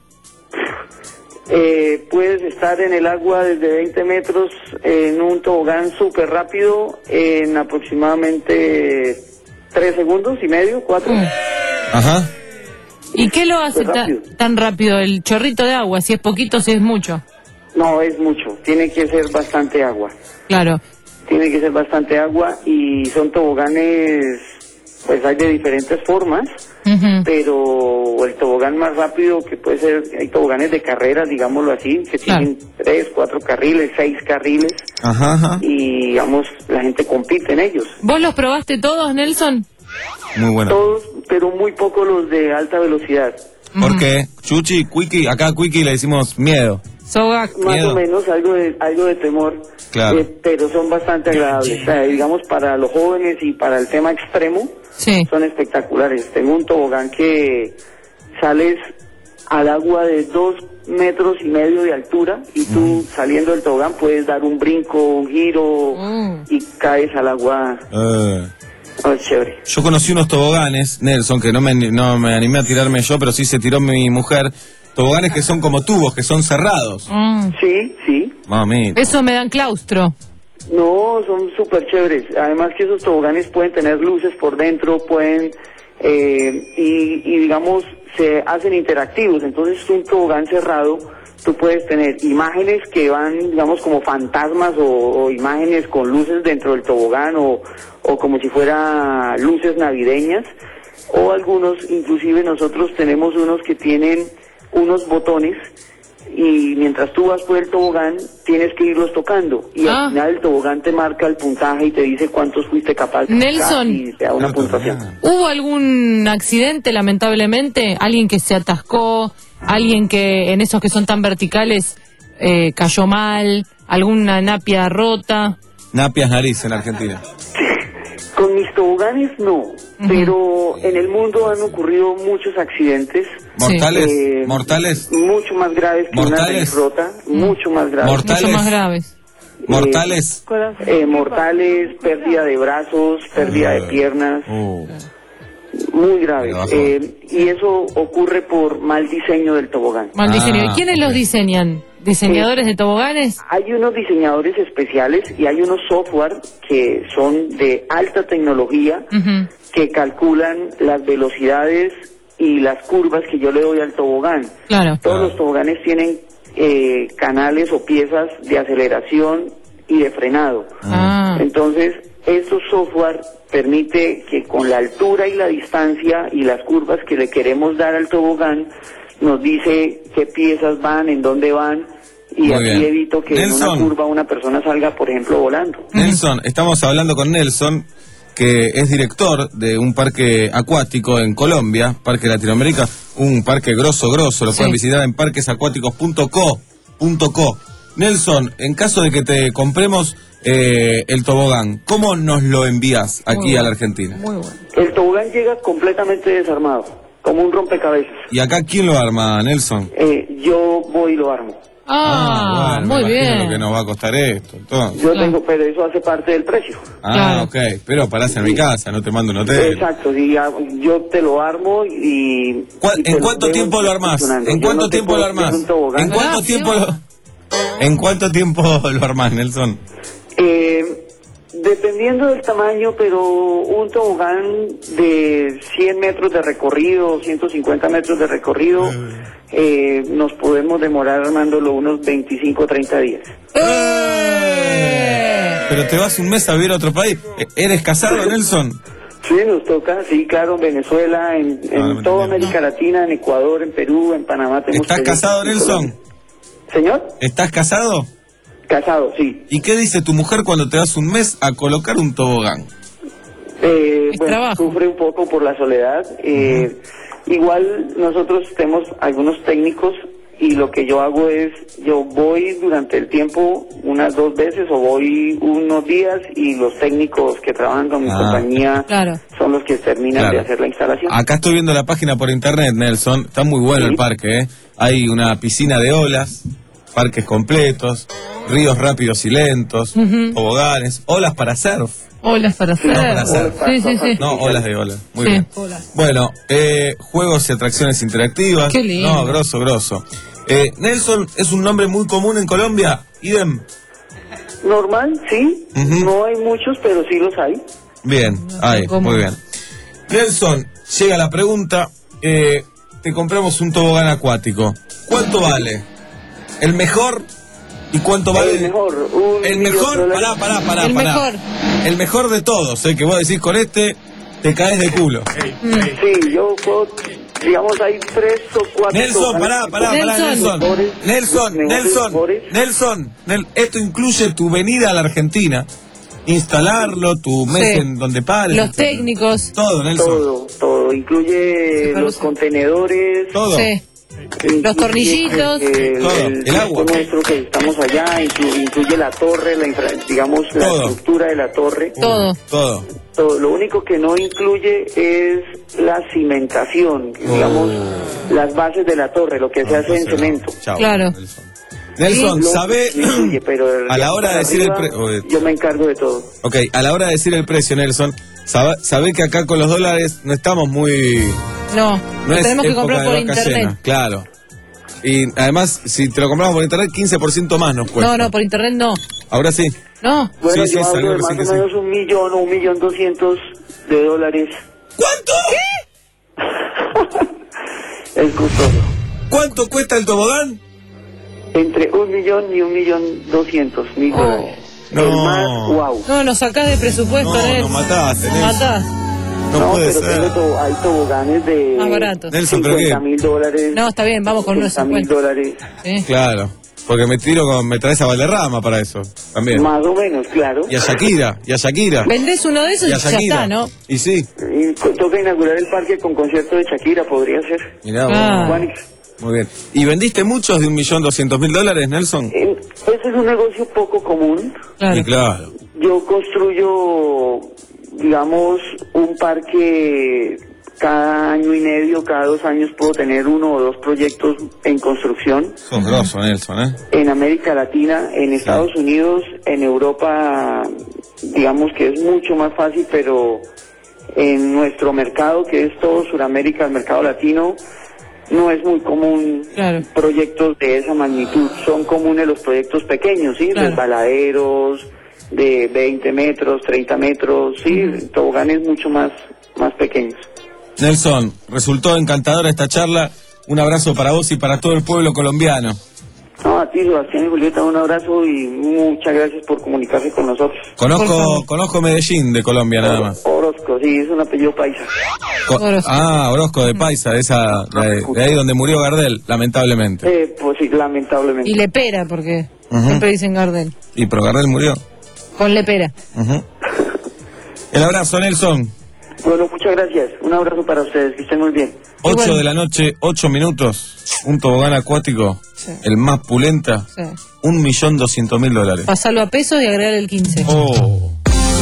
Eh, puedes estar en el agua desde veinte metros en un tobogán súper rápido en aproximadamente tres segundos y medio, cuatro. Ajá. ¿Y qué lo hace ta tan rápido? ¿El chorrito de agua? Si es poquito, si es mucho. No, es mucho. Tiene que ser bastante agua. Claro. Tiene que ser bastante agua y son toboganes, pues hay de diferentes formas, uh-huh. pero el tobogán más rápido que puede ser, hay toboganes de carreras, digámoslo así, que claro. tienen tres, cuatro carriles, seis carriles, ajá, ajá. y digamos, la gente compite en ellos. ¿Vos los probaste todos, Nelson? Muy bueno. Todos, pero muy poco los de alta velocidad. ¿Por qué? Chuchi, Quickie, acá a Quickie le decimos miedo. Sogac. Más miedo. o menos, algo de, algo de temor. Claro. Eh, pero son bastante agradables. O sea, digamos, para los jóvenes y para el tema extremo, sí. son espectaculares. Tengo un tobogán que sales al agua de dos metros y medio de altura y tú mm. saliendo del tobogán puedes dar un brinco, un giro mm. y caes al agua. Uh. Oh, es chévere. Yo conocí unos toboganes, Nelson, que no me, no me animé a tirarme yo, pero sí se tiró mi mujer. Toboganes que son como tubos, que son cerrados. Mm. Sí, sí. Mami. Eso me dan claustro. No, son súper chéveres. Además que esos toboganes pueden tener luces por dentro, pueden, eh, y, y digamos, se hacen interactivos. Entonces un tobogán cerrado, tú puedes tener imágenes que van, digamos, como fantasmas o, o imágenes con luces dentro del tobogán o, o como si fuera luces navideñas. O algunos, inclusive nosotros tenemos unos que tienen unos botones y mientras tú vas por el tobogán tienes que irlos tocando y ah. al final el tobogán te marca el puntaje y te dice cuántos fuiste capaz de Nelson, y te da una puntuación. ¿Hubo algún accidente lamentablemente? ¿Alguien que se atascó? ¿Alguien que en esos que son tan verticales eh, cayó mal? ¿Alguna napia rota? Napias nariz en Argentina. Con mis toboganes no, uh-huh. pero en el mundo han ocurrido muchos accidentes. ¿Mortales? Eh, ¿Mortales? Mucho más graves que ¿Mortales? una nariz rota, uh-huh. mucho más graves. ¿Mortales? Mucho más graves. ¿Mortales? Eh, eh, mortales, pérdida de brazos, pérdida uh, de piernas. Uh. Muy graves. Eh, y eso ocurre por mal diseño del tobogán. Mal diseño. Ah, ¿Y quiénes okay. los diseñan? ¿Diseñadores de toboganes? Hay unos diseñadores especiales y hay unos software que son de alta tecnología uh-huh. que calculan las velocidades y las curvas que yo le doy al tobogán. Claro. Todos claro. los toboganes tienen eh, canales o piezas de aceleración y de frenado. Ah. Entonces, estos software permite que con la altura y la distancia y las curvas que le queremos dar al tobogán, nos dice qué piezas van, en dónde van, y Muy así bien. evito que Nelson. en una curva una persona salga, por ejemplo, volando. Nelson, estamos hablando con Nelson, que es director de un parque acuático en Colombia, Parque Latinoamérica, un parque grosso, grosso, lo sí. pueden visitar en parques acuáticos punto co. Nelson, en caso de que te compremos eh, el tobogán, ¿cómo nos lo envías aquí Muy a bueno. la Argentina? Muy bueno. El tobogán llega completamente desarmado, como un rompecabezas. ¿Y acá quién lo arma, Nelson? Eh, yo voy y lo armo. Ah, bueno, muy me imagino bien. lo que nos va a costar esto, entonces. Yo tengo, pero eso hace parte del precio. Ah, Claro. ok, pero parás en mi casa, no te mando un hotel. Exacto, y ya- yo te lo armo y... ¿Cuál- y te ¿En lo cuánto dejo tiempo lo armás? funcionando. ¿En Yo cuánto no te tiempo puedo lo armás? hacer un tobogán. ¿En cuánto Gracias. tiempo lo, ¿En cuánto tiempo lo armás, Nelson? Eh, Dependiendo del tamaño, pero un tobogán de cien metros de recorrido, ciento cincuenta metros de recorrido, eh, nos podemos demorar armándolo unos veinticinco o treinta días. Pero te vas un mes a vivir a otro país. ¿Eres casado, Nelson? Sí, nos toca, sí, claro, en Venezuela, en, en Ah, toda no. América Latina, en Ecuador, en Perú, en Panamá. tenemos ¿Estás proyectos casado, en Nelson? Colombia. ¿Señor? ¿Estás casado? Casado, sí. ¿Y qué dice tu mujer cuando te vas un mes a colocar un tobogán? Eh, Es bueno, trabajo. sufre un poco por la soledad. Eh, Igual nosotros tenemos algunos técnicos y lo que yo hago es, yo voy durante el tiempo unas dos veces o voy unos días y los técnicos que trabajan con mi Ah. compañía Claro. son los que terminan Claro. de hacer la instalación. Acá estoy viendo la página por internet, Nelson. Está muy bueno Sí. el parque, ¿eh? Hay una piscina de olas, parques completos, ríos rápidos y lentos, Ujú. toboganes, olas para surf. Olas para hacer. No, para hacer. Sí, sí, sí. No, olas de olas. Muy Sí. bien. Bueno, eh, juegos y atracciones interactivas. Qué lindo. No, grosso, grosso. Eh, Nelson es un nombre muy común en Colombia. Idem. Normal, sí. Ujú. No hay muchos, pero sí los hay. Bien, ahí, muy bien. Nelson, llega la pregunta. Eh, te compramos un tobogán acuático. ¿Cuánto vale? ¿El mejor? ¿Y cuánto vale? El mejor. Un El millón mejor, de dólares. pará, pará, pará, El pará. mejor. El mejor de todos, eh, que vos decís con este, te caes de culo. Sí, yo puedo, digamos, hay tres o cuatro. Nelson, toboganes pará, pará, pará, Nelson. Nelson. mejores, Nelson, mejores, Nelson, mejores. Nelson, Nel- esto incluye tu venida a la Argentina, instalarlo, tu mes Sí. en donde pares. Los etcétera. técnicos. Todo, Nelson. Todo, todo. Incluye los contenedores. Todo. Sí. incluye, Los tornillitos. eh, Todo, el, el agua. equipo nuestro que estamos allá, inclu- incluye la torre, la infra- digamos, la Todo. estructura de la torre. Todo. Todo. Todo. Lo único que no incluye es la cimentación, digamos, las bases de la torre, lo que se hace en cemento. Chao. Claro. Nelson, Lo- ¿sabe? no incluye, pero A la hora de decir el arriba, pre- yo me encargo de todo. Ok, a la hora de decir el precio, Nelson, sabe, sabe que acá con los dólares no estamos muy... No, No lo es tenemos que época comprar de por vaca internet. llena, claro. Y además, si te lo compramos por internet, quince por ciento más nos cuesta. No, no, por internet no. Ahora sí. No. Bueno, Sí, sí, yo hablo salió de recién más que o sí. menos un millón o un millón doscientos de dólares. ¿Cuánto? Es costoso. ¿Cuánto cuesta el tobogán? Entre un millón y un millón doscientos mil dólares. No. El más, wow. No, nos sacás de presupuesto, No, Nel. nos mataste, Nos Nelson. matás. No, No, puede pero ser. tengo to- hay toboganes de Más baratos. Nelson, ¿pero qué? cincuenta mil dólares. No, está bien, vamos con unos sesenta mil cincuenta. dólares. Sí. Claro. Porque me tiro con... Me traes a Valderrama para eso. También. Más o menos, claro. Y a Shakira. Y a Shakira. Vendés uno de esos Y y a ya Shakira. está, ¿no? Y sí. Y co- toca inaugurar el parque con concierto de Shakira, podría ser. Mirá, Ah. Juanix. muy bien. ¿Y vendiste muchos de un millón doscientos mil dólares, Nelson? Eh, Ese es un negocio poco común. Claro. Y claro. Yo construyo, digamos, un parque cada año y medio, cada dos años puedo tener uno o dos proyectos en construcción. Sos grosso, Nelson, ¿eh? En América Latina, en Estados Unidos, en Europa, digamos que es mucho más fácil, pero en nuestro mercado, que es todo Sudamérica, el mercado latino, no es muy común Claro. proyectos de esa magnitud. Son comunes los proyectos pequeños, ¿sí? Claro. Resbaladeros de veinte metros, treinta metros, sí, toboganes mucho más, más pequeños. Nelson, resultó encantadora esta charla. Un abrazo para vos y para todo el pueblo colombiano. No, a ti, Sebastián y Julieta, un abrazo y muchas gracias por comunicarse con nosotros. Conozco, conozco Medellín de Colombia nada más. Orozco, sí, es un apellido paisa. Co- ah, Orozco de Paisa, esa, de, de ahí donde murió Gardel, lamentablemente. Eh, pues sí, lamentablemente. Y Lepera, porque Ujú. siempre dicen Gardel. Y pero Gardel murió. Con Lepera. Ujú. El abrazo, Nelson. Bueno, muchas gracias. Un abrazo para ustedes, que estén muy bien. ocho de la noche, ocho minutos. Un tobogán acuático, Sí. el más pulenta, Sí. un millón doscientos mil dólares. Pasarlo a pesos y agregar el quince. Oh.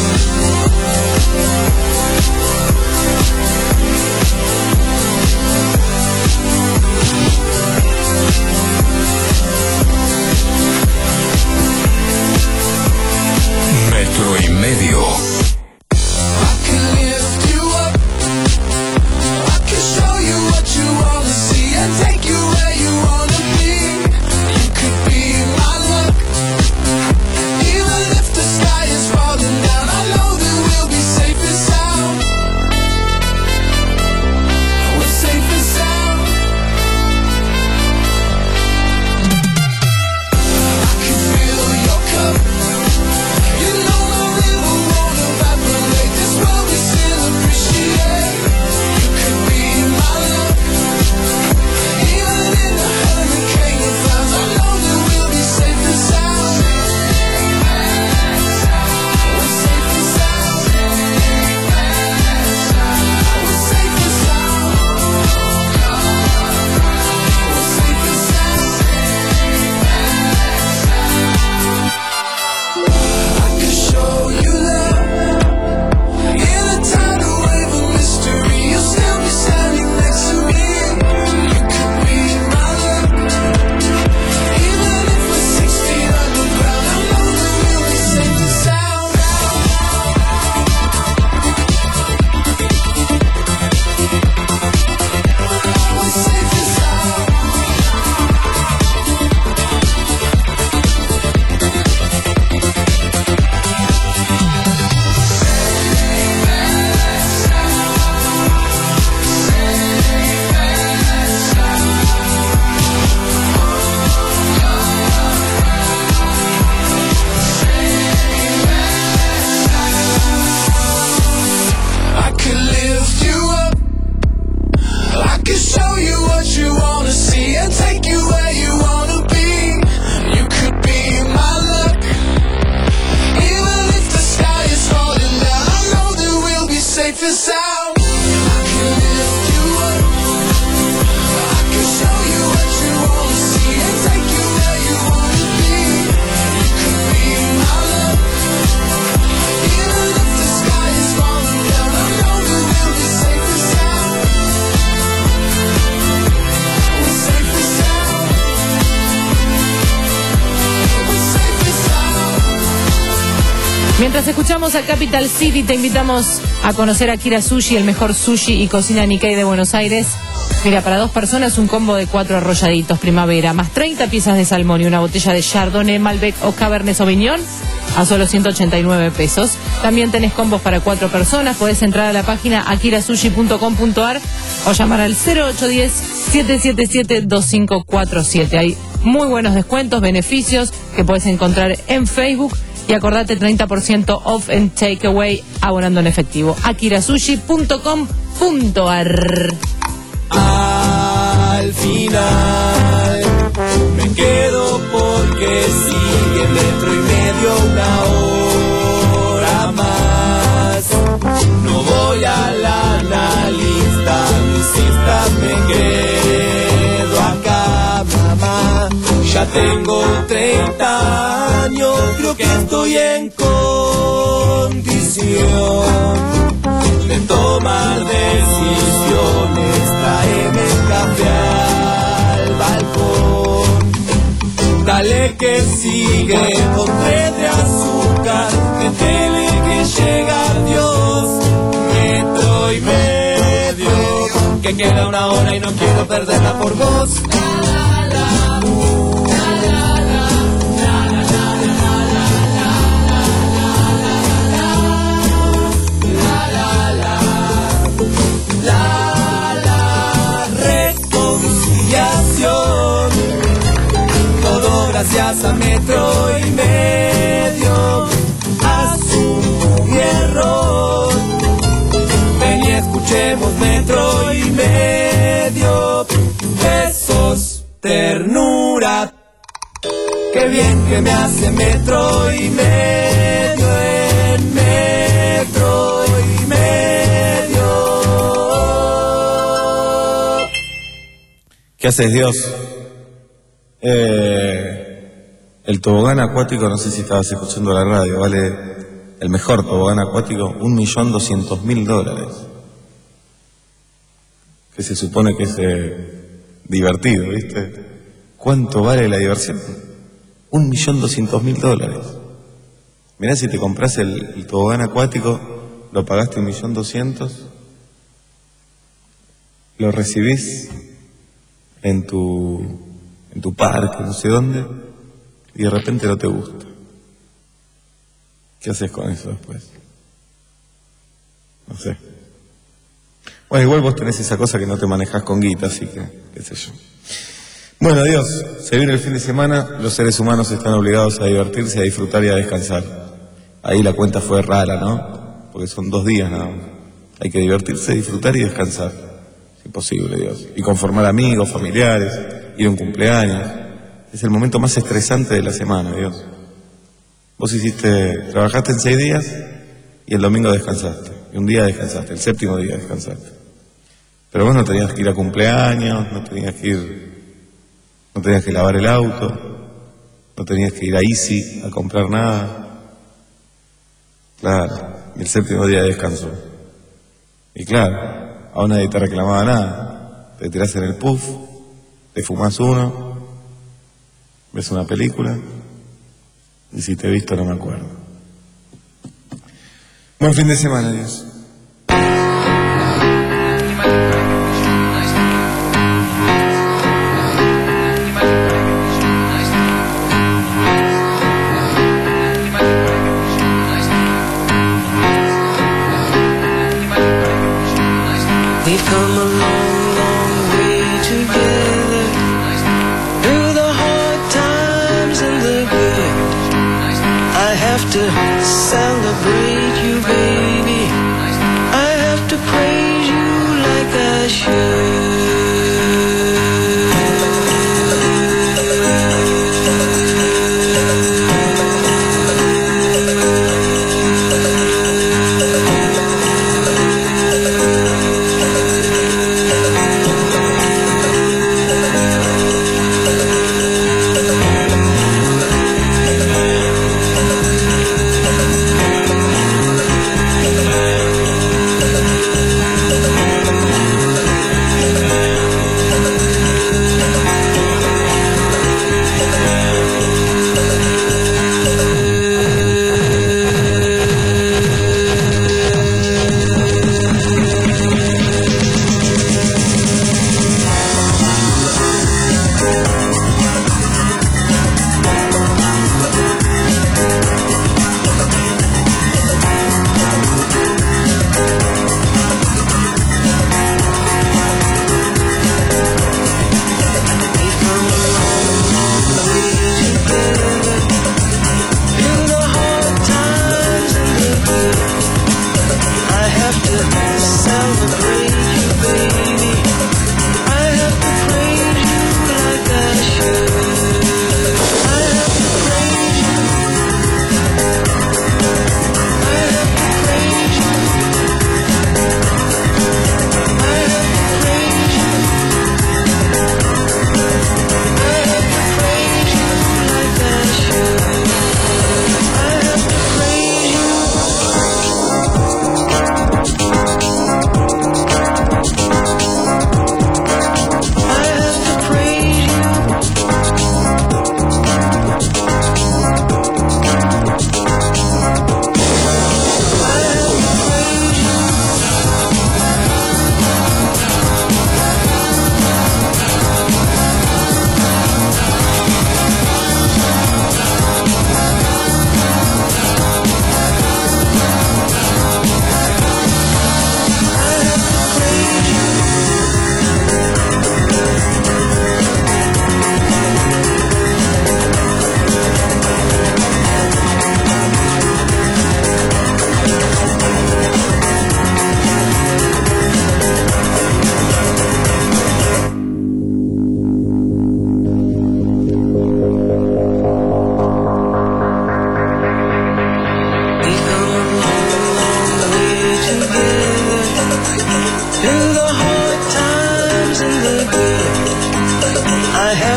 Metro y medio. Even if the sky is falling and take you where you wanna be. You could be my luck. Even if the sky is falling down, I know that we'll be safe and sound. I can lift you up. I can show you what you wanna see and take you where you wanna be. You could be my love. Even if the sky is falling down, I know that we'll be safe and sound. We're safe and sound. We're safe and sound. Mientras escuchamos a Capital City, te invitamos a conocer a Akira Sushi, el mejor sushi y cocina Nikkei de Buenos Aires. Mira, para dos personas un combo de cuatro arrolladitos primavera, más treinta piezas de salmón y una botella de Chardonnay, Malbec o Cabernet Sauvignon a solo ciento ochenta y nueve pesos. También tenés combos para cuatro personas. Podés entrar a la página akira sushi punto com punto a r o llamar al cero ocho uno cero, siete siete siete, dos cinco cuatro siete. Hay muy buenos descuentos, beneficios que podés encontrar en Facebook. Y acordate, treinta por ciento off en takeaway abonando en efectivo. akira sushi punto com punto a r. Al final me quedo porque sigue metro y medio una hora más. No voy a la analista, visita, me quedo acá, mamá. Ya tengo treinta años, creo que estoy en condición de tomar decisiones. Tráeme café al balcón. Dale que sigue con té de azúcar. Métele que llega Dios. Metro y medio, que queda una hora y no quiero perderla por vos. Gracias a metro y medio, asumo mi error. Ven y escuchemos metro y medio. Besos, ternura. Qué bien que me hace metro y medio en metro y medio. ¿Qué haces, Dios? Eh... El tobogán acuático, no sé si estabas escuchando la radio, vale el mejor tobogán acuático, un millón doscientos mil dólares. Que se supone que es eh, divertido, ¿viste? ¿Cuánto vale la diversión? Un millón doscientos mil dólares. Mirá, si te compras el, el tobogán acuático, lo pagaste un millón doscientos, lo recibís en tu, en tu parque, no sé dónde, y de repente no te gusta. ¿Qué haces con eso después? No sé. Bueno, igual vos tenés esa cosa que no te manejás con guita, así que, qué sé yo. Bueno, adiós. Se viene el fin de semana, los seres humanos están obligados a divertirse, a disfrutar y a descansar. Ahí la cuenta fue rara, ¿no? Porque son dos días nada más. Hay que divertirse, disfrutar y descansar. Si posible, Dios. Y conformar amigos, familiares, ir a un cumpleaños. Es el momento más estresante de la semana, Dios. Vos hiciste, trabajaste en seis días y el domingo descansaste. Y un día descansaste, el séptimo día descansaste. Pero vos no tenías que ir a cumpleaños, no tenías que ir, no tenías que lavar el auto, no tenías que ir a Easy a comprar nada. Claro, y el séptimo día descansó. Y claro, aún nadie te reclamaba nada. Te tirás en el puff, te fumás uno, ves una película, y si te he visto no me acuerdo. Buen fin de semana, Dios. We've come a long, long way together, through the hard times and the good. I have to celebrate you, baby. I have to praise you like I should.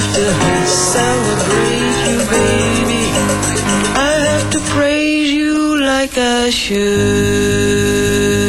have to celebrate you, baby. I have to praise you like I should.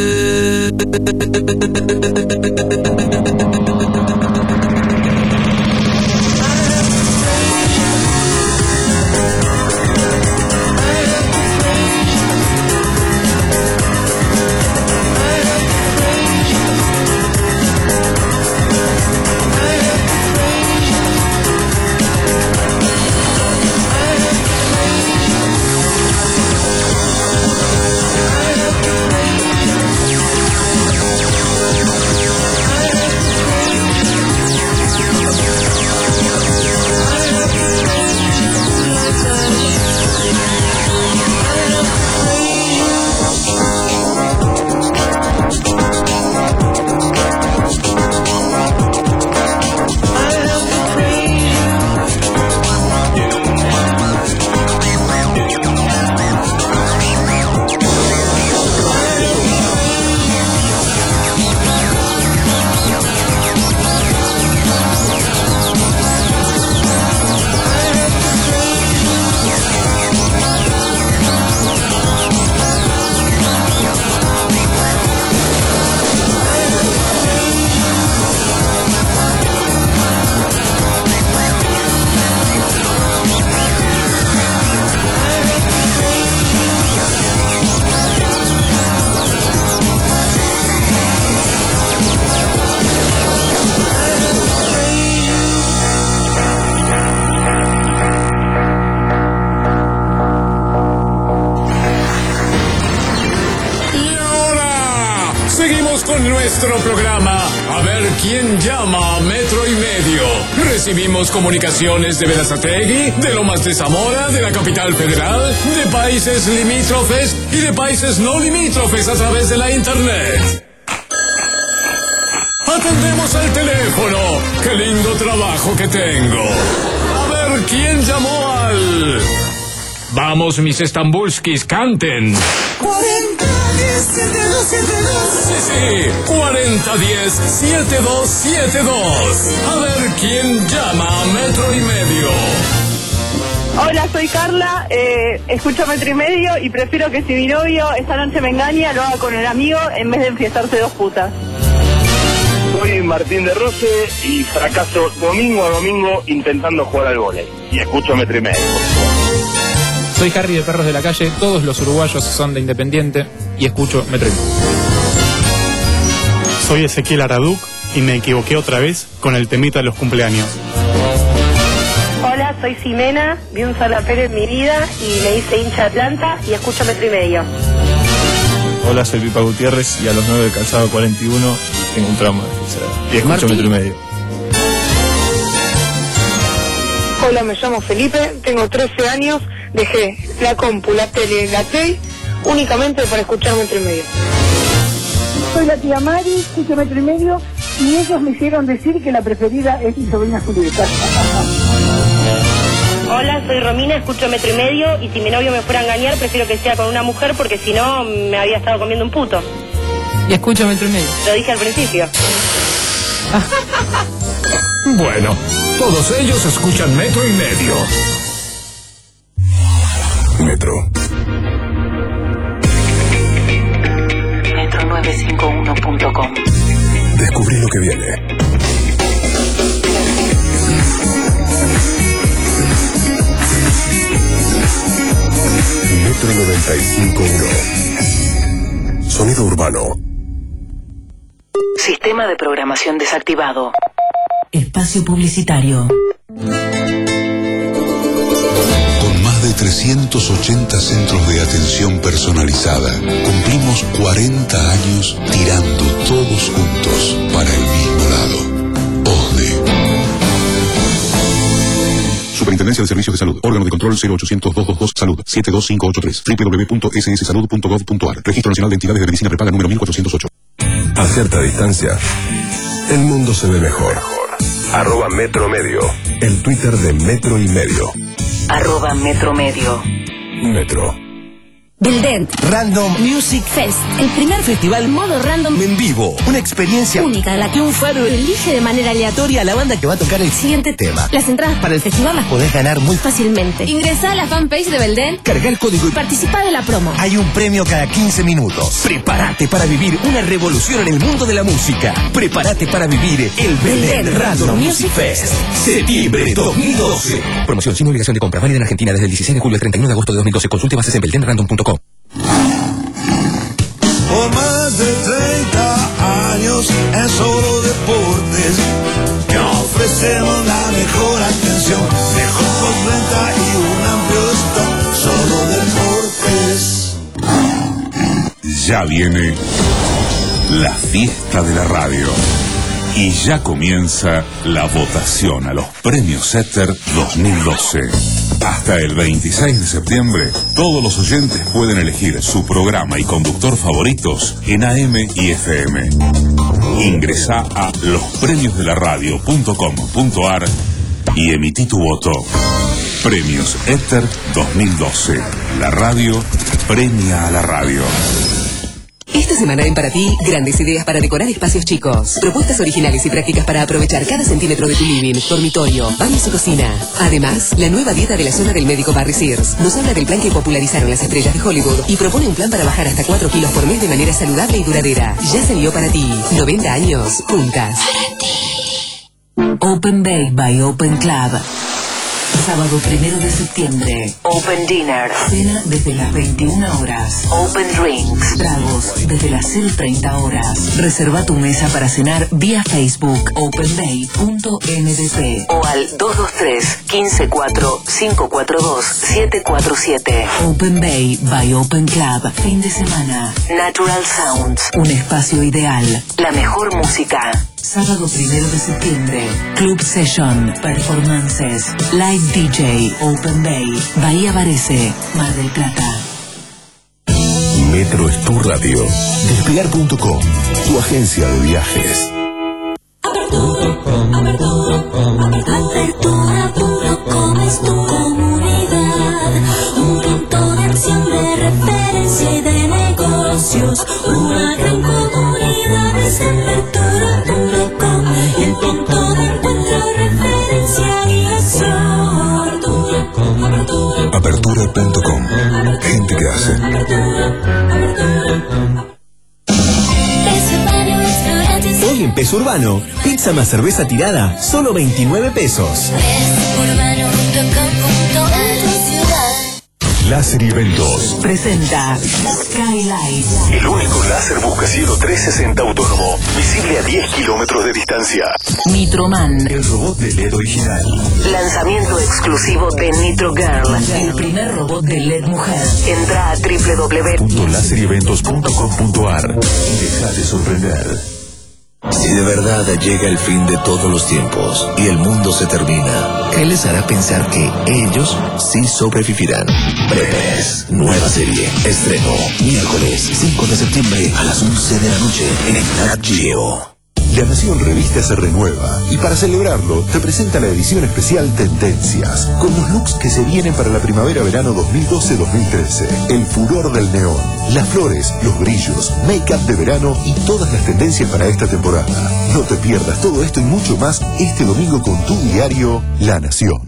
Nuestro programa, a ver quién llama a Metro y Medio. Recibimos comunicaciones de Berazategui, de Lomas de Zamora, de la capital federal, de países limítrofes y de países no limítrofes a través de la internet. Atendemos al teléfono. ¡Qué lindo trabajo que tengo! A ver quién llamó al... Vamos, mis estambulskis, canten. cuarenta diez setenta y dos setenta y dos. Sí, sí, cuarenta diez setenta y dos setenta y dos. A ver quién llama a Metro y Medio. Hola, soy Carla, eh, escucho Metro y Medio y prefiero que si mi novio esta noche me engaña, lo haga con el amigo en vez de enfiestarse dos putas. Soy Martín de Rose y fracaso domingo a domingo intentando jugar al vóley. Y escucho Metro y Medio. Soy Harry de Perros de la Calle, todos los uruguayos son de Independiente y escucho Metro y Medio. Soy Ezequiel Araduc y me equivoqué otra vez con el temita de los cumpleaños. Hola, soy Ximena, vi un solapero en mi vida y me hice hincha de Atlanta y escucho Metro y Medio. Hola, soy Pipa Gutiérrez y a los nueve de calzado cuarenta y uno tengo un trauma y escucho Martín. Metro y Medio. Hola, me llamo Felipe, tengo trece años, dejé la compu, la tele, la play, únicamente para escuchar Metro y Medio. Soy la tía Mari, escucho Metro y Medio, y ellos me hicieron decir que la preferida es mi sobrina Julieta. Hola, soy Romina, escucho Metro y Medio, y si mi novio me fuera a engañar, prefiero que sea con una mujer, porque si no, me había estado comiendo un puto. Y escucho Metro y Medio. Lo dije al principio. Bueno, todos ellos escuchan Metro y Medio. Metro. metro nueve cinco uno punto com. Descubrí lo que viene. Metro noventa y cinco punto uno. Sonido urbano. Sistema de programación desactivado. Espacio publicitario. Con más de trescientos ochenta centros de atención personalizada, cumplimos cuarenta años tirando todos juntos para el mismo lado. O S D E. Superintendencia de Servicios de Salud. Órgano de control cero ochocientos dos veintidós Salud siete dos cinco ocho tres. doble u doble u doble u punto ese ese salud punto gov punto a r. Registro Nacional de Entidades de Medicina Prepaga número mil cuatrocientos ocho. A cierta distancia, el mundo se ve mejor. Arroba Metro Medio. El Twitter de Metro y Medio. Arroba Metro Medio. Metro. Belden Random Music Fest, el primer festival modo random en vivo. Una experiencia única en la que un faro elige de manera aleatoria a la banda que va a tocar el siguiente tema. Las entradas para el festival las podés ganar muy fácilmente. Ingresá a la fanpage de Belden, carga el código y participá de la promo. Hay un premio cada quince minutos. Prepárate para vivir una revolución en el mundo de la música. Prepárate para vivir el Belden, Belden Random Music Fest. Septiembre dos mil doce. Promoción sin obligación de compra. Válida en Argentina desde el dieciséis de julio al treinta y uno de agosto de dos mil doce. Consulte bases en belden random punto com. Por más de treinta años en Solo Deportes te ofrecemos la mejor atención, mejor postventa y un amplio stock. Solo Deportes. Ya viene la fiesta de la radio y ya comienza la votación a los premios Éter dos mil doce. Hasta el veintiséis de septiembre, todos los oyentes pueden elegir su programa y conductor favoritos en A M y F M. Ingresá a los premios de la radio punto com punto a r y emití tu voto. Premios Éter dos mil doce. La radio premia a la radio. Esta semana en Para Ti, grandes ideas para decorar espacios chicos. Propuestas originales y prácticas para aprovechar cada centímetro de tu living, dormitorio, baños y cocina. Además, la nueva dieta de la zona del médico Barry Sears nos habla del plan que popularizaron las estrellas de Hollywood y propone un plan para bajar hasta cuatro kilos por mes de manera saludable y duradera. Ya salió Para Ti. noventa años, juntas. Open Bake by Open Club. Sábado primero de septiembre. Open Dinner. Cena desde las veintiuna horas. Open Drinks. Tragos desde las cero treinta horas. Reserva tu mesa para cenar vía Facebook openbay punto n d p o al dos dos tres, uno cinco cuatro, cinco cuatro dos, siete cuatro siete. Open Bay by Open Club. Fin de semana. Natural Sounds. Un espacio ideal. La mejor música. Sábado primero de septiembre. Club Session. Performances. Live D J. Open Bay. Bahía Varese. Mar del Plata. Metro es tu radio. Despegar punto com. Tu agencia de viajes. Apertura punto com es tu comunidad. Un punto de acción, de referencia y de negocios. Una gran comunidad es apertura punto com. Y el punto de encuentro, referencia y acción. Apertura punto com. Gente que hace. Hoy en Peso Urbano, pizza más cerveza tirada, solo veintinueve pesos. Láser y Eventos presenta Skylight. El único láser buscacielo trescientos sesenta autónomo, visible a diez kilómetros de distancia. Nitroman. El robot de L E D original. Lanzamiento exclusivo de Nitro Girl. El primer robot de L E D mujer. Entra a doble u doble u doble u punto láser y eventos punto com punto a r y déjate sorprender. Si de verdad llega el fin de todos los tiempos y el mundo se termina, ¿qué les hará pensar que ellos sí sobrevivirán? Breves, nueva serie, estreno, miércoles cinco de septiembre a las once de la noche en Nat Geo. La Nación Revista se renueva y para celebrarlo te presenta la edición especial Tendencias, con los looks que se vienen para la primavera-verano dos mil doce dos mil trece. El furor del neón, las flores, los brillos, make-up de verano y todas las tendencias para esta temporada. No te pierdas todo esto y mucho más este domingo con tu diario La Nación.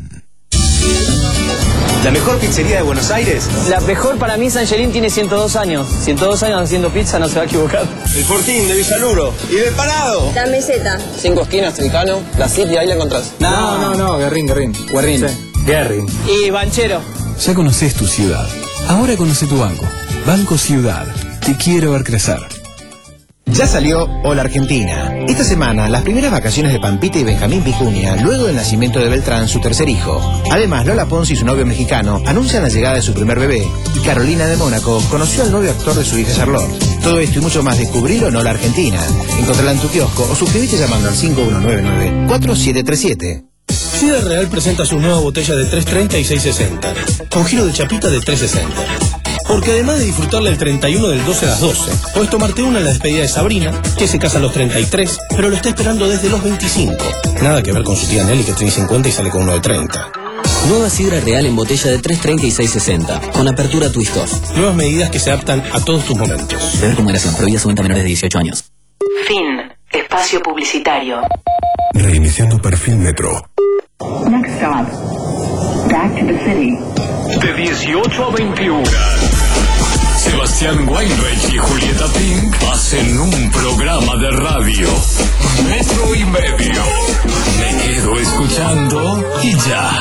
¿La mejor pizzería de Buenos Aires? La mejor para mí, Sangelín tiene ciento dos años. ciento dos años haciendo pizza, no se va a equivocar. El Fortín de Villaluro. ¿Y del Parado? La Meseta. Cinco esquinas, Tricano, la City, ahí la encontrás. No, no, no, Guerrín, Guerrín. Guerrín. Sí. Guerrín. Y Banchero. Ya conoces tu ciudad. Ahora conoce tu banco. Banco Ciudad. Te quiero ver crecer. Ya salió Hola Argentina. Esta semana, las primeras vacaciones de Pampita y Benjamín Vicuña, luego del nacimiento de Beltrán, su tercer hijo. Además, Lola Pons y su novio mexicano anuncian la llegada de su primer bebé. Y Carolina de Mónaco conoció al novio actor de su hija Charlotte. Todo esto y mucho más descubrilo en Hola Argentina. Encontrala en tu kiosco o suscríbete llamando al cinco uno nueve nueve, cuatro siete tres siete. Ciudad Real presenta su nueva botella de tres treinta y seis sesenta, con giro de chapita de tres sesenta. Porque además de disfrutarla el treinta y uno del doce a las doce, puedes tomarte una en la despedida de Sabrina, que se casa a los treinta y tres, pero lo está esperando desde los veinticinco. Nada que ver con su tía Nelly, que tiene cincuenta y sale con uno de treinta. Nueva sidra real en botella de tres treinta y seis sesenta, con apertura twist off. Nuevas medidas que se adaptan a todos tus momentos. Beber con moderación, prohibida su venta a menores de dieciocho años. Fin. Espacio publicitario. Reiniciando perfil Metro. Next stop. Back to the city. De dieciocho a veintiuna. Sebastián Weinreich y Julieta Pink hacen un programa de radio. Metro y medio. Me quedo escuchando y ya.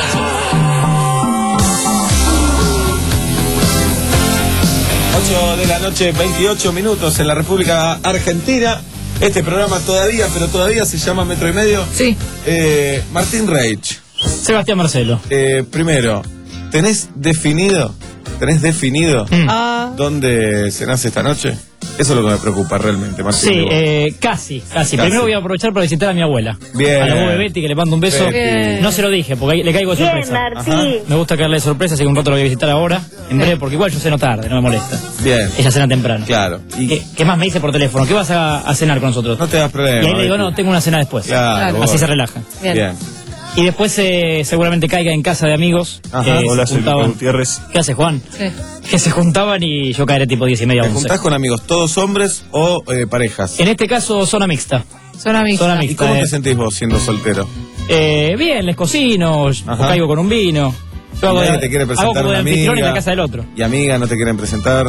ocho de la noche, veintiocho minutos en la República Argentina. Este programa todavía, pero todavía se llama Metro y Medio. Sí. Eh, Martín Reich. Sebastián Marcelo. Eh, primero, ¿tenés definido, tenés definido Mm. Ah. dónde cenás esta noche? Eso es lo que me preocupa realmente, Martín. Sí, eh, casi, casi, Casi. Primero voy a aprovechar para visitar a mi abuela. Bien. A la Bobe Betty, que le mando un beso. Betty. No se lo dije, porque ahí le caigo de Bien, sorpresa. Martín. Ajá. Me gusta caerle de sorpresa, así que un rato lo voy a visitar ahora, en breve, porque igual yo ceno tarde, no me molesta. Bien. Ella cena temprano. Claro. Y ¿Qué, qué más me dice por teléfono? ¿Qué vas a, a cenar con nosotros? no te das problema. Y ahí le digo, Betty. no, tengo una cena después. Claro, Así vos. se relaja. Bien. Bien. Y después eh, seguramente caiga en casa de amigos. Ajá. que Hola, se soy Luca juntaban. Gutiérrez. ¿Qué hace Juan? Sí. Que se juntaban y yo caeré tipo diez y media, ¿Te once. juntás con amigos todos hombres o eh, parejas? En este caso, zona mixta. Zona mixta. Zona ¿Y mixta. cómo eh. te sentís vos siendo soltero? Eh, bien, les cocino, o caigo con un vino. Yo hago, ¿Nadie de- te quiere hago presentar como de una anfitrión en amiga? la casa del otro. ¿Y amiga no te quieren presentar?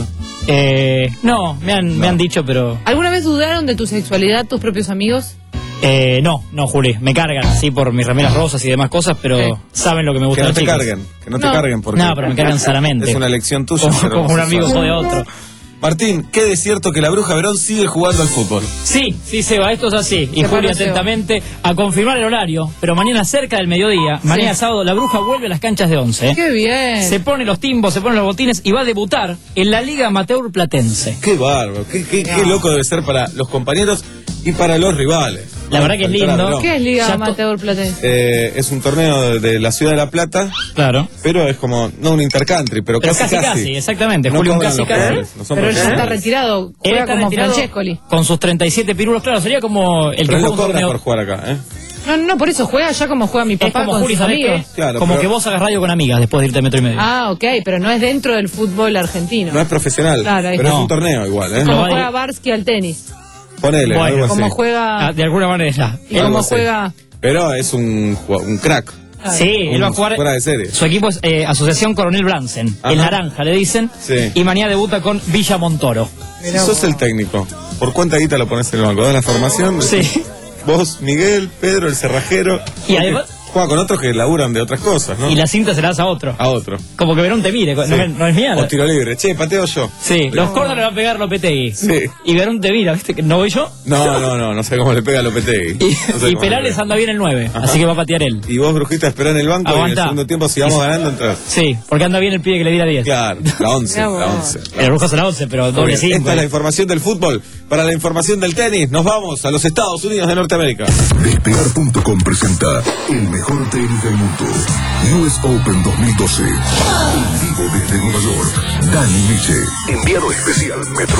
Eh, no, me han, me han dicho, pero... ¿Alguna vez dudaron de tu sexualidad tus propios amigos? Eh, no, no, Juli, me cargan así por mis remeras rosas y demás cosas, pero Sí. saben lo que me Que gusta no de te los chicos. carguen, que no te No. carguen porque No, pero me cargan sanamente. es una elección tuya. Como, ser como un amigo homosexual. jode a otro. Martín, qué de cierto que la Bruja Verón sigue jugando al fútbol. Sí, sí, Seba, esto es así. Y ¿Qué Juli, parece, atentamente, a confirmar el horario, pero mañana cerca del mediodía, mañana sábado, la Bruja vuelve a las canchas de once. ¿eh? ¡Qué bien! Se pone los timbos, se pone los botines y va a debutar en la Liga Amateur Platense. Qué bárbaro, qué, qué, qué loco debe ser para los compañeros y para los rivales. La verdad que es Enfrentar a lindo. Verón. ¿Qué es Liga Ya to- Amateur Platense? Eh, es un torneo de, de la ciudad de La Plata, Claro. pero es como, no un intercountry, pero, Pero casi casi, casi, exactamente. No Julio, un cobran casi los casi. jugadores, no son Pero él ya está profesionales. retirado. Él Juega está como retirado Francescoli. con sus treinta y siete pirulos, claro, sería como el que Pero él juega no un cobra torneo. por jugar acá, ¿eh? No, no, por eso juega ya como juega mi Es papá como con Juli, sus ¿sabés qué? amigos. Claro, como pero- que vos hagas radio con amigas después de irte a metro y medio. Ah, ok, pero no es dentro del fútbol argentino. No es profesional, Claro, ahí pero está. es un torneo igual, ¿eh? Como No, juega ahí- Barsky al tenis. Ponele, Bueno, algo así. Como juega... Ah, de alguna manera. Y algo como así. juega... Pero es un, ju- un crack. Sí, él va a Un jugar. fuera de serie. Su equipo es eh, Asociación Coronel Bransen. Ajá. El naranja, le dicen. Sí. Y mañana debuta con Villa Montoro. Si sos el técnico, ¿por cuánta guita lo pones en el banco? ¿Das la formación? Sí. Vos, Miguel, Pedro, el cerrajero. Y Porque además- juega con otros que laburan de otras cosas, ¿no? Y la cinta se la hace a otro. A otro. Como que Verón te mire, no, Sí. es- no es mía. O tiro libre. Che, pateo yo. Sí, los corners le va a pegar Lopetegui. Sí. Y Verón te mira, ¿viste? que ¿No voy yo? No, no, no, no sé cómo le pega a Lopetegui. Y, No sé y cómo Perales le pega. anda bien el nueve, Ajá. así que va a patear él. Y vos, Brujita, esperá en el banco y en el Aguanta. segundo tiempo, si vamos Y- ganando, entras. Sí, porque anda bien el pibe que le diera diez. Claro, la once, Mirá la vos. once. El Brujas a la once, pero Muy doble bien, cinco. Esta es la información del fútbol. Para la información del tenis, nos vamos a los Estados Unidos de Norteamérica. Despegar punto com presenta el mejor tenis del mundo. U S Open dos mil doce. En vivo desde Nueva York. Dani Miche. Enviado especial Metro.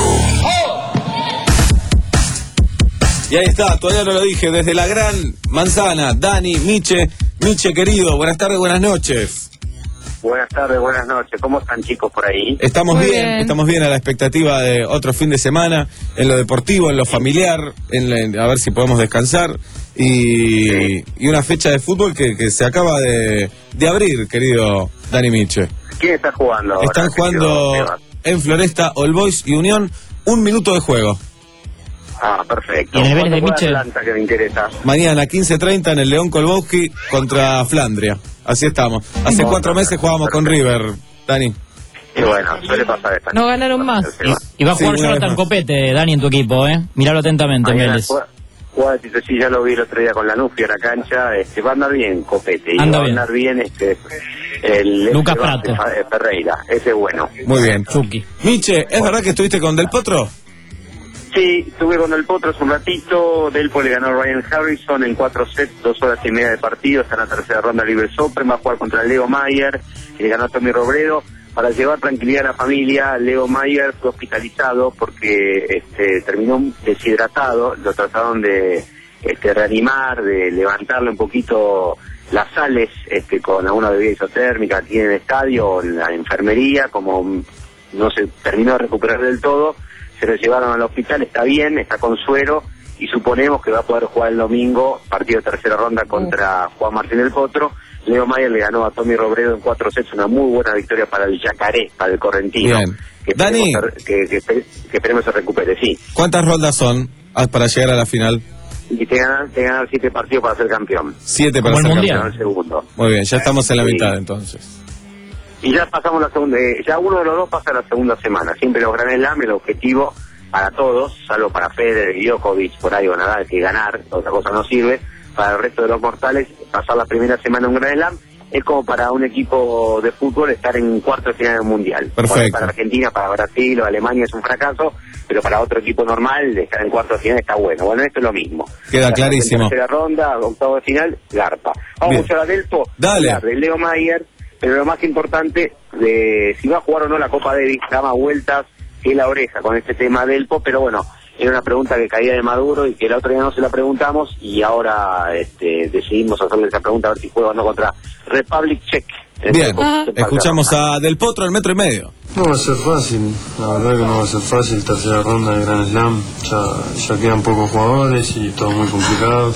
Y ahí está, todavía no lo dije, desde la gran manzana, Dani Miche. Miche, querido, buenas tardes, buenas noches. Buenas tardes, buenas noches. ¿Cómo están chicos por ahí? Estamos Muy bien, bien. estamos bien a la expectativa de otro fin de semana, en lo deportivo, en lo familiar, en la- en- a ver si podemos descansar. Y, y una fecha de fútbol que, que se acaba de, de abrir, querido Dani Miche. ¿Quién está jugando ahora? Están jugando querido Sebas? en Floresta All Boys y Unión, un minuto de juego. Ah, perfecto. ¿Y en el Vélez ¿Cuándo de juega Mitchell? Atlanta, que me interesa? Mañana quince treinta en el León Kolbowski contra Flandria. Así estamos. Hace Contra cuatro meses jugábamos con River, Dani. Y bueno, suele pasar esta. No ganaron más. Y, y va a Sí, jugar una vez Jonathan más. Copete, Dani, en tu equipo, ¿eh? Miralo atentamente, Mañana Vélez. juega, juega Tito, sí, ya lo vi el otro día con la Nufia en la cancha. Este, va a andar bien Copete. Y Anda va bien. a andar bien este, el Lucas este base, Prato. eh, Ferreira. Ese es bueno. Muy bien. Chucky. Miche, ¿es verdad que estuviste con Del Potro? Sí, estuve con el Potro hace un ratito. Delpo le ganó a Ryan Harrison en cuatro sets, dos horas y media de partido. Está en la tercera ronda libre Open. Va a jugar contra Leo Mayer, que le ganó a Tommy Robredo. Para llevar tranquilidad a la familia, Leo Mayer fue hospitalizado porque este, terminó deshidratado. Lo trataron de este, reanimar, de levantarle un poquito las sales este, con alguna bebida isotérmica aquí en el estadio o en la enfermería, como no se terminó de recuperar del todo, se lo llevaron al hospital, está bien, está con suero, y suponemos que va a poder jugar el domingo, partido de tercera ronda contra Juan Martín del Potro. Leo Mayer le ganó a Tommy Robredo en cuatro sets, una muy buena victoria para el Yacaré, para el correntino. Bien. Que Dani. esperemos, que, que, que esperemos se recupere, sí. ¿Cuántas rondas son ah, para llegar a la final? Y te ganan, te ganan siete partidos para ser campeón. Siete para Como ser el campeón. mundial. El segundo. Muy bien, ya estamos en la Sí. mitad entonces. Y ya pasamos la segunda, eh, ya uno de los dos pasa la segunda semana. Siempre los Grand Slam, el objetivo para todos, salvo para Federer y Djokovic, por ahí o Nadal, que ganar, otra cosa no sirve. Para el resto de los mortales, pasar la primera semana un Grand Slam es como para un equipo de fútbol estar en cuarto de final del mundial. Perfecto. Para Argentina, para Brasil o Alemania es un fracaso, pero para otro equipo normal estar en cuarto de final está bueno. Bueno, esto es lo mismo. Queda La clarísimo. tercera ronda, octavo de final, garpa. Vamos Bien. a escuchar a Delpo, Dale. hablar de Leo Mayer, pero lo más importante de si va a jugar o no la Copa Davis, da más vueltas que la oreja con este tema Delpo, pero bueno, era una pregunta que caía de Maduro y que el otro día no se la preguntamos y ahora este, decidimos hacerle esa pregunta a ver si juega o no contra Republic Czech. Bien, escuchamos a Del Potro, el metro y medio. No va a ser fácil, la verdad que no va a ser fácil, tercera ronda de Grand Slam, ya, ya quedan pocos jugadores y todo muy complicado.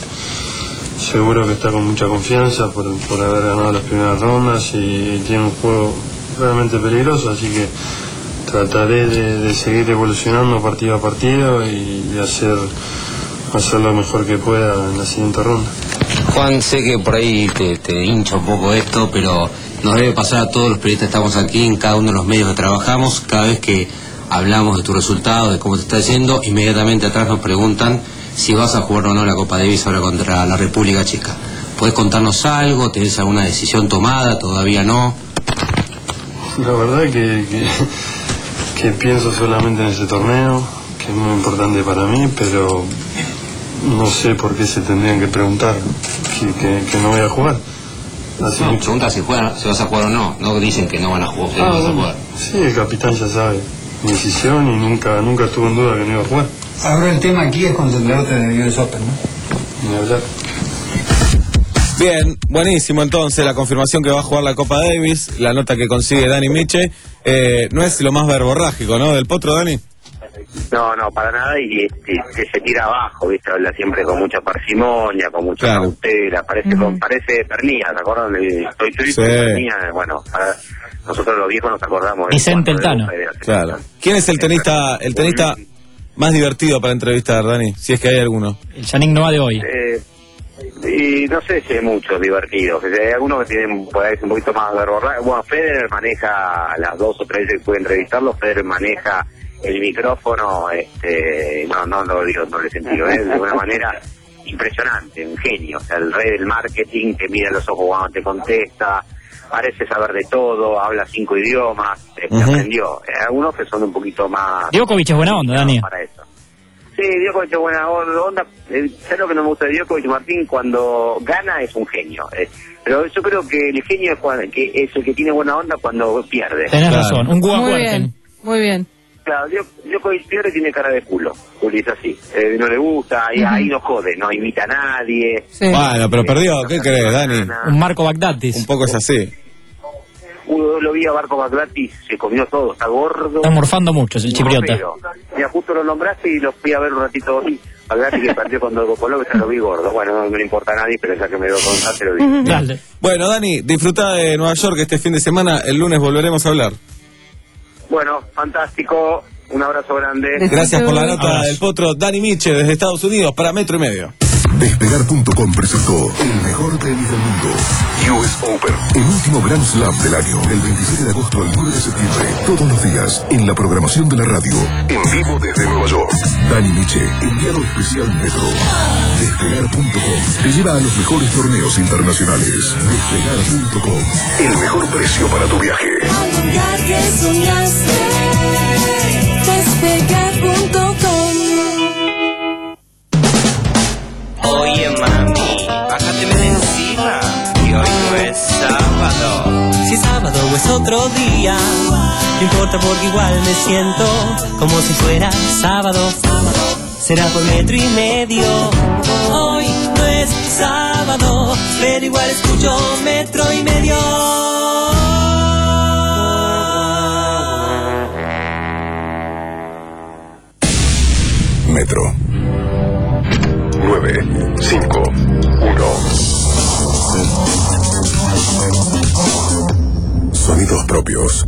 Seguro que está con mucha confianza por, por haber ganado las primeras rondas y tiene un juego realmente peligroso, así que trataré de, de seguir evolucionando partido a partido y, y hacer, hacer lo mejor que pueda en la siguiente ronda. Juan, sé que por ahí te, te hincha un poco esto, pero nos debe pasar a todos los periodistas que estamos aquí, en cada uno de los medios que trabajamos, cada vez que hablamos de tu resultado, de cómo te está yendo, inmediatamente atrás nos preguntan si vas a jugar o no la Copa Davis ahora contra la República Checa. ¿Podés contarnos algo? ¿Tenés alguna decisión tomada? ¿Todavía no? La verdad que, que, que pienso solamente en ese torneo, que es muy importante para mí, pero no sé por qué se tendrían que preguntar que, que, que no voy a jugar. Hace No, mucho. pregunta si, juegan, si vas a jugar o no. No dicen que no van a jugar. Que Ah, no vas a bueno. jugar. Sí, el capitán ya sabe mi decisión y nunca nunca estuvo en duda que no iba a jugar. Ahora el tema aquí es concentrarte en el U S Open, ¿no? Ni hablar. Bien, buenísimo entonces la confirmación que va a jugar la Copa Davis, la nota que consigue Dani Miche, eh, no es lo más verborrágico, ¿no? Del Potro, Dani. No, no, para nada, y este, que se tira abajo, ¿viste? Habla siempre con mucha parsimonia, con mucha Claro. cautela, parece Ujú. con, parece Pernía, ¿se acuerdan? de Estoy triste, Sí. Pernía, bueno, para nosotros los viejos nos acordamos de Vicente cuando el Tano. de Boca y de- Claro. ¿Quién es el tenista, el tenista más divertido para entrevistar, Dani? Si es que hay alguno. El Yannick Noah de hoy. Eh, y no sé si hay muchos divertidos, que hay algunos que tienen por ahí un poquito más verborrágico. Bueno, Federer maneja las dos o tres que puede entrevistarlo, Federer maneja el micrófono, este, no, no lo digo en doble sentido, ¿eh? De una manera impresionante, un genio, o sea, el rey del marketing, que mira los ojos cuando te contesta, parece saber de todo, habla cinco idiomas, este, Ujú. aprendió. Eh, algunos que son un poquito más... Djokovic es buena onda, Dani. Para eso. Sí, Djokovic es buena onda. Eh, ¿Sabes lo que no me gusta de Djokovic, Martín? Cuando gana es un genio. Eh, pero yo creo que el genio es, cuando, que es el que tiene buena onda cuando pierde. Tenés razón, un Guga Muy Huerten. bien, muy bien. Claro, Djok- Djokovic pierde y tiene cara de culo. Juli, es así. Eh, no le gusta, ahí, Ujú. ahí no jode, no imita a nadie. Bueno, pero perdió, ¿qué crees, Dani? Un Marco Bagdatis. Un poco es así. Uno lo vi a Barco Baglati, se comió todo, está gordo. Está morfando mucho, es el chipriota. Pero, mira, justo lo nombraste y lo fui a ver un ratito hoy. Baglati que perdió con Dolgo Polo, que se lo vi gordo. Bueno, no, no le importa a nadie, pero ya que me dio contar, te lo digo. Dale. Bueno, Dani, disfruta de Nueva York este fin de semana. El lunes volveremos a hablar. Bueno, fantástico. Un abrazo grande. Gracias por la nota Abrazo. del Potro. Dani Miche, desde Estados Unidos, para Metro y Medio. Despegar punto com presentó el mejor tenis del mundo. U S Open, el último Grand Slam del año, del veintisiete de agosto al nueve de septiembre. Todos los días, en la programación de la radio. En vivo desde Nueva York. Dani Miche, enviado especial Metro. Despegar punto com te lleva a los mejores torneos internacionales. Despegar punto com, el mejor precio para tu viaje. Lugar que soñaste, despegar punto com. Oye mami, bájateme de encima, que hoy no es sábado. Si es sábado o es otro día, no importa porque igual me siento como si fuera sábado. Será por metro y medio. Hoy no es sábado, pero igual escucho metro y medio. Metro. nueve, cinco, uno. Sonidos propios.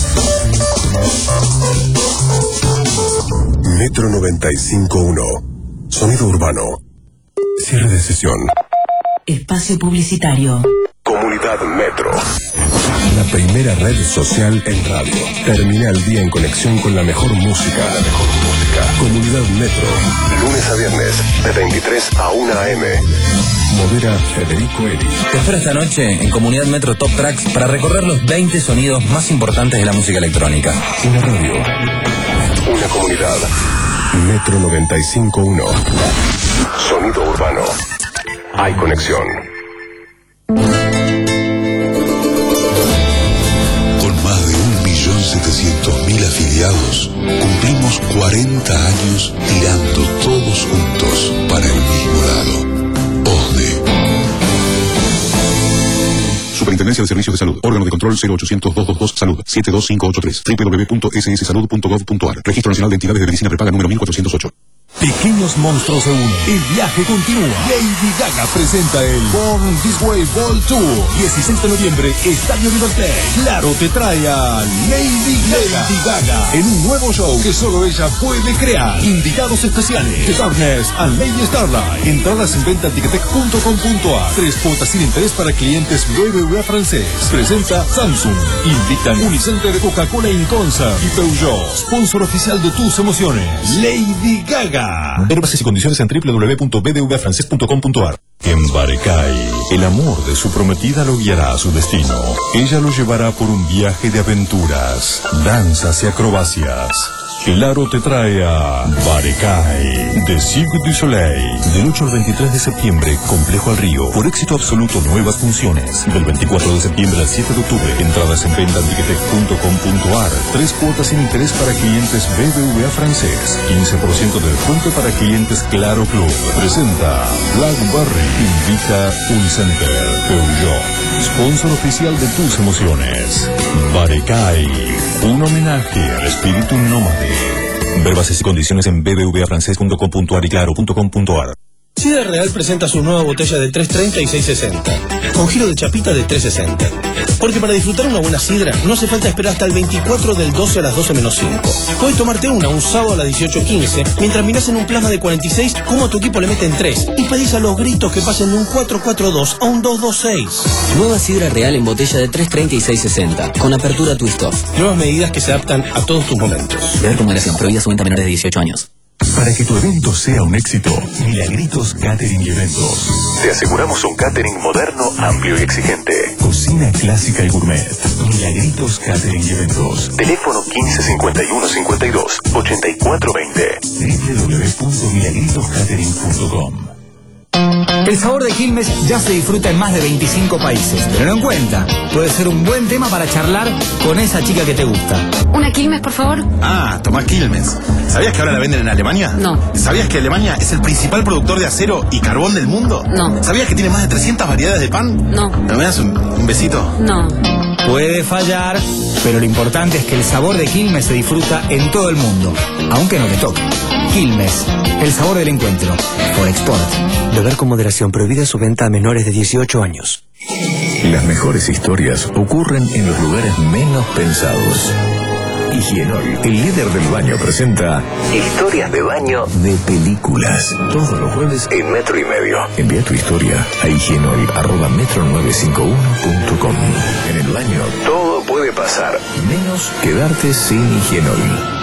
Metro noventa y cinco uno. Sonido urbano. Cierre de sesión. Espacio publicitario. Comunidad Metro. La primera red social en radio. Termina el día en conexión con la mejor música. La mejor música. Comunidad Metro. Lunes a viernes, de veintitrés a una a eme. Modera Federico Eri. Te espero esta noche en Comunidad Metro Top Tracks para recorrer los veinte sonidos más importantes de la música electrónica. Una radio. Una comunidad. Metro noventa y cinco uno. Sonido urbano. Hay conexión. Con más de un millón setecientos mil afiliados, cumplimos cuarenta años tirando todos juntos para el mismo lado. O S D E. Superintendencia de Servicios de Salud. Órgano de control cero ochocientos, doscientos veintidós, Salud. siete dos cinco ocho tres. doble u doble u doble u punto ese ese salud punto gov punto a r. Registro Nacional de Entidades de Medicina Prepaga número mil cuatrocientos ocho. Pequeños monstruos se unen. El viaje continúa. Lady Gaga presenta el Born This Way World Tour. dieciséis de noviembre, Estadio River Plate. Claro te trae a Lady Gaga. Lady Gaga en un nuevo show que solo ella puede crear. Invitados especiales: The Darkness and Lady Starlight. Entradas en venta en ticketek punto com punto a r. Tres cuotas sin interés para clientes B B V A francés. Presenta Samsung. Invitan Unicenter, Coca-Cola in Concert y Peugeot. Sponsor oficial de tus emociones. Lady Gaga. Ver bases y condiciones en doble u doble u doble u punto b b v a francés punto com punto a r. En Barecay, el amor de su prometida lo guiará a su destino. Ella lo llevará por un viaje de aventuras, danzas y acrobacias. El Aro te trae a Barecay, de Cirque du Soleil. Del ocho al veintitrés de septiembre, Complejo al Río. Por éxito absoluto, nuevas funciones. Del veinticuatro de septiembre al siete de octubre, entradas en venta en ticketek punto com punto a r. Tres cuotas sin interés para clientes B B V A francés. quince por ciento de descuento para clientes Claro Club. Presenta Blackberry. Invita Unicenter. Peugeot. Sponsor oficial de tus emociones. Barecay. Un homenaje al espíritu nómade. Ver bases y condiciones en b b v a francés punto com punto a r y claro punto com punto a r. Sidra Real presenta su nueva botella de tres treinta y seis sesenta, con giro de chapita de tres sesenta. Porque para disfrutar una buena sidra no hace falta esperar hasta el veinticuatro del doce a las doce menos cinco. Puedes tomarte una un sábado a las dieciocho quince, mientras mirás en un plasma de cuarenta y seis cómo a tu equipo le meten tres, y pedís a los gritos que pasen de un cuatro cuatro dos a un dos dos seis. Nueva Sidra Real en botella de tres treinta y seis sesenta, con apertura twist-off. Nuevas medidas que se adaptan a todos tus momentos. Ver moderación, prohibida su venta a menores de dieciocho años. Para que tu evento sea un éxito, Milagritos Catering y Eventos. Te aseguramos un catering moderno, amplio y exigente. Cocina clásica y gourmet. Milagritos Catering y Eventos. Teléfono quince cincuenta y uno cincuenta y dos, ochenta y cuatro veinte. doble u doble u doble u punto milagritos catering punto com. El sabor de Quilmes ya se disfruta en más de veinticinco países. Tenlo en cuenta, puede ser un buen tema para charlar con esa chica que te gusta. ¿Una Quilmes, por favor? Ah, tomá Quilmes. ¿Sabías que ahora la venden en Alemania? No. ¿Sabías que Alemania es el principal productor de acero y carbón del mundo? No. ¿Sabías que tiene más de trescientas variedades de pan? No. ¿Me das un, un besito? No. Puede fallar, pero lo importante es que el sabor de Quilmes se disfruta en todo el mundo, aunque no te toque. Quilmes, el sabor del encuentro. Por Export. Beber con moderación, prohibida su venta a menores de dieciocho años. Las mejores historias ocurren en los lugares menos pensados. Higienol, el líder del baño, presenta Historias de baño de películas. Todos los jueves en metro y medio. Envía tu historia a higienol arroba metro nueve cinco uno punto com. En el baño todo puede pasar, menos quedarte sin Higienol.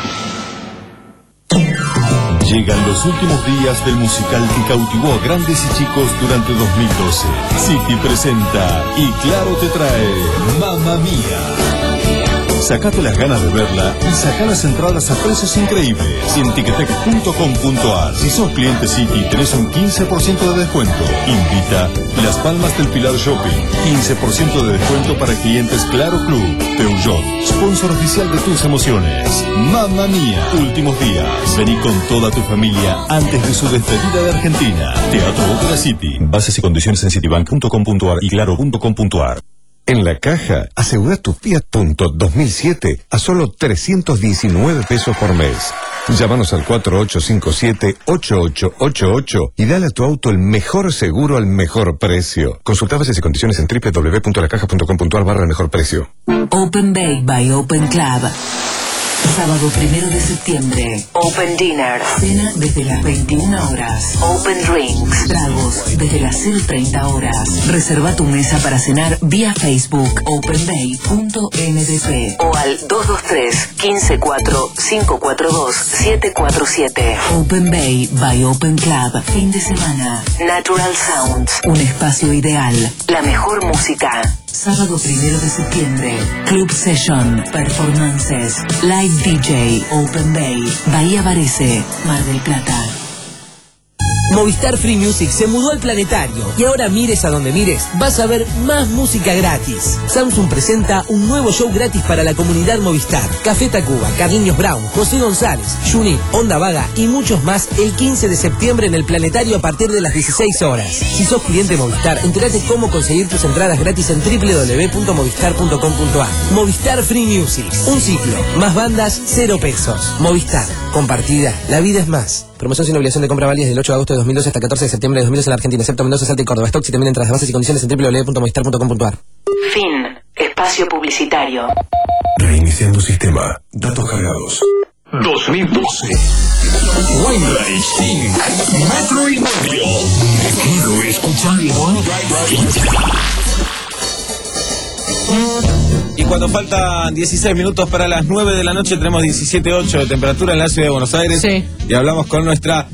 Llegan los últimos días del musical que cautivó a grandes y chicos durante dos mil doce. City presenta y Claro te trae Mamma Mía. Sacate las ganas de verla y saca las entradas a precios increíbles en ticketek punto com punto ar. Si sos cliente City, tenés un quince por ciento de descuento. Invita Las Palmas del Pilar Shopping. quince por ciento de descuento para clientes Claro Club. Peugeot, sponsor oficial de tus emociones. Mamma mía, últimos días. Vení con toda tu familia antes de su despedida de Argentina. Teatro Ópera City. Bases y condiciones en citibank punto com punto ar y claro punto com punto ar. En La Caja, asegura tu Fiat Punto dos mil siete a solo trescientos diecinueve pesos por mes. Llámanos al cuatro ocho cinco siete, ocho ocho ocho ocho y dale a tu auto el mejor seguro al mejor precio. Consulta bases y condiciones en doble u doble u doble u punto la caja punto com punto ar barra mejor precio. Open Bake by Open Club. Sábado primero de septiembre. Open Dinner. Cena desde las veintiuna horas. Open Drinks. Tragos desde las cero treinta horas. Reserva tu mesa para cenar vía Facebook openbay punto m d p o al dos dos tres, uno cuatro, cinco cuatro dos, siete cuatro siete. Open Bay by Open Club. Fin de semana. Natural Sounds. Un espacio ideal. La mejor música. Sábado primero de septiembre. Club Session. Performances. Live D J. Open Bay. Bahía Varese. Mar del Plata. Movistar Free Music se mudó al planetario y ahora mires a donde mires, vas a ver más música gratis. Samsung presenta un nuevo show gratis para la comunidad Movistar. Café Tacuba, Carliños Brown, José González, Juni, Onda Vaga y muchos más el quince de septiembre en el planetario a partir de las dieciséis horas. Si sos cliente Movistar, entérate cómo conseguir tus entradas gratis en doble u doble u doble u punto movistar punto com punto ar. Movistar Free Music. Un ciclo, más bandas, cero pesos. Movistar, compartida, la vida es más. Promoción sin obligación de compra válida del ocho de agosto de dos mil doce hasta catorce de septiembre de dos mil doce en la Argentina, excepto Mendoza, Salta y Córdoba. Stock y también entradas, bases y condiciones en doble u doble u doble u punto movistar punto com punto ar. Fin. Espacio publicitario. Reiniciando sistema. Datos cargados. dos mil doce. Waylight King. Metro y medio. Quiero escucharlo. Y cuando faltan dieciséis minutos para las nueve de la noche, tenemos diecisiete punto ocho de temperatura en la ciudad de Buenos Aires. Sí. Y hablamos con nuestra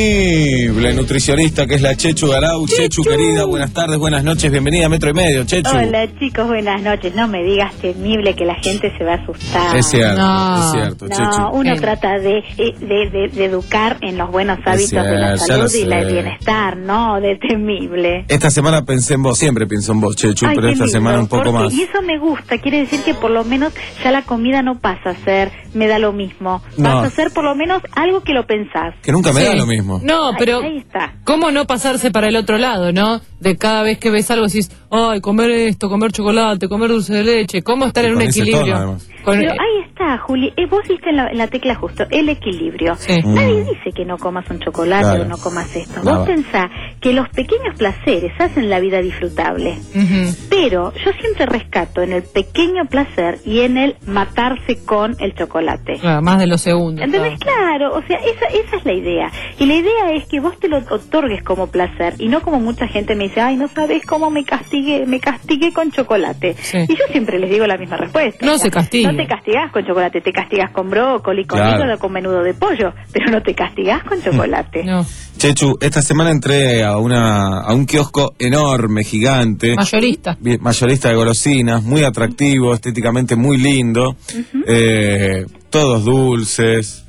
temible nutricionista, que es la Chechu Garau. Chechu, Chechu querida, buenas tardes, buenas noches, bienvenida a Metro y Medio, Chechu. Hola chicos, buenas noches. No me digas temible, que la gente se va a asustar. Es cierto, no. es cierto, no, Chechu. uno eh. trata de, de, de, de educar en los buenos hábitos cierto, de la salud y el bienestar, no de temible. Esta semana pensé en vos, siempre pienso en vos, Chechu, Ay, pero esta lindo, semana un poco más. Y eso me gusta, quiere decir que por lo menos ya la comida no pasa a ser, me da lo mismo. No. Pasa a ser por lo menos algo que lo pensás. Que nunca me sí. da lo mismo. No, pero ahí, ahí está. ¿Cómo no pasarse para el otro lado, no? De cada vez que ves algo decís, ay, comer esto, comer chocolate, comer dulce de leche, ¿cómo estar en un equilibrio? Tono, Con pero el... ahí está, Juli, eh, vos viste en la, en la tecla justo, el equilibrio. Sí. Nadie mm. dice que no comas un chocolate claro. o no comas esto. Nada. Vos pensás que los pequeños placeres hacen la vida disfrutable. Uh-huh. Pero yo siempre rescato en el pequeño placer y en el matarse con el chocolate. Claro, más de los segundos. ¿Entendés? Claro, o sea, esa, esa es la idea. Y la idea es que vos te lo otorgues como placer y no como mucha gente me dice, ay, no sabes cómo me castigué, me castigué con chocolate. Sí. Y yo siempre les digo la misma respuesta. No se castiga. No te castigás con chocolate, te castigás con brócoli, con claro. hígado, con menudo de pollo, pero no te castigás con chocolate. No. Chechu, esta semana entré a una a un kiosco enorme, gigante. Mayorista. Mayorista de golosinas, muy atractivo, estéticamente muy lindo. Uh-huh. eh, todos dulces,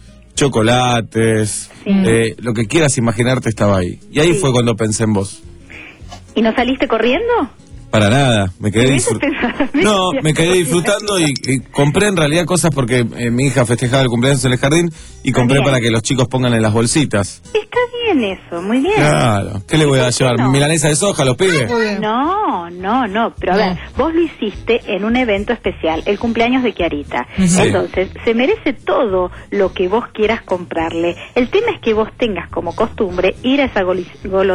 chocolates, sí. eh, lo que quieras imaginarte estaba ahí. Y ahí sí. fue cuando pensé en vos. ¿Y no saliste corriendo? Para nada, me quedé disfrutando. No, me quedé disfrutando y, y compré en realidad cosas porque eh, mi hija festejaba el cumpleaños en el jardín y compré bien. Para que los chicos pongan en las bolsitas. Está bien eso, muy bien. Claro, ¿qué le voy a llevar? No. ¿Milanesa de soja a los pibes? No, no, no, pero a no. ver, vos lo hiciste en un evento especial, el cumpleaños de Chiarita. Sí. Entonces, se merece todo lo que vos quieras comprarle. El tema es que vos tengas como costumbre ir a esa golo, golo,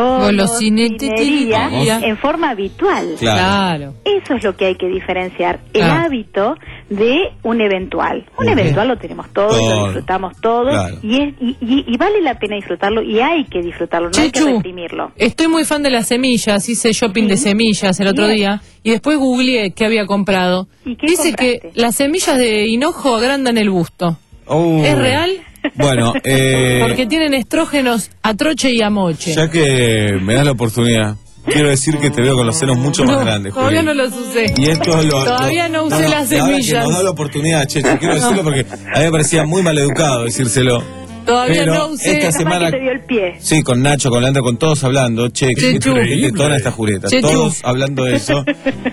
golosinería en forma habitual. Claro. Eso es lo que hay que diferenciar, el claro. hábito de un eventual. Un uh-huh. eventual lo tenemos todos, todo. Lo disfrutamos todos claro. y, es, y, y, y vale la pena disfrutarlo y hay que disfrutarlo, no Chechu, hay que reprimirlo. Estoy muy fan de las semillas, hice shopping ¿sí? de semillas el otro Bien. día y después googleé qué había comprado. ¿Y qué Dice compraste? Que las semillas de hinojo agrandan el busto. Oh. ¿Es real? Bueno, eh... porque tienen estrógenos a troche y a moche. Ya que me das la oportunidad, quiero decir que te veo con los senos mucho más No, grandes, Juli. todavía no los usé. Y esto lo, Todavía no usé las y ahora que semillas. nos da la oportunidad, Chechu, quiero decirlo porque a mí me parecía muy maleducado decírselo. Todavía Pero no usé. esta semana, te dio el pie. sí, con Nacho, con Leandro, con todos hablando, che, qué Chechu. tetona esta Julieta, Chechu. todos hablando de eso.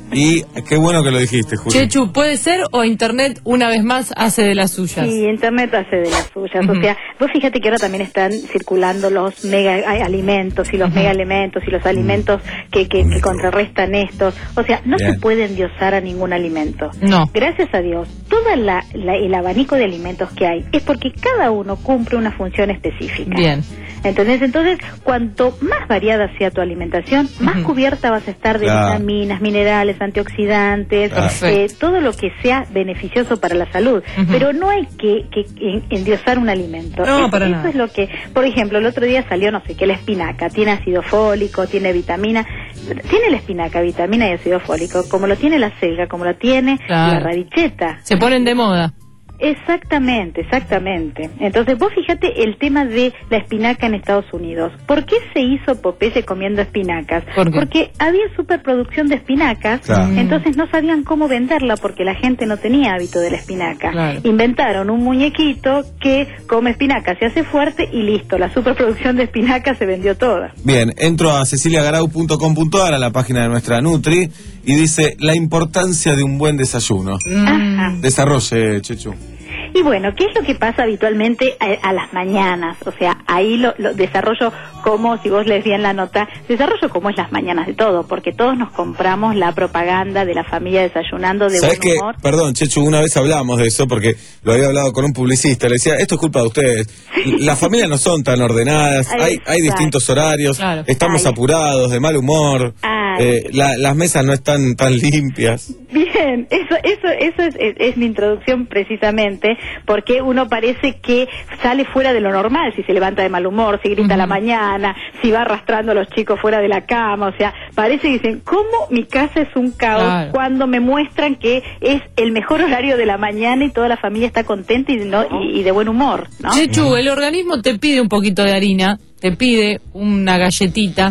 Y qué bueno que lo dijiste, Juli. Chechu, ¿puede ser o Internet una vez más hace de las suyas? Sí, Internet hace de las suyas. Ujú. O sea, vos fíjate que ahora también están circulando los mega a- alimentos y los mega elementos y los alimentos que, que, que contrarrestan estos. O sea, no Bien. se puede endiosar a ningún alimento. No. Gracias a Dios, todo la, la- el abanico de alimentos que hay es porque cada uno cumple una función específica. Bien. Entonces, entonces, cuanto más variada sea tu alimentación, más cubierta vas a estar de Claro. vitaminas, minerales, antioxidantes, Perfecto. eh, todo lo que sea beneficioso para la salud. Ujú. Pero no hay que, que en- endiosar un alimento. No, eso, para eso nada. es lo que, por ejemplo, el otro día salió, no sé qué, la espinaca. Tiene ácido fólico, tiene vitamina. Tiene la espinaca, vitamina y ácido fólico, como lo tiene la selga, como lo tiene Claro. la radicheta. Se ponen de moda. Exactamente, exactamente. Entonces vos fíjate el tema de la espinaca en Estados Unidos. ¿Por qué se hizo Popeye comiendo espinacas? ¿Por qué? Porque había superproducción de espinacas, Claro. entonces no sabían cómo venderla porque la gente no tenía hábito de la espinaca. Claro. Inventaron un muñequito que come espinaca, se hace fuerte y listo, la superproducción de espinacas se vendió toda. Bien, entro a cecilia garau punto com punto ar, a la página de nuestra Nutri, y dice la importancia de un buen desayuno. Ajá. Desarrolle, Chechu. Y bueno, ¿qué es lo que pasa habitualmente a, a las mañanas? O sea, ahí lo, lo desarrollo como, si vos lees bien la nota, desarrollo como es las mañanas de todo, porque todos nos compramos la propaganda de la familia desayunando de ¿Sabes buen qué? humor. Perdón, Chechu, una vez hablamos de eso porque lo había hablado con un publicista. Le decía, esto es culpa de ustedes. Las familias no son tan ordenadas, hay, hay Exacto. distintos horarios, Claro. estamos Ay. apurados, de mal humor, Ay. eh, la- las mesas no están tan limpias. Bien, eso, eso, eso es, es, es mi introducción precisamente, porque uno parece que sale fuera de lo normal, si se levanta de mal humor, si grita a la mañana, si va arrastrando a los chicos fuera de la cama, o sea, parece que dicen, ¿cómo mi casa es un caos? Claro. Cuando me muestran que es el mejor horario de la mañana y toda la familia está contenta y, no, y, y de buen humor, ¿no? Chechu, el organismo te pide un poquito de harina, te pide una galletita,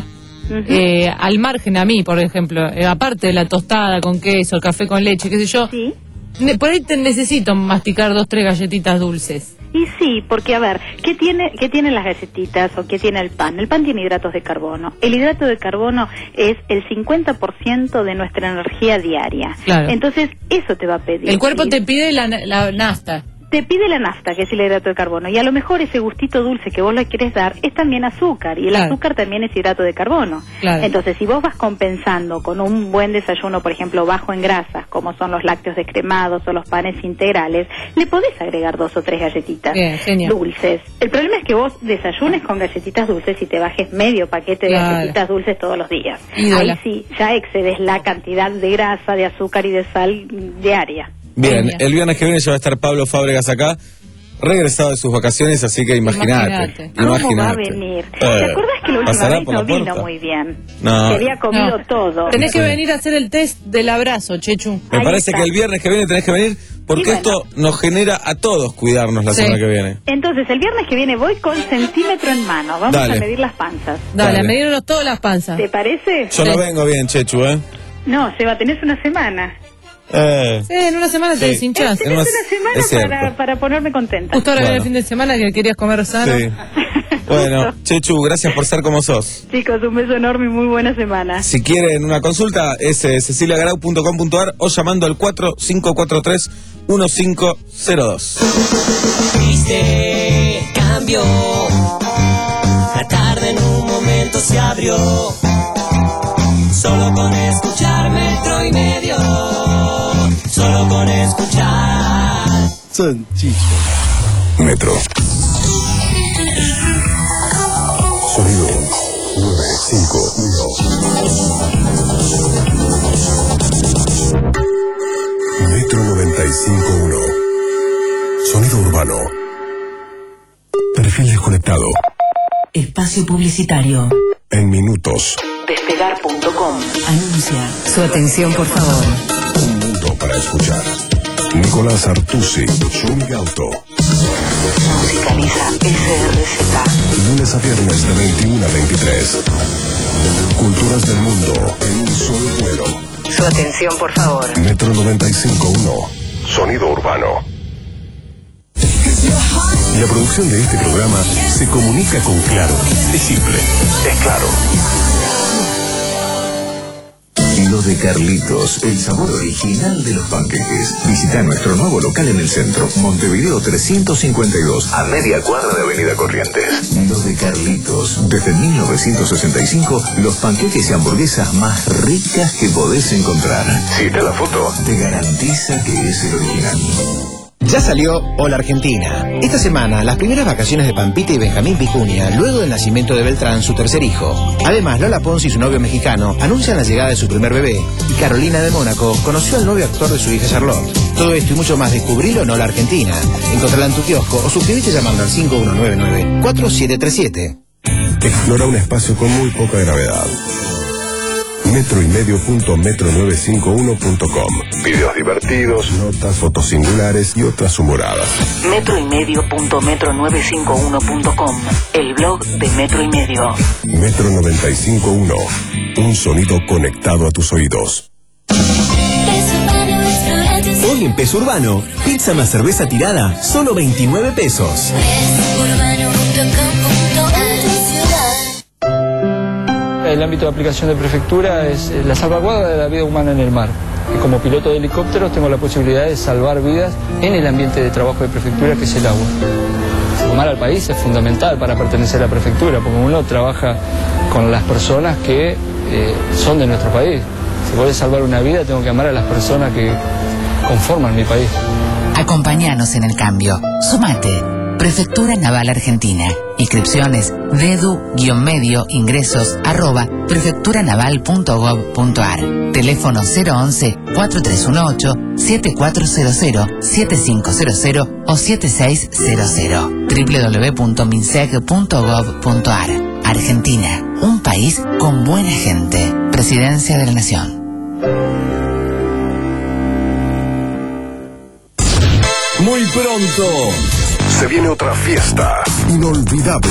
eh, al margen a mí, por ejemplo, eh, aparte de la tostada con queso, el café con leche, qué sé yo, ne- por ahí te necesito masticar dos, tres galletitas dulces. Y sí, porque a ver, ¿qué tiene, qué tienen las galletitas o qué tiene el pan? El pan tiene hidratos de carbono. El hidrato de carbono es el cincuenta por ciento de nuestra energía diaria. Claro. Entonces, eso te va a pedir. El cuerpo ¿sí? te pide la, la nafta. Te pide la nafta, que es el hidrato de carbono, y a lo mejor ese gustito dulce que vos le querés dar es también azúcar, y el Claro. azúcar también es hidrato de carbono. Claro. Entonces, si vos vas compensando con un buen desayuno, por ejemplo, bajo en grasas, como son los lácteos descremados o los panes integrales, le podés agregar dos o tres galletitas Bien, genial. dulces. El problema es que vos desayunes con galletitas dulces y te bajes medio paquete de Claro. galletitas dulces todos los días. Ídola. Ahí sí, ya excedes la cantidad de grasa, de azúcar y de sal diaria. Bien, Genial. el viernes que viene ya va a estar Pablo Fábregas acá, regresado de sus vacaciones, así que imagínate. Imagínate. ¿Cómo va a Imagínate. venir? Eh, ¿Te acuerdas que la última ¿pasará vez por no la vino puerta? muy bien? No. Que había comido No. todo. Tenés que Sí. venir a hacer el test del abrazo, Chechu. Me Ahí parece está. que el viernes que viene tenés que venir porque Y bueno. esto nos genera a todos cuidarnos la Sí. semana que viene. Entonces, el viernes que viene voy con centímetro en mano. Vamos Dale. a medir las panzas. Dale, Dale. a medirnos todas las panzas. ¿Te parece? Yo no vengo bien, Chechu, ¿eh? No, Seba, tenés una semana. Eh, Sí, en una semana te Sí. deshinchás. Tenés no es- una semana es cierto. para, para ponerme contenta. Justo ahora viene Bueno. el fin de semana que querías comer sano. sí. Bueno, Chechu, gracias por ser como sos. Chicos, un beso enorme y muy buena semana. Si quieren una consulta es eh, cecilia garau punto com punto ar o llamando al cuatro cinco cuatro tres uno cinco cero dos. Viste, cambió. La tarde en un momento se abrió. Solo con escuchar metro y medio. Solo con escuchar. Metro. Sonido nueve cinco uno. Metro noventa y cinco punto uno. Sonido urbano. Perfil desconectado. Espacio publicitario. En minutos. Despegar punto com. Anuncia. Su atención, por favor. Un mundo para escuchar. Nicolás Artusi, Schumi Auto. Musicaliza S R Z. Lunes a viernes de veintiuno a veintitrés. Culturas del mundo Atención, por favor. Metro noventa y cinco punto uno. Sonido urbano. La producción de este programa se comunica con Claro. Es simple. Es claro. Lo de Carlitos, el sabor original de los panqueques. Visita nuestro nuevo local en el centro, Montevideo trescientos cincuenta y dos, a media cuadra de Avenida Corrientes. Lo de Carlitos, desde mil novecientos sesenta y cinco, los panqueques y hamburguesas más ricas que podés encontrar. Si te la foto, te garantiza que es el original. Ya salió Hola Argentina. Esta semana, las primeras vacaciones de Pampita y Benjamín Vicuña, luego del nacimiento de Beltrán, su tercer hijo. Además, Lola Pons y su novio mexicano anuncian la llegada de su primer bebé. Y Carolina de Mónaco conoció al novio actor de su hija Charlotte. Todo esto y mucho más descubrilo en Hola Argentina. Encontrarla en tu kiosco o suscríbete llamando al cinco uno nueve nueve, cuatro siete tres siete. Explora un espacio con muy poca gravedad. metro y medio punto metro novecientos cincuenta y uno punto com. Videos divertidos, notas, fotos singulares y otras humoradas. Metro y medio punto metro novecientos cincuenta y uno punto com. El blog de Metro y Medio. Metro noventa y cinco punto uno. Un sonido conectado a tus oídos. Hoy en Peso Urbano, pizza más cerveza tirada, solo veintinueve pesos. El ámbito de aplicación de prefectura es la salvaguarda de la vida humana en el mar. Y como piloto de helicópteros tengo la posibilidad de salvar vidas en el ambiente de trabajo de prefectura, que es el agua. Amar al país es fundamental para pertenecer a la prefectura, porque uno trabaja con las personas que eh, son de nuestro país. Si voy a salvar una vida, tengo que amar a las personas que conforman mi país. Acompáñanos en el cambio. Sumate. Prefectura Naval Argentina. Inscripciones dedu-medio ingresos arroba prefecturanaval punto gov punto ar. Teléfono cero once, cuatro tres uno ocho, siete cuatro cero cero, siete cinco cero cero o siete seis cero cero. doble u doble u doble u punto minseg punto gov punto ar. Argentina, un país con buena gente. Presidencia de la Nación. Muy pronto se viene otra fiesta inolvidable.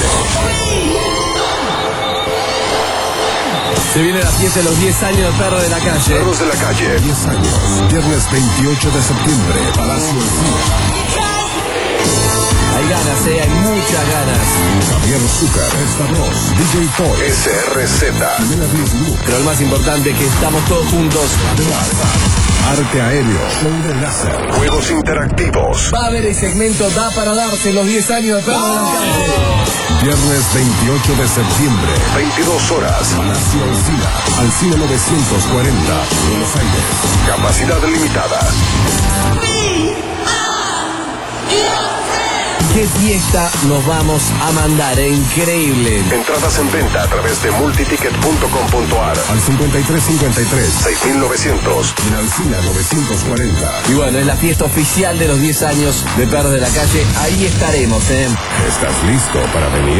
Se viene la fiesta de los diez años de Perros de la Calle. Perros de la Calle, diez años. Viernes veintiocho de septiembre, Palacio del Cine. Hay ganas, eh, hay muchas ganas. Javier Zucker, Stavros, D J Toy, S R Z, Pero lo más importante es que estamos todos juntos. Arte aéreo, show de láser, juegos interactivos. Va a haber el segmento Da para darse los diez años de Perros de la Calle. Viernes veintiocho de septiembre, veintidós horas, Palacio del Cine, al Cine novecientos cuarenta, Buenos Aires. Capacidad limitada. ¡Qué fiesta nos vamos a mandar! ¡Eh! Increíble. Entradas en venta a través de multiticket punto com punto ar al cincuenta y tres cincuenta y tres, seis mil novecientos en Alcina novecientos cuarenta. Y bueno, es la fiesta oficial de los diez años de Perros de la Calle. Ahí estaremos, ¿eh? ¿Estás listo para venir?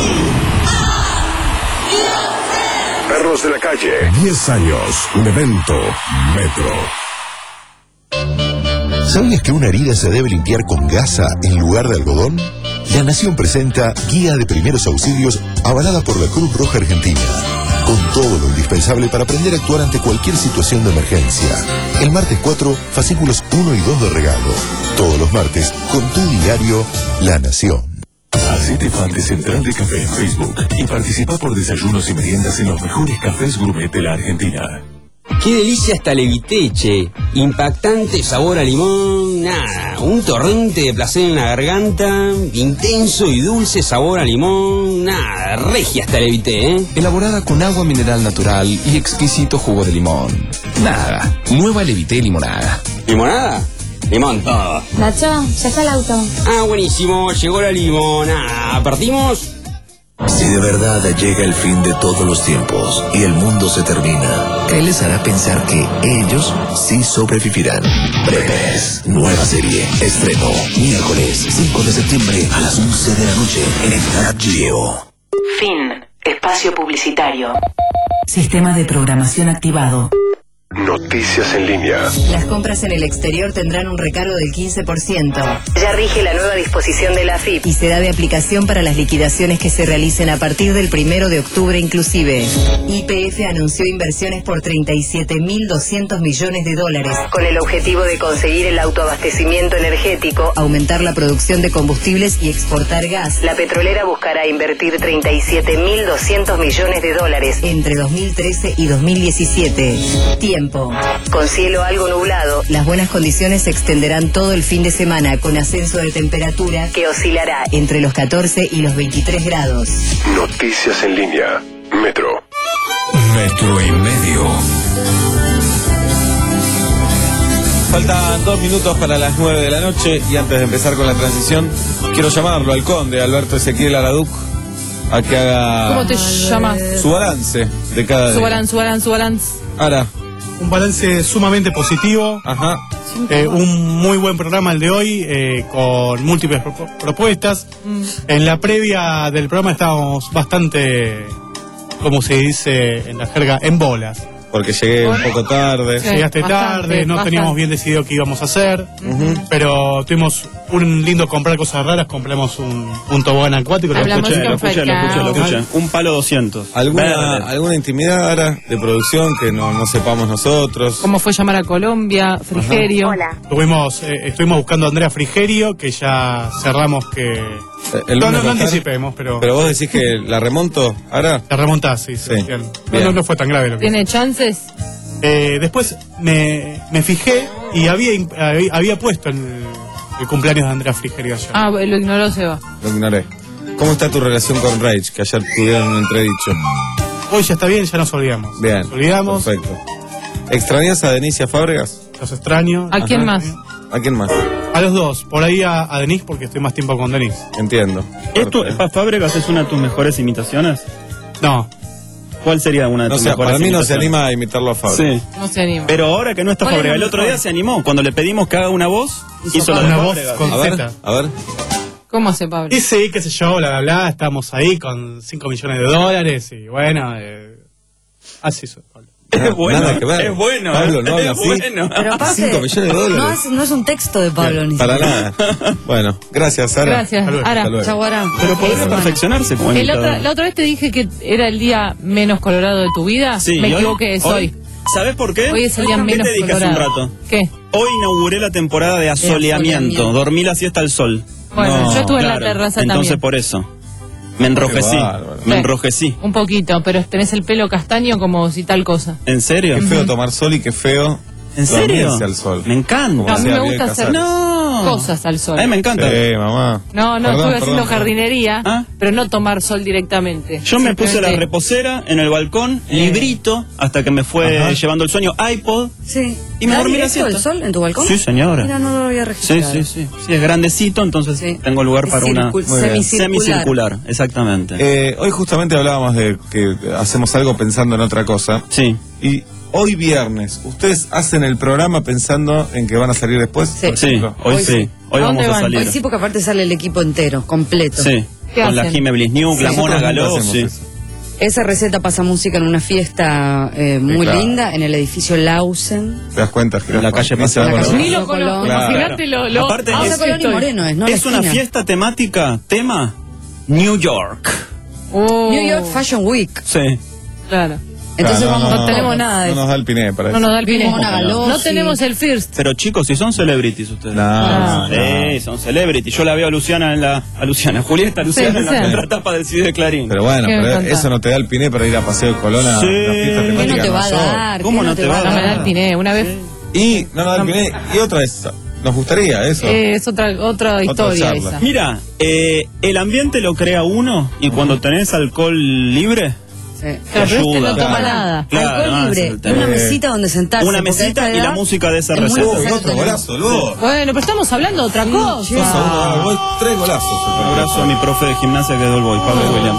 Perros de la Calle, diez años, un evento Metro. ¿Sabías que una herida se debe limpiar con gasa en lugar de algodón? La Nación presenta Guía de Primeros Auxilios avalada por la Cruz Roja Argentina, con todo lo indispensable para aprender a actuar ante cualquier situación de emergencia. El martes cuatro, fascículos uno y dos de regalo. Todos los martes, con tu diario La Nación. Hacete fan de Central de Café en Facebook y participa por desayunos y meriendas en los mejores cafés gourmet de la Argentina. ¡Qué delicia esta leviteche! Impactante sabor a limón, nada, un torrente de placer en la garganta, intenso y dulce sabor a limón, nada, regia esta levité, ¿eh? Elaborada con agua mineral natural y exquisito jugo de limón. Nada, nueva levité limonada. ¿Limonada? Limón todo. Nacho, ya está el auto. Ah, buenísimo, llegó la limonada. ¿Partimos? Si de verdad llega el fin de todos los tiempos y el mundo se termina, ¿qué les hará pensar que ellos sí sobrevivirán? Breves, nueva serie, estreno, miércoles cinco de septiembre a las once de la noche en el Nat Geo. Fin. Espacio publicitario. Sistema de programación activado. Noticias en línea. Las compras en el exterior tendrán un recargo del quince por ciento. Ya rige la nueva disposición de la A F I P y será de aplicación para las liquidaciones que se realicen a partir del primero de octubre inclusive. Y P F anunció inversiones por treinta y siete mil doscientos millones de dólares con el objetivo de conseguir el autoabastecimiento energético, aumentar la producción de combustibles y exportar gas. La petrolera buscará invertir treinta y siete mil doscientos millones de dólares entre dos mil trece y dos mil diecisiete. Tiempo. Con cielo algo nublado, las buenas condiciones se extenderán todo el fin de semana con ascenso de temperatura que oscilará entre los catorce y los veintitrés grados. Noticias en línea. Metro. Metro y medio. Faltan dos minutos para las nueve de la noche y antes de empezar con la transición, quiero llamarlo al conde Alberto Ezequiel Araduc a que haga ¿Cómo te llamas? su balance de cada día. Su balance, su balance, su balance. Ahora. Un balance sumamente positivo. Ajá. Eh, un muy buen programa el de hoy, eh, con múltiples pro propuestas. Mm. En la previa del programa estábamos bastante, como se dice en la jerga, en bolas. Porque llegué un poco tarde. Sí, Llegaste bastante, tarde, no bastante. Teníamos bien decidido qué íbamos a hacer, uh-huh. pero tuvimos un lindo comprar cosas raras, compramos un, un tobogán acuático. Lo escuché, lo escuché, lo escuché, lo escuché. Un palo doscientos. ¿Alguna, ¿Alguna intimidad ahora de producción que no, no sepamos nosotros? ¿Cómo fue llamar a Colombia? Frigerio. Hola. Tuvimos, eh, estuvimos buscando a Andrea Frigerio, que ya cerramos que... El no, no, no anticipemos, pero... Pero vos decís que la remonto ahora. La remontás, sí, sí. sí. No, no, no fue tan grave lo que... ¿Tiene chances? Eh, después me, me fijé y había, había, había puesto el, el cumpleaños de Andrea Frigerio ayer. Ah, lo ignoró, Seba. Lo ignoré. ¿Cómo está tu relación con Rage, que ayer tuvieron un entredicho? Hoy ya está bien, ya nos olvidamos. Bien, nos olvidamos. Perfecto. ¿Extrañas a Denicia Fábregas? Los extraño. ¿A quién más? ¿A quién más? A los dos, por ahí a, a Denise porque estoy más tiempo con Denise. Entiendo. ¿Esto, Fábregas es una de tus mejores imitaciones? No. ¿Cuál sería una de no tus sé, mejores para mí no imitaciones? se anima a imitarlo a Fábregas. Sí. No se anima. Pero ahora que no está Fábregas, el otro día se animó. Cuando le pedimos que haga una voz, hizo, hizo la una de voz con a ver, Z. A ver. ¿Cómo hace Pablo? Y sí, qué sé yo, bla, bla, bla. Estamos ahí con cinco millones de dólares y bueno, eh, así es. Es bueno, nada que ver. Es bueno. Pablo no habla es así. bueno. Pero aparte, cinco millones de dólares. No es, no es un texto de Pablo Bien, ni para siquiera. nada. Bueno, gracias, Sara. Gracias, Ara. Chaguará. Pero podría perfeccionarse como el otra, La otra vez te dije que era el día menos colorado de tu vida. Sí, me hoy, equivoqué, es hoy. hoy. ¿Sabes por qué? Hoy es el día ¿Qué menos te dije colorado. hace un rato? ¿Qué? Hoy inauguré la temporada de asoleamiento. asoleamiento. Dormí la siesta al sol. Bueno, No, yo estuve Claro, en la terraza entonces también. por eso. Me enrojecí. bárbaro. Me Sí. enrojecí. Un poquito, pero tenés el pelo castaño como si tal cosa. ¿En serio? Qué feo tomar sol y qué feo ¿En serio? dormirse al sol. Me encanta. No, a mí sea, me Biel gusta hacer Casares. No. cosas al sol. A mí me encanta. Sí, mamá. No, no, Perdón, estuve haciendo perdón. jardinería, ¿Ah? pero no tomar sol directamente. Yo me puse la Simplemente- reposera en el balcón, Eh. librito, hasta que me fue Ajá. llevando el sueño, iPod. Sí. Y me ¿Da dormí la directo el siesta. sol en tu balcón? Sí, señora. Mira, no lo había Sí, registrado. sí, sí. Sí, es grandecito, entonces Sí. tengo lugar Es para una circul- Muy bien. semicircular. semicircular, exactamente. Eh, hoy justamente hablábamos de que hacemos algo pensando en otra cosa. Sí. Y hoy viernes, ¿ustedes hacen el programa pensando en que van a salir después? Sí. por Sí, ejemplo? hoy, Hoy sí. sí. Hoy ¿A vamos dónde a van? salir. Hoy sí, porque aparte sale el equipo entero, completo. Sí. ¿Qué Con la hacen? Jime Blisniuk, la Sí, Mona nosotros Galó, nunca hacemos sí. eso. Esa receta pasa música en una fiesta eh, muy claro. linda en el edificio Lausen. ¿Te das cuenta? En la calle Ni se Paseo va a Colón. acordar. Ni lo conozco, Claro. imagínate lo... lo Aparte ah, es- sí Colón y estoy. Moreno es, ¿no? La Es una esquina. fiesta temática, tema, New York. Oh, New York Fashion Week. Sí. Claro. Entonces Claro, vamos, no tenemos nada de No eso. nos da el piné para No eso. nos da el Vimos pine. una Galossi. No tenemos el first. Pero chicos, si son celebrities ustedes. No, Ah. Sí, son celebrities. Yo la veo a Luciana en la... A Luciana, Julieta Luciana Sí, en la sí. contratapa del C D de Clarín. Pero bueno, ¿Qué me pero contás? eso no te da el piné para ir a Paseo de Colón a Sí. una fiesta ¿Qué temática. ¿Qué no te va a nosotros. dar? ¿Cómo ¿Qué no te va a No me da dar? el pine. Una vez Y no nos da el piné. Y otra vez, nos gustaría eso. eh, es otra, otra historia charla. esa. Mira, eh, el ambiente lo crea uno y cuando tenés alcohol libre, Sí. Claro, pero este ayuda. no toma Claro. nada. Claro, Alcohol no, ese libre es el y tema. una mesita donde sentarse. una porque a mesita esta y la edad música de esa es muy receta. Uy, necesario otro tener- golazo, Lugo. Bueno, pero estamos hablando de otra cosa. Pasa uno, tres golazos. Un abrazo a mi profe de gimnasia que es Dolboy, Pablo Williams.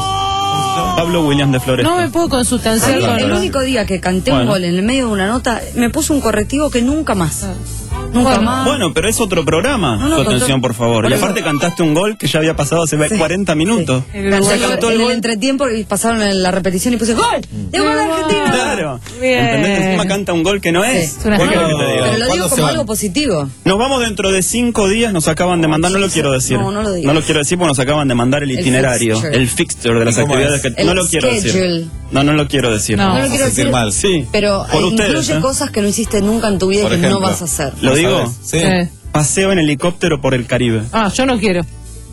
Pablo Williams de Flores. No me puedo A consustanciar mí, con el los- único día que canté Bueno. un gol en el medio de una nota, me puso un correctivo que nunca más. Nunca Bueno. más. Bueno, pero es otro programa. No, no, Su con atención, todo- por favor. por Y eso. aparte cantaste un gol que ya había pasado hace cuarenta minutos. Canté Se el gol cantó en el el gol. entretiempo y pasaron en la repetición y puse ¡gol! ¡De gol de Argentina! Claro. Bien. ¿Entendés? Encima Alba canta un gol que no es. Sí. ¿Qué querés que te diga? Pero lo digo como algo positivo. Nos vamos dentro de cinco días, nos acaban de mandar, no lo quiero decir. No, no lo digas. No lo quiero decir porque nos acaban de mandar el itinerario, fixture. el fixture de las ¿Y cómo actividades es? que no El lo quiero decir. schedule. No, no lo quiero decir. No, no lo quiero decir. mal. Sí. Pero Por eh, ustedes, incluye ¿eh? cosas que no hiciste nunca en tu vida y Por que no ejemplo. vas a hacer. ¿Lo digo? Sí. Paseo en helicóptero por el Caribe. Ah, yo no quiero.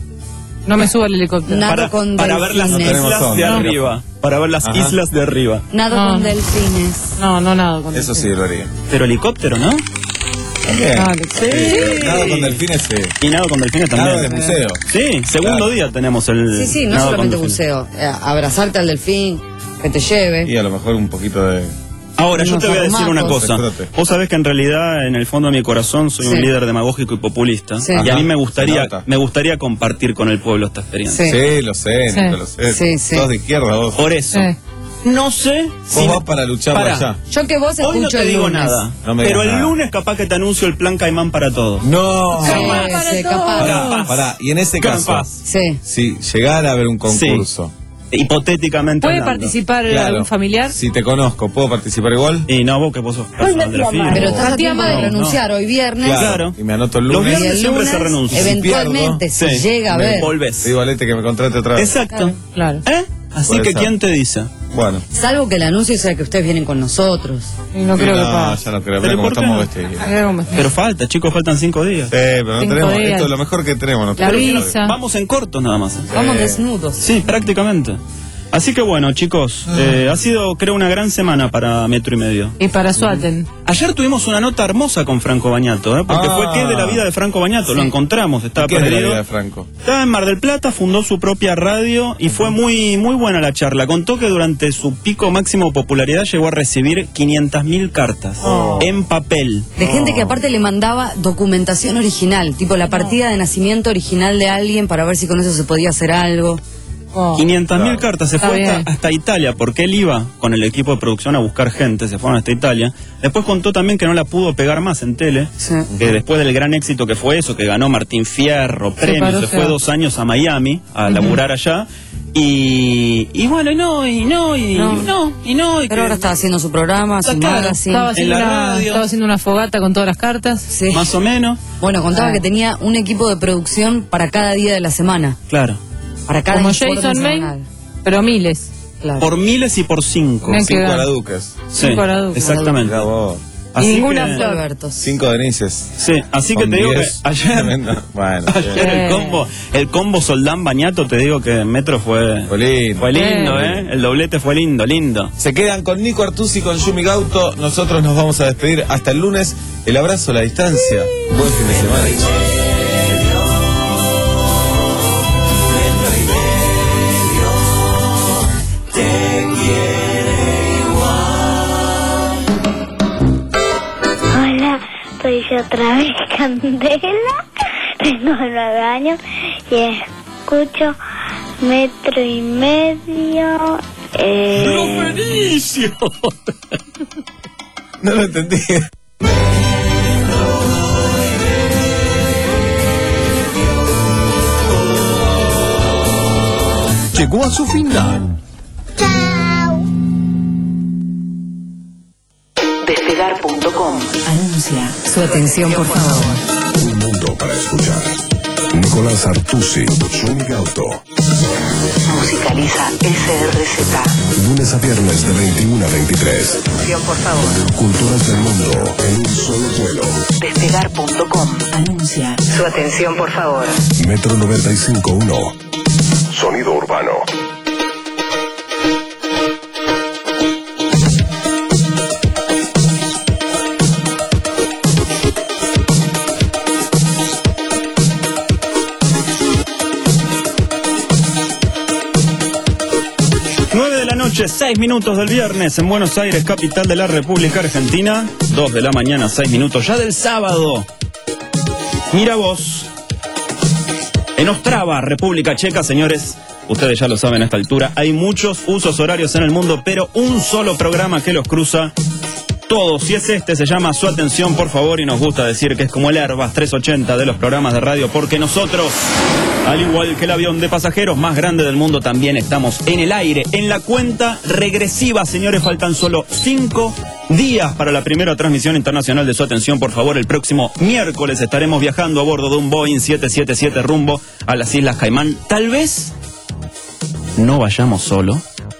No me subo al helicóptero. Nada Para, con para ver las delfines. islas de No. arriba. Para ver las Ajá. islas de arriba. Nado No. con delfines. No, no nado con Eso sí lo haría. Pero helicóptero, ¿no? Bien. Ah, Sí. Nado con delfines, sí. Y nado con delfines también. Nado de museo. Sí, segundo Claro. día tenemos el. Sí, sí, no nado solamente con delfines. buceo. Eh, abrazarte al delfín, que te lleve. Y a lo mejor un poquito de... Ahora, yo Unos te voy a decir una arrumacos. cosa. Escrote. Vos sabés que en realidad, en el fondo de mi corazón, soy un Sí. líder demagógico y populista. Sí. Y a Ajá. mí me Se gustaría, nota. me gustaría compartir con el pueblo esta experiencia. Sí. Sí, lo sé, Sí. Nico, lo sé. Sí, sí. Sos de izquierda vos. Por eso. Sí. No sé Vos si. vas para luchar Pará. allá. Yo que vos Hoy no escucho te el digo lunes. nada. No me pero digas el nada. lunes capaz que te anuncio el plan Caimán para todos. No. Sí, Capaz. sí, capaz. Pará, pará. Y en ese caso, Capaz. Sí. si llegara a haber un concurso, Hipotéticamente. ¿Puede hablando. participar Claro. algún familiar? si te conozco, ¿puedo participar igual? Y no, vos que vos sos persona de la fila. Pero estás a Tía tiempo de Madre, renunciar hoy viernes. Claro. Y me anoto el Los lunes. Y viernes el siempre lunes, se renuncia. eventualmente, si Sí. llega a me ver. Volvés. Digo, Alete, que me contrate otra vez. Exacto. Claro. ¿Eh? Así Puede que, ser. ¿quién te dice? Bueno. Salvo que el anuncio sea que ustedes vienen con nosotros. Y no Sí, creo que no, pase. ya no creo. ¿Pero Mira cómo por qué estamos no? vestidos. Mira cómo- Pero falta, chicos, faltan cinco días. Sí, pero no Cinco tenemos. días. Esto es lo mejor que tenemos. ¿no? La Pero- visa. Vamos en cortos nada más. Vamos desnudos. Sí, prácticamente. Así que bueno, chicos, eh, ha sido, creo, una gran semana para Metro y Medio. Y para Suaten. Ayer tuvimos una nota hermosa con Franco Bañato, ¿eh? porque Ah. fue ¿qué de la vida de Franco Bañato? Lo encontramos, estaba ¿Qué es de la perdido. vida de Franco? Estaba en Mar del Plata, fundó su propia radio y fue muy muy buena la charla. Contó que durante su pico máximo de popularidad llegó a recibir quinientas mil cartas Oh. en papel. De gente que aparte le mandaba documentación original, tipo la partida de nacimiento original de alguien para ver si con eso se podía hacer algo. Oh. quinientas mil Claro. cartas, se Está fue hasta, bien. hasta Italia, porque él iba con el equipo de producción a buscar gente, se fueron hasta Italia. Después contó también que no la pudo pegar más en tele, Sí. que después del gran éxito que fue eso, que ganó Martín Fierro, premios, paró se fue feo. dos años a Miami a laburar allá. Y, y bueno, y no, y no, y No. y no, y no. Y Pero que- ahora está haciendo su programa, su Claro, magazine. Estaba haciendo, En la una, radio. estaba haciendo una fogata con todas las cartas. Sí. Más o menos, Bueno, contaba Ah. que tenía un equipo de producción para cada día de la semana. claro. Para cada Como informe Jason semanal. Maine, pero miles. Claro. Por miles y por cinco. Me Cinco queda- araduques. Sí, cinco araduques. exactamente. Mirá vos. Así Y ninguna que- flor. Albertos. Cinco Denises. Sí, así que Con te digo que diez. ayer, Tremendo. Bueno, ayer el Eh. combo, el combo Soldán Bañato, te digo que en Metro fue, fue lindo. fue lindo, Eh. ¿eh? El doblete fue lindo, lindo. Se quedan con Nico Artusi y con Yumi Gauto. Nosotros nos vamos a despedir hasta el lunes. El abrazo a la distancia. Buen fin de semana. Hola, soy yo otra vez, Candela. Tengo nueve años y escucho Metro y Medio. Eh, ¡Benicio! No lo entendí. Llegó a su final. Despegar punto com anuncia. Su atención, por favor. Un mundo para escuchar. Nicolás Artusi, Yumi Gauto. Musicaliza S R Z. Lunes a viernes de veintiuno a veintitrés. Atención, por favor. Culturas del mundo en un solo vuelo. Despegar punto com anuncia. Su atención, por favor. Metro noventa y cinco punto uno. Sonido urbano. nueve de la noche, seis minutos del viernes en Buenos Aires, capital de la República Argentina. dos de la mañana, seis minutos ya del sábado. Mira vos. En Ostrava, República Checa, señores, ustedes ya lo saben a esta altura, hay muchos usos horarios en el mundo, pero un solo programa que los cruza todos. Si es este, se llama Su Atención, por favor, y nos gusta decir que es como el Airbus trescientos ochenta de los programas de radio, porque nosotros, al igual que el avión de pasajeros más grande del mundo, también estamos en el aire, en la cuenta regresiva, señores. Faltan solo cinco días para la primera transmisión internacional de su atención. Por favor, el próximo miércoles estaremos viajando a bordo de un Boeing siete siete siete rumbo a las Islas Caimán. Tal vez no vayamos solo,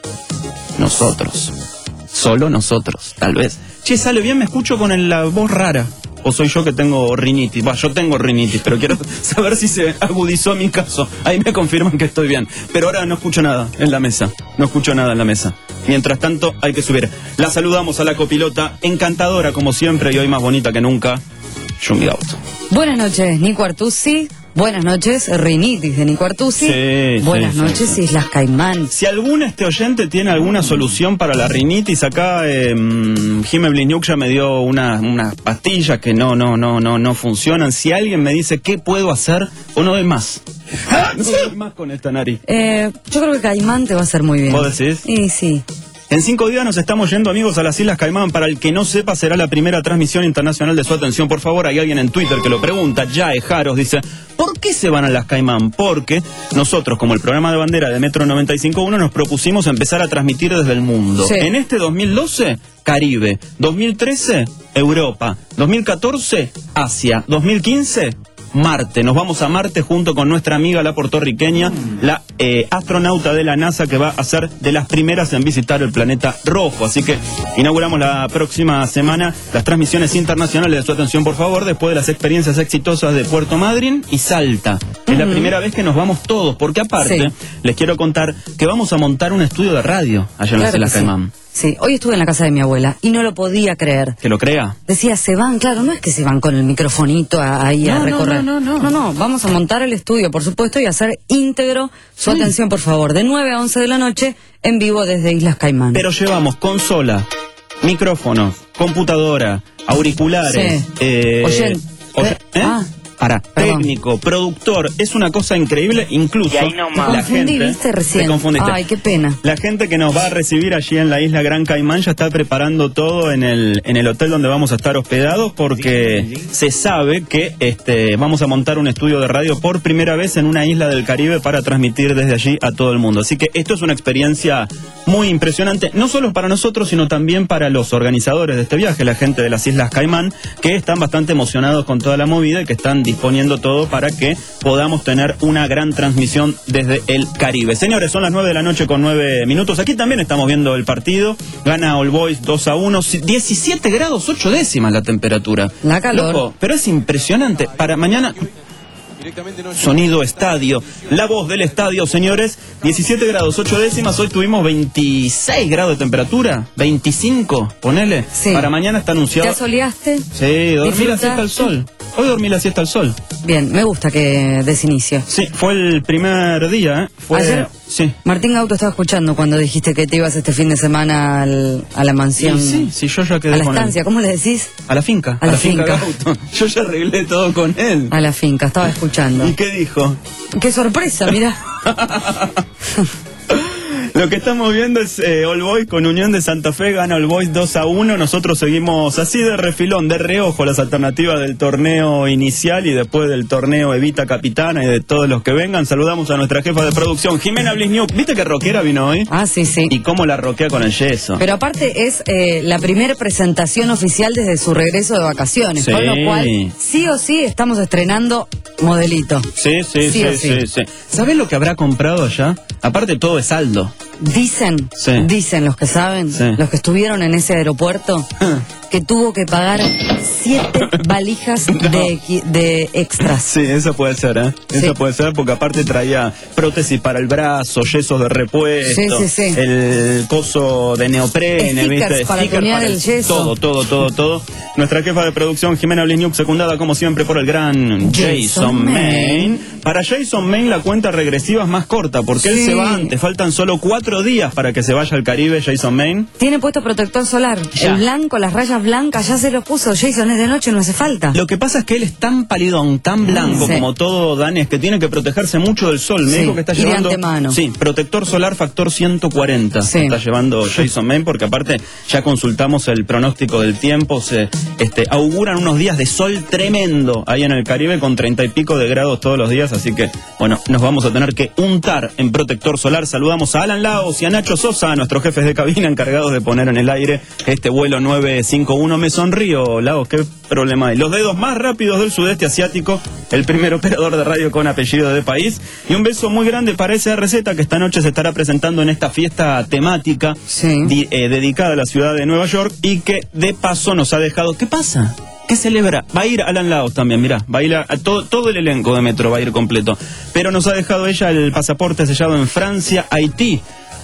nosotros. Solo nosotros, tal vez. Che, sale bien, me escucho con el- la voz rara. ¿O soy yo que tengo rinitis? Va, yo tengo rinitis, pero quiero saber si se agudizó mi caso. Ahí me confirman que estoy bien. Pero ahora no escucho nada en la mesa. No escucho nada en la mesa. Mientras tanto, hay que subir. La saludamos a la copilota, encantadora como siempre y hoy más bonita que nunca, Yumi Gauto. Buenas noches, Nico Artusi. Buenas noches, Rinitis de Nico Artusi. Sí, Buenas sí, noches, sí, sí. Islas Caimán. Si algún este oyente tiene alguna solución para la rinitis, acá eh, Jimé Bliniuk ya me dio una- unas pastillas que no, no, no, no, no funcionan. Si alguien me dice qué puedo hacer, o no doy más. No doy más con esta nariz. Eh, yo creo que Caimán te va a hacer muy bien. ¿Vos decís? Sí, sí. En cinco días nos estamos yendo, amigos, a las Islas Caimán. Para el que no sepa, será la primera transmisión internacional de su atención. Por favor, hay alguien en Twitter que lo pregunta. Yae Jaros dice, ¿por qué se van a las Caimán? Porque nosotros, como el programa de bandera de Metro noventa y cinco punto uno, nos propusimos empezar a transmitir desde el mundo. Sí. En este dos mil doce, Caribe. dos mil trece, Europa. dos mil catorce, Asia. dos mil quince, Marte. Nos vamos a Marte junto con nuestra amiga la puertorriqueña, la eh, astronauta de la NASA, que va a ser de las primeras en visitar el planeta rojo. Así que inauguramos la próxima semana las transmisiones internacionales de su atención, por favor, después de las experiencias exitosas de Puerto Madryn y Salta. Es la Ujú. primera vez que nos vamos todos, porque aparte, Sí. les quiero contar que vamos a montar un estudio de radio allá en las Claro Islas que sí. Caimán. Sí, hoy estuve en la casa de mi abuela y no lo podía creer. Que lo crea. Decía, se van, claro, no es que se van con el microfonito a- ahí a No, no, recorrer. no, no, no. No, no, vamos a montar el estudio, por supuesto, y hacer íntegro su Sí. atención, por favor, de nueve a once de la noche, en vivo desde Islas Caimán. Pero llevamos consola, micrófonos, computadora, auriculares, Sí. eh, Oyen- oye- ¿eh? Ah. Para, Perdón. técnico, productor, es una cosa increíble, incluso Me la confundí, gente, viste, recién. te confundiste. Ay, qué pena. La gente que nos va a recibir allí en la isla Gran Caimán ya está preparando todo en el, en el hotel donde vamos a estar hospedados, porque se sabe que este, vamos a montar un estudio de radio por primera vez en una isla del Caribe para transmitir desde allí a todo el mundo. Así que esto es una experiencia muy impresionante, no solo para nosotros, sino también para los organizadores de este viaje, la gente de las Islas Caimán, que están bastante emocionados con toda la movida y que están disponiendo todo para que podamos tener una gran transmisión desde el Caribe. Señores, son las nueve de la noche con nueve minutos. Aquí también estamos viendo el partido. Gana All Boys dos a uno. diecisiete grados ocho décimas la temperatura. La calor. Loco, pero es impresionante. Para mañana... Sonido estadio, la voz del estadio, señores. diecisiete grados ocho décimas. Hoy tuvimos veintiséis grados de temperatura, veinticinco, ponele. Sí. Para mañana está anunciado. ¿Ya soleaste? Sí, dormí la ¿Disfrutaste? siesta al sol. Hoy dormí la siesta al sol. Bien, me gusta que des inicio. Sí, fue el primer día, ¿eh? Fue... Ayer- Sí. Martín Gauto estaba escuchando cuando dijiste que te ibas este fin de semana al- a la mansión. Y sí, sí, yo ya quedé a la con él. estancia, ¿cómo le decís? A la finca. A la finca. Gauto. Yo ya arreglé todo con él. A la finca, estaba escuchando. ¿Y qué dijo? ¡Qué sorpresa, mirá! Lo que estamos viendo es eh, All Boys con Unión de Santa Fe, gana All Boys dos a uno. Nosotros seguimos así de refilón, de reojo, las alternativas del torneo inicial y después del torneo Evita Capitana y de todos los que vengan. Saludamos a nuestra jefa de producción, Jimena Bliniuk. ¿Viste qué rockera vino hoy? Ah, sí, sí. Y cómo la roquea con el yeso. Pero aparte es eh, la primera presentación oficial desde su regreso de vacaciones, Sí. con lo cual sí o sí estamos estrenando modelito. Sí, sí, Sí sí, o sí, sí. sí. ¿Sabés lo que habrá comprado allá? Aparte todo es saldo. Dicen, Sí. dicen los que saben, Sí. los que estuvieron en ese aeropuerto, que tuvo que pagar siete valijas de, equi- de extras. Sí, eso puede ser, ¿eh? Sí. Eso puede ser porque aparte traía prótesis para el brazo, yesos de repuesto, Sí, sí, sí. el coso de neoprene, Stickers ¿viste? para tunear el yeso. Todo, todo, todo, todo. Nuestra jefa de producción, Jimena Bliniuk, secundada como siempre por el gran Jason, Jason Main. Para Jason Main la cuenta regresiva es más corta porque él Sí. se va antes. Faltan solo cuatro días para que se vaya al Caribe, Jason Main. Tiene puesto protector solar. Ya. El blanco, las rayas blancas, ya se los puso. Jason, es de noche, no hace falta. Lo que pasa es que él es tan palidón, tan blanco Sí. como todo danés, que tiene que protegerse mucho del sol. Me Sí. dijo único que está y de llevando... antemano. Sí, protector solar factor ciento cuarenta Sí. está llevando Jason Maine, porque aparte ya consultamos el pronóstico del tiempo, se este, auguran unos días de sol tremendo ahí en el Caribe con treinta y pico de grados todos los días, así que bueno, nos vamos a tener que untar en protector solar. Saludamos a Alan Laos y a Nacho Sosa, nuestros jefes de cabina encargados de poner en el aire este vuelo nueve cinco uno. Me sonrío, Laos, qué problema hay. Los dedos más rápidos del sudeste asiático, el primer operador de radio con apellido de país, y un beso muy grande para esa receta que esta noche se estará presentando en esta fiesta temática di, eh, dedicada a la ciudad de Nueva York, y que de paso nos ha dejado... ¿Qué pasa? ¿Qué celebra? Va a ir Alan Laos también, mirá, va a ir a, a todo, todo el elenco de Metro va a ir completo, pero nos ha dejado ella el pasaporte sellado en Francia, Haití,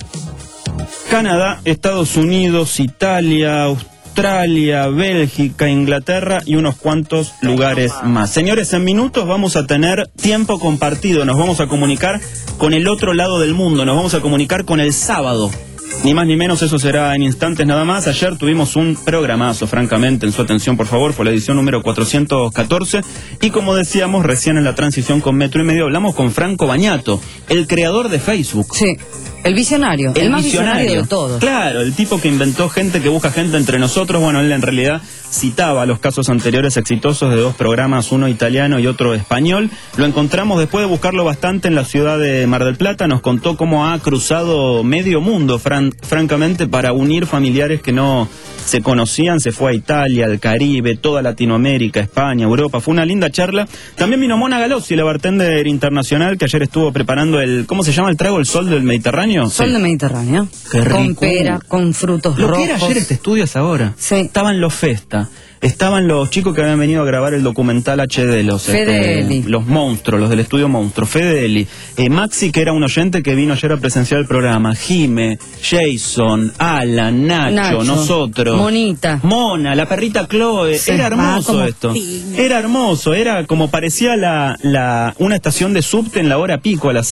Canadá, Estados Unidos, Italia, Australia, Bélgica, Inglaterra y unos cuantos lugares más. Señores, en minutos vamos a tener tiempo compartido, nos vamos a comunicar con el otro lado del mundo, nos vamos a comunicar con el sábado. Ni más ni menos, eso será en instantes nada más. Ayer tuvimos un programazo, francamente, en su atención, por favor, fue la edición número cuatrocientos catorce. Y como decíamos, recién en la transición con Metro y Medio hablamos con Franco Bagnato, el creador de Facebook. Sí, el visionario, el, el más visionario. visionario de todos. Claro, el tipo que inventó gente, que busca gente entre nosotros. Bueno, él en realidad citaba los casos anteriores exitosos de dos programas, uno italiano y otro español. Lo encontramos después de buscarlo bastante en la ciudad de Mar del Plata. Nos contó cómo ha cruzado medio mundo, fran francamente, para unir familiares que no se conocían. Se fue a Italia, al Caribe, toda Latinoamérica, España, Europa. Fue una linda charla. También vino Mona Galossi, la bartender internacional, que ayer estuvo preparando el, ¿cómo se llama el trago? ¿El sol del Mediterráneo? Sol sí. del Mediterráneo. Qué rico. Con pera, con frutos Lo rojos. que era ayer este estudio es ahora. Sí. Estaban los Festa. Estaban los chicos que habían venido a grabar el documental H D, los, Fede este, Eli. los monstruos, los del estudio Monstruo, Fede Eli, eh, Maxi, que era un oyente que vino ayer a presenciar el programa, Jime, Jason, Alan, Nacho, Nacho, nosotros, Monita, Mona, la perrita Chloe, sí, era hermoso ah, esto, fino. Era hermoso, era como parecía la, la una estación de subte en la hora pico, a las